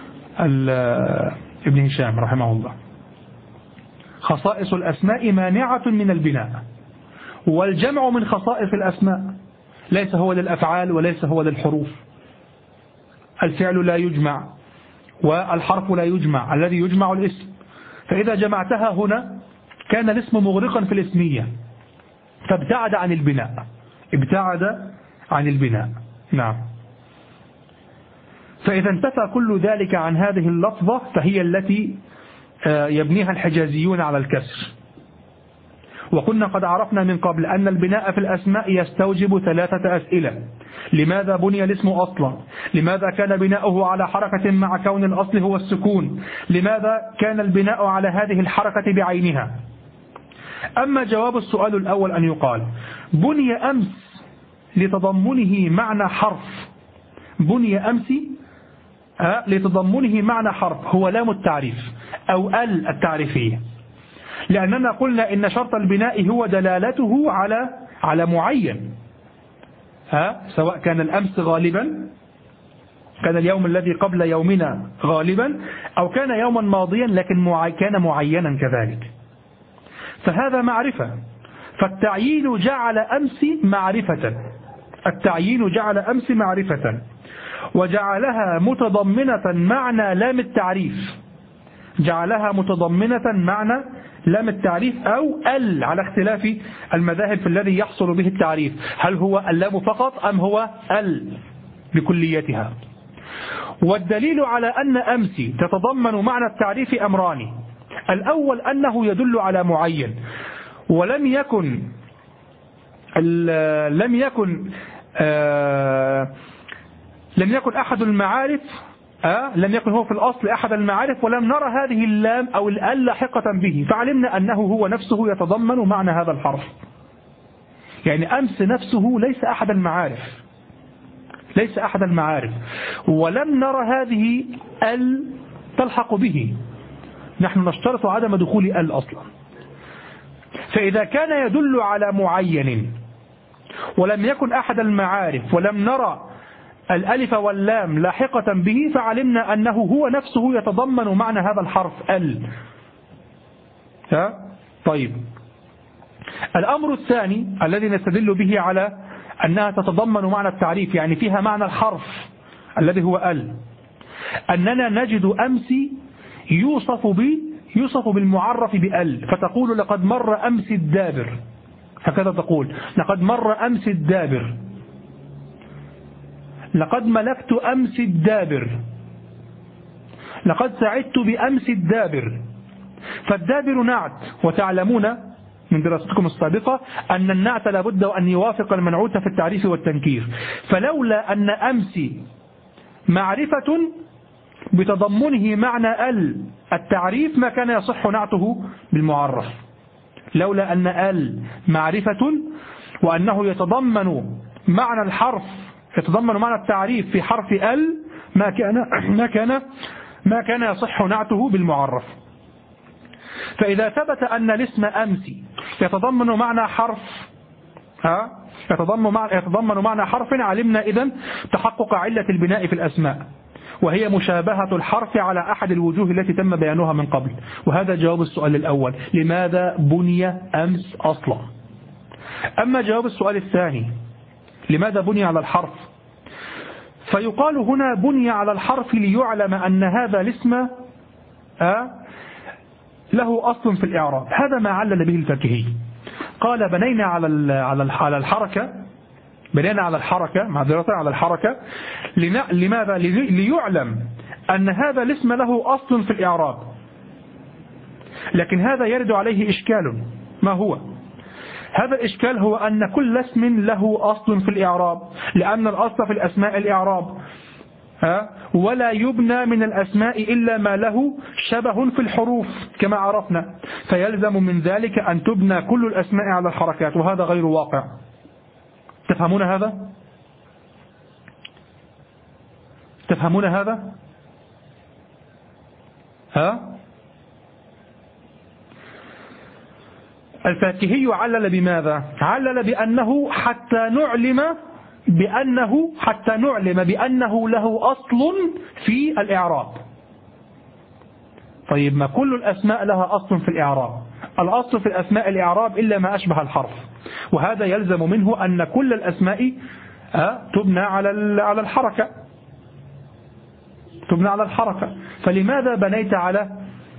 ابن هشام رحمه الله. خصائص الأسماء مانعة من البناء، والجمع من خصائص الأسماء، ليس هو للأفعال وليس هو للحروف. الفعل لا يجمع والحرف لا يجمع، الذي يجمع الاسم، فإذا جمعتها هنا كان الاسم مغرقا في الاسمية، فابتعد عن البناء، ابتعد عن البناء. نعم. فإذا انتفى كل ذلك عن هذه اللفظة فهي التي يبنيها الحجازيون على الكسر. وكنا قد عرفنا من قبل أن البناء في الأسماء يستوجب 3 أسئلة: لماذا بني الاسم أصلا؟ لماذا كان بناؤه على حركة مع كون الأصل هو السكون؟ لماذا كان البناء على هذه الحركة بعينها؟ أما جواب السؤال الأول أن يقال بني أمس لتضمنه معنى حرف، بني أمس لتضمنه معنى حرف هو لام التعريف أو التعريفية، لأننا قلنا إن شرط البناء هو دلالته على معين، سواء كان الأمس غالبا، كان اليوم الذي قبل يومنا غالبا، أو كان يوما ماضيا لكن كان معينا كذلك، فهذا معرفة. فالتعيين جعل أمس معرفة، التعيين جعل أمس معرفة، وجعلها متضمنة معنى لام التعريف، جعلها متضمنة معنى لام التعريف أو على اختلاف المذاهب في الذي يحصل به التعريف، هل هو اللام فقط أم هو بكليتها. والدليل على أن أمس تتضمن معنى التعريف أمران: الأول أنه يدل على معين، ولم يكن أحد المعارف، لم يكن هو في الأصل أحد المعارف، ولم نرى هذه اللام أو الأل لاحقة به، فعلمنا أنه هو نفسه يتضمن معنى هذا الحرف. يعني أمس نفسه ليس أحد المعارف، ليس أحد المعارف، ولم نرى هذه تلحق به، نحن نشترط عدم دخول أصلا. فإذا كان يدل على معين ولم يكن أحد المعارف ولم نرى الألف واللام لاحقة به، فعلمنا أنه هو نفسه يتضمن معنى هذا الحرف طيب، الأمر الثاني الذي نستدل به على أنها تتضمن معنى التعريف، يعني فيها معنى الحرف الذي هو أننا نجد أمس يوصف بالمعرف فتقول لقد مر أمس الدابر، هكذا تقول لقد مر أمس الدابر، لقد ملكت أمس الدابر، لقد سعدت بأمس الدابر. فالدابر نعت، وتعلمون من دراستكم السابقة أن النعت لابد أن يوافق المنعوت في التعريف والتنكير، فلولا أن أمس معرفة بتضمنه معنى التعريف ما كان يصح نعته بالمعرف، لولا أن معرفة وأنه يتضمن معنى الحرف، يتضمن معنى التعريف في حرف ما كان يصح نعته بالمعرف. فإذا ثبت أن الاسم أمس يتضمن معنى حرف يتضمن معنى حرف، علمنا إذن تحقق علة البناء في الأسماء، وهي مشابهة الحرف على أحد الوجوه التي تم بيانها من قبل. وهذا جواب السؤال الأول، لماذا بني أمس أصلا. أما جواب السؤال الثاني، لماذا بني على الحرف، فيقال هنا بني على الحرف ليعلم أن هذا الاسم له أصل في الإعراب. هذا ما علل به الفقهي، قال بنينا على الحركة، بنينا على الحركة معذرة على الحركة لماذا؟ ليعلم أن هذا الاسم له أصل في الإعراب. لكن هذا يرد عليه إشكال، ما هو؟ هذا الإشكال هو أن كل اسم له أصل في الإعراب، لأن الأصل في الأسماء الإعراب، ولا يبنى من الأسماء إلا ما له شبه في الحروف كما عرفنا، فيلزم من ذلك أن تبنى كل الأسماء على الحركات، وهذا غير واقع. تفهمون هذا؟ تفهمون هذا؟ الفاكهي علل بماذا؟ علل بأنه حتى نعلم بأنه له أصل في الإعراب. طيب، ما كل الأسماء لها أصل في الإعراب، الأصل في الأسماء الإعراب إلا ما أشبه الحرف، وهذا يلزم منه أن كل الأسماء تبنى على الحركة، تبنى على الحركة. فلماذا بنيت على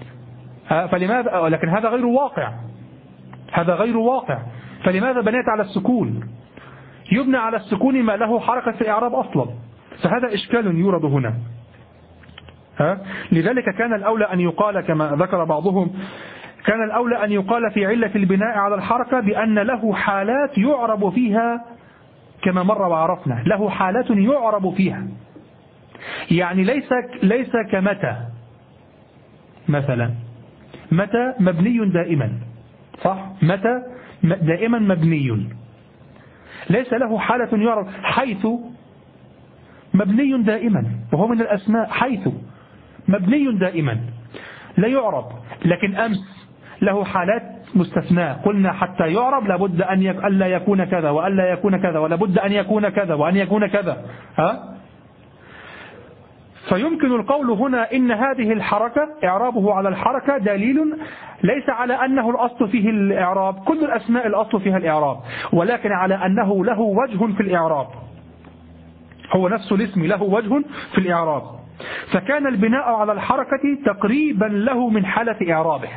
لكن هذا غير واقع، هذا غير واقع. فلماذا بنيت على السكون؟ يبنى على السكون ما له حركة في الإعراب أصلا، فهذا إشكال يورد هنا. لذلك كان الأولى أن يقال كما ذكر بعضهم، كان الأولى أن يقال في علة البناء على الحركة بأن له حالات يعرب فيها، كما مر وعرفنا له حالات يعرب فيها، يعني ليس كمتى مثلا. متى مبني دائما، صح؟ متى دائما مبني، ليس له حالة يعرب. حيث مبني دائما، وهو من الأسماء، حيث مبني دائما لا يعرب. لكن أمس له حالات مستثناة، قلنا حتى يعرب لابد أن لا يكون كذا وألا يكون كذا، ولابد أن يكون كذا وأن يكون كذا. فيمكن القول هنا إن هذه الحركة إعرابه على الحركة دليل ليس على أنه الأصل فيه الإعراب، كل الأسماء الأصل فيها الإعراب، ولكن على أنه له وجه في الإعراب، هو نفس الاسم له وجه في الإعراب. فكان البناء على الحركة تقريبا له من حالة إعرابه،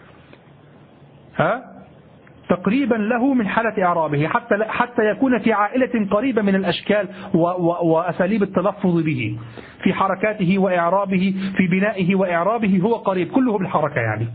تقريبا له من حالة إعرابه، حتى يكون في عائلة قريبة من الأشكال وأساليب التلفظ به في حركاته وإعرابه، في بنائه وإعرابه هو قريب، كله بالحركة يعني.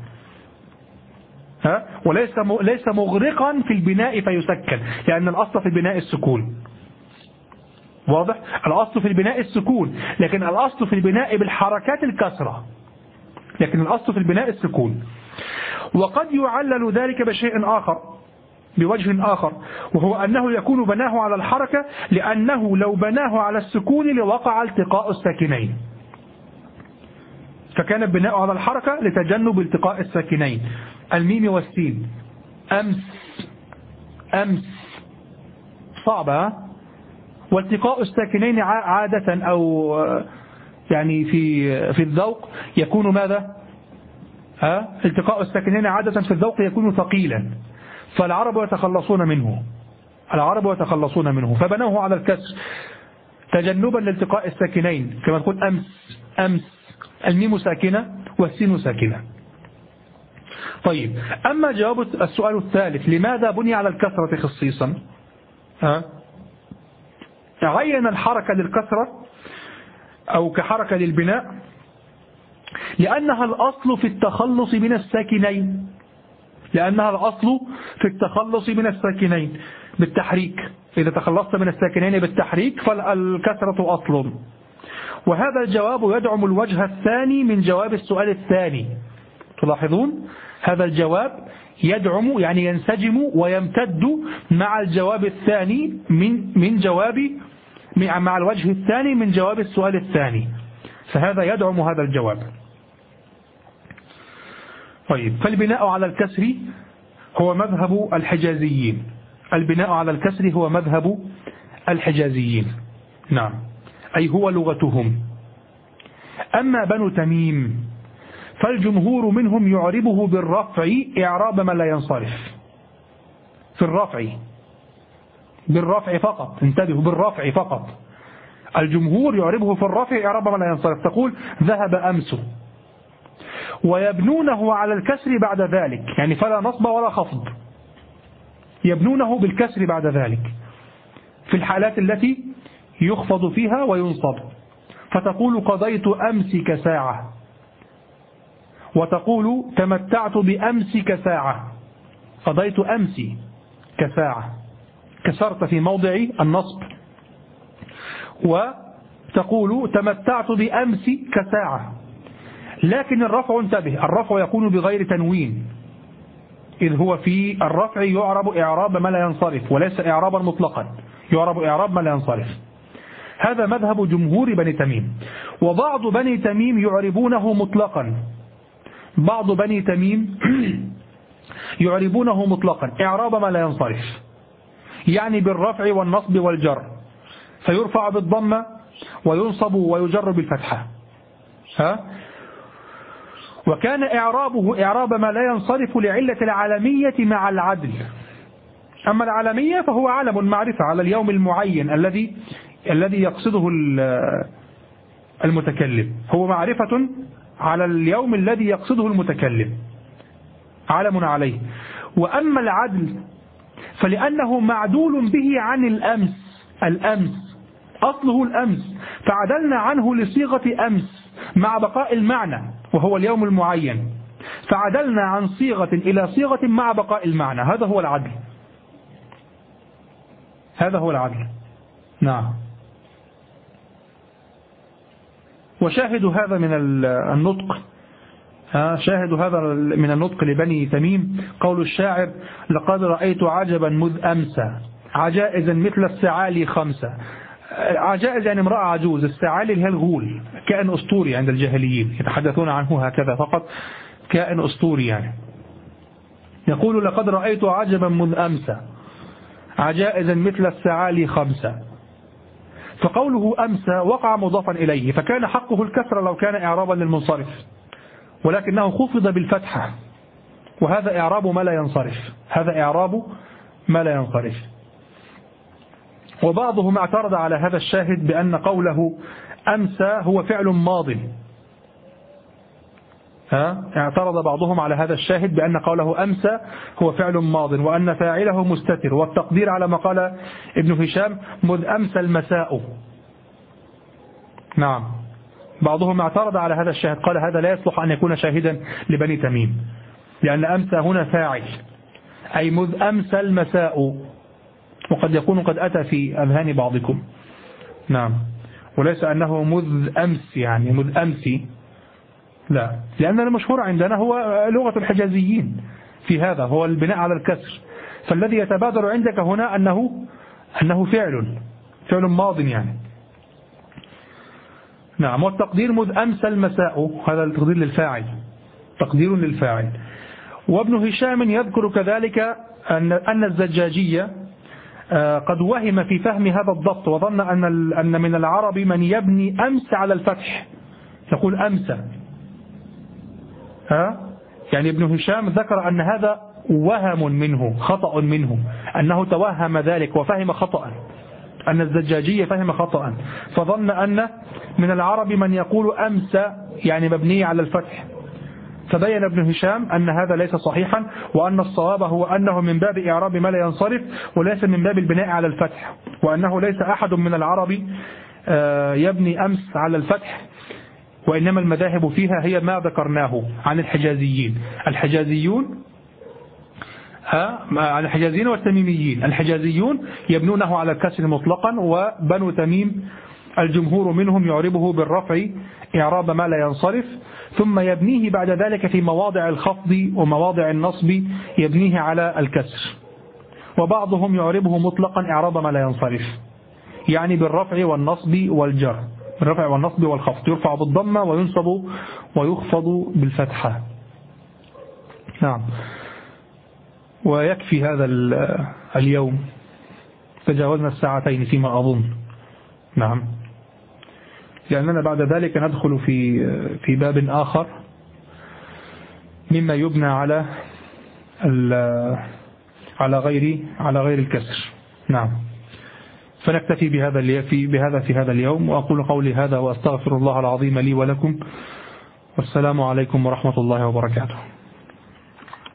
وليس مغرقا في البناء فيسكن، لأن الأصل في البناء السكون، واضح؟ الأصل في البناء السكون، لكن الأصل في البناء بالحركات الكسرة، لكن الأصل في البناء السكون. وقد يعلل ذلك بشيء آخر، بوجه آخر، وهو أنه يكون بناه على الحركة لأنه لو بناه على السكون لوقع التقاء الساكنين، فكان البناء على الحركة لتجنب التقاء الساكنين، الميم والسين. أمس صعبة، والتقاء الساكنين عادة أو يعني في الذوق يكون ماذا؟ التقاء الساكنين عادة في الذوق يكون ثقيلا، فالعرب يتخلصون منه، فبنوه على الكسر تجنبا لالتقاء الساكنين، كما تقول أمس الميم ساكنة والسين ساكنة. طيب، أما جواب السؤال الثالث، لماذا بني على الكسرة خصيصا؟ عين الحركة للكسرة أو كحركة للبناء لأنها الأصل في التخلص من الساكنين، بالتحريك. إذا تخلصت من الساكنين بالتحريك فالكسرة أصل، وهذا الجواب يدعم الوجه الثاني من جواب السؤال الثاني. تلاحظون هذا الجواب يدعم يعني ينسجم ويمتد مع الجواب الثاني مع الوجه الثاني من جواب السؤال الثاني، فهذا يدعم هذا الجواب. طيب، فالبناء على الكسر هو مذهب الحجازيين. البناء على الكسر هو مذهب الحجازيين، نعم، أي هو لغتهم. أما بنو تميم فالجمهور منهم يعربه بالرفع إعراب ما لا ينصرف. في الرفع، بالرفع فقط، انتبهوا، بالرفع فقط. الجمهور يعربه في الرفع إعراب ما لا ينصرف. تقول ذهب أمس، ويبنونه على الكسر بعد ذلك، يعني فلا نصب ولا خفض، يبنونه بالكسر بعد ذلك في الحالات التي يخفض فيها وينصب. فتقول قضيت أمس كساعة، وتقول تمتعت بأمس كساعة. قضيت أمس كساعة، كسرت في موضع النصب، وتقول تمتعت بأمس كساعة. لكن الرفع، انتبه، الرفع يكون بغير تنوين، إذ هو في الرفع يعرب إعراب ما لا ينصرف وليس إعرابا مطلقا، يعرب إعراب ما لا ينصرف. هذا مذهب جمهور بني تميم. وبعض بني تميم يعربونه مطلقا، بعض بني تميم يعربونه مطلقا إعراب ما لا ينصرف، يعني بالرفع والنصب والجر، فيرفع بالضمة وينصب ويجر بالفتحة. وكان إعرابه إعراب ما لا ينصرف لعلة العالمية مع العدل. أما العالمية فهو علم معرفة على اليوم المعين الذي يقصده المتكلم، هو معرفة على اليوم الذي يقصده المتكلم، علم عليه. وأما العدل فلأنه معدول به عن الأمس أصله الأمس، فعدلنا عنه لصيغة أمس مع بقاء المعنى وهو اليوم المعين، فعدلنا عن صيغة إلى صيغة مع بقاء المعنى. هذا هو العدل، هذا هو العدل، نعم. وشاهد هذا من النطق، شاهد هذا من النطق لبني تميم قول الشاعر: لقد رأيت عجبا مذ أمسى عجائزا مثل السعالي خمسة. عجائز يعني امرأة عجوز، السعالي اللي هي الغول، كائن أسطوري عند الجاهليين يتحدثون عنه هكذا فقط، كائن أسطوري يعني. يقول: لقد رأيت عجبا مذ أمسى عجائزا مثل السعالي خمسة. فقوله أمسى وقع مضافا إليه، فكان حقه الكسر لو كان إعرابا للمنصرف، ولكنه خفض بالفتحة، وهذا إعراب ما لا ينصرف، هذا إعراب ما لا ينصرف. وبعضهم اعترض على هذا الشاهد بأن قوله أمسى هو فعل ماض. اعترض بعضهم على هذا الشاهد بأن قوله أمسى هو فعل ماض وأن فاعله مستتر، والتقدير على ما قال ابن هشام: مذ أمسى المساء. نعم، بعضهم اعترض على هذا الشاهد، قال هذا لا يصلح أن يكون شاهدا لبني تميم، لأن أمسى هنا فاعل، أي مذ أمسى المساء، وقد يكون قد أتى في أذهان بعضكم، نعم، وليس أنه مذ أمس يعني مذ أمسي، لا، لأن المشهور عندنا هو لغة الحجازيين في هذا، هو البناء على الكسر، فالذي يتبادر عندك هنا أنه فعل ماض يعني، نعم. والتقدير مذ أمسى المساء، هذا التقدير للفاعل، تقدير للفاعل. وابن هشام يذكر كذلك أن الزجاجية قد وهم في فهم هذا الضبط، وظن أن من العرب من يبني أمس على الفتح، يقول أمسى، يعني ابن هشام ذكر أن هذا وهم منه، خطأ منه، أنه توهم ذلك وفهم خطأ، أن الزجاجية فهم خطأ، فظن أن من العرب من يقول أمسى يعني مبني على الفتح، فبين ابن هشام أن هذا ليس صحيحا، وأن الصواب هو أنه من باب إعراب ما لا ينصرف وليس من باب البناء على الفتح، وأنه ليس أحد من العرب يبني أمس على الفتح، وإنما المذاهب فيها هي ما ذكرناه عن الحجازيين. الحجازيين والتميميين، الحجازيون يبنونه على الكسر مطلقا، وبنو تميم الجمهور منهم يعربه بالرفع إعراب ما لا ينصرف، ثم يبنيه بعد ذلك في مواضع الخفض ومواضع النصب يبنيه على الكسر. وبعضهم يعربه مطلقا إعراب ما لا ينصرف، يعني بالرفع والنصب والجر، بالرفع والنصب والخفض، يرفع بالضمة وينصب ويخفض بالفتحة. نعم. ويكفي هذا اليوم، تجاوزنا الساعتين فيما أظن. نعم، لأننا بعد ذلك ندخل في باب آخر مما يبنى على غير الكسر. نعم. فنكتفي بهذا في هذا اليوم، وأقول قولي هذا وأستغفر الله العظيم لي ولكم، والسلام عليكم ورحمة الله وبركاته.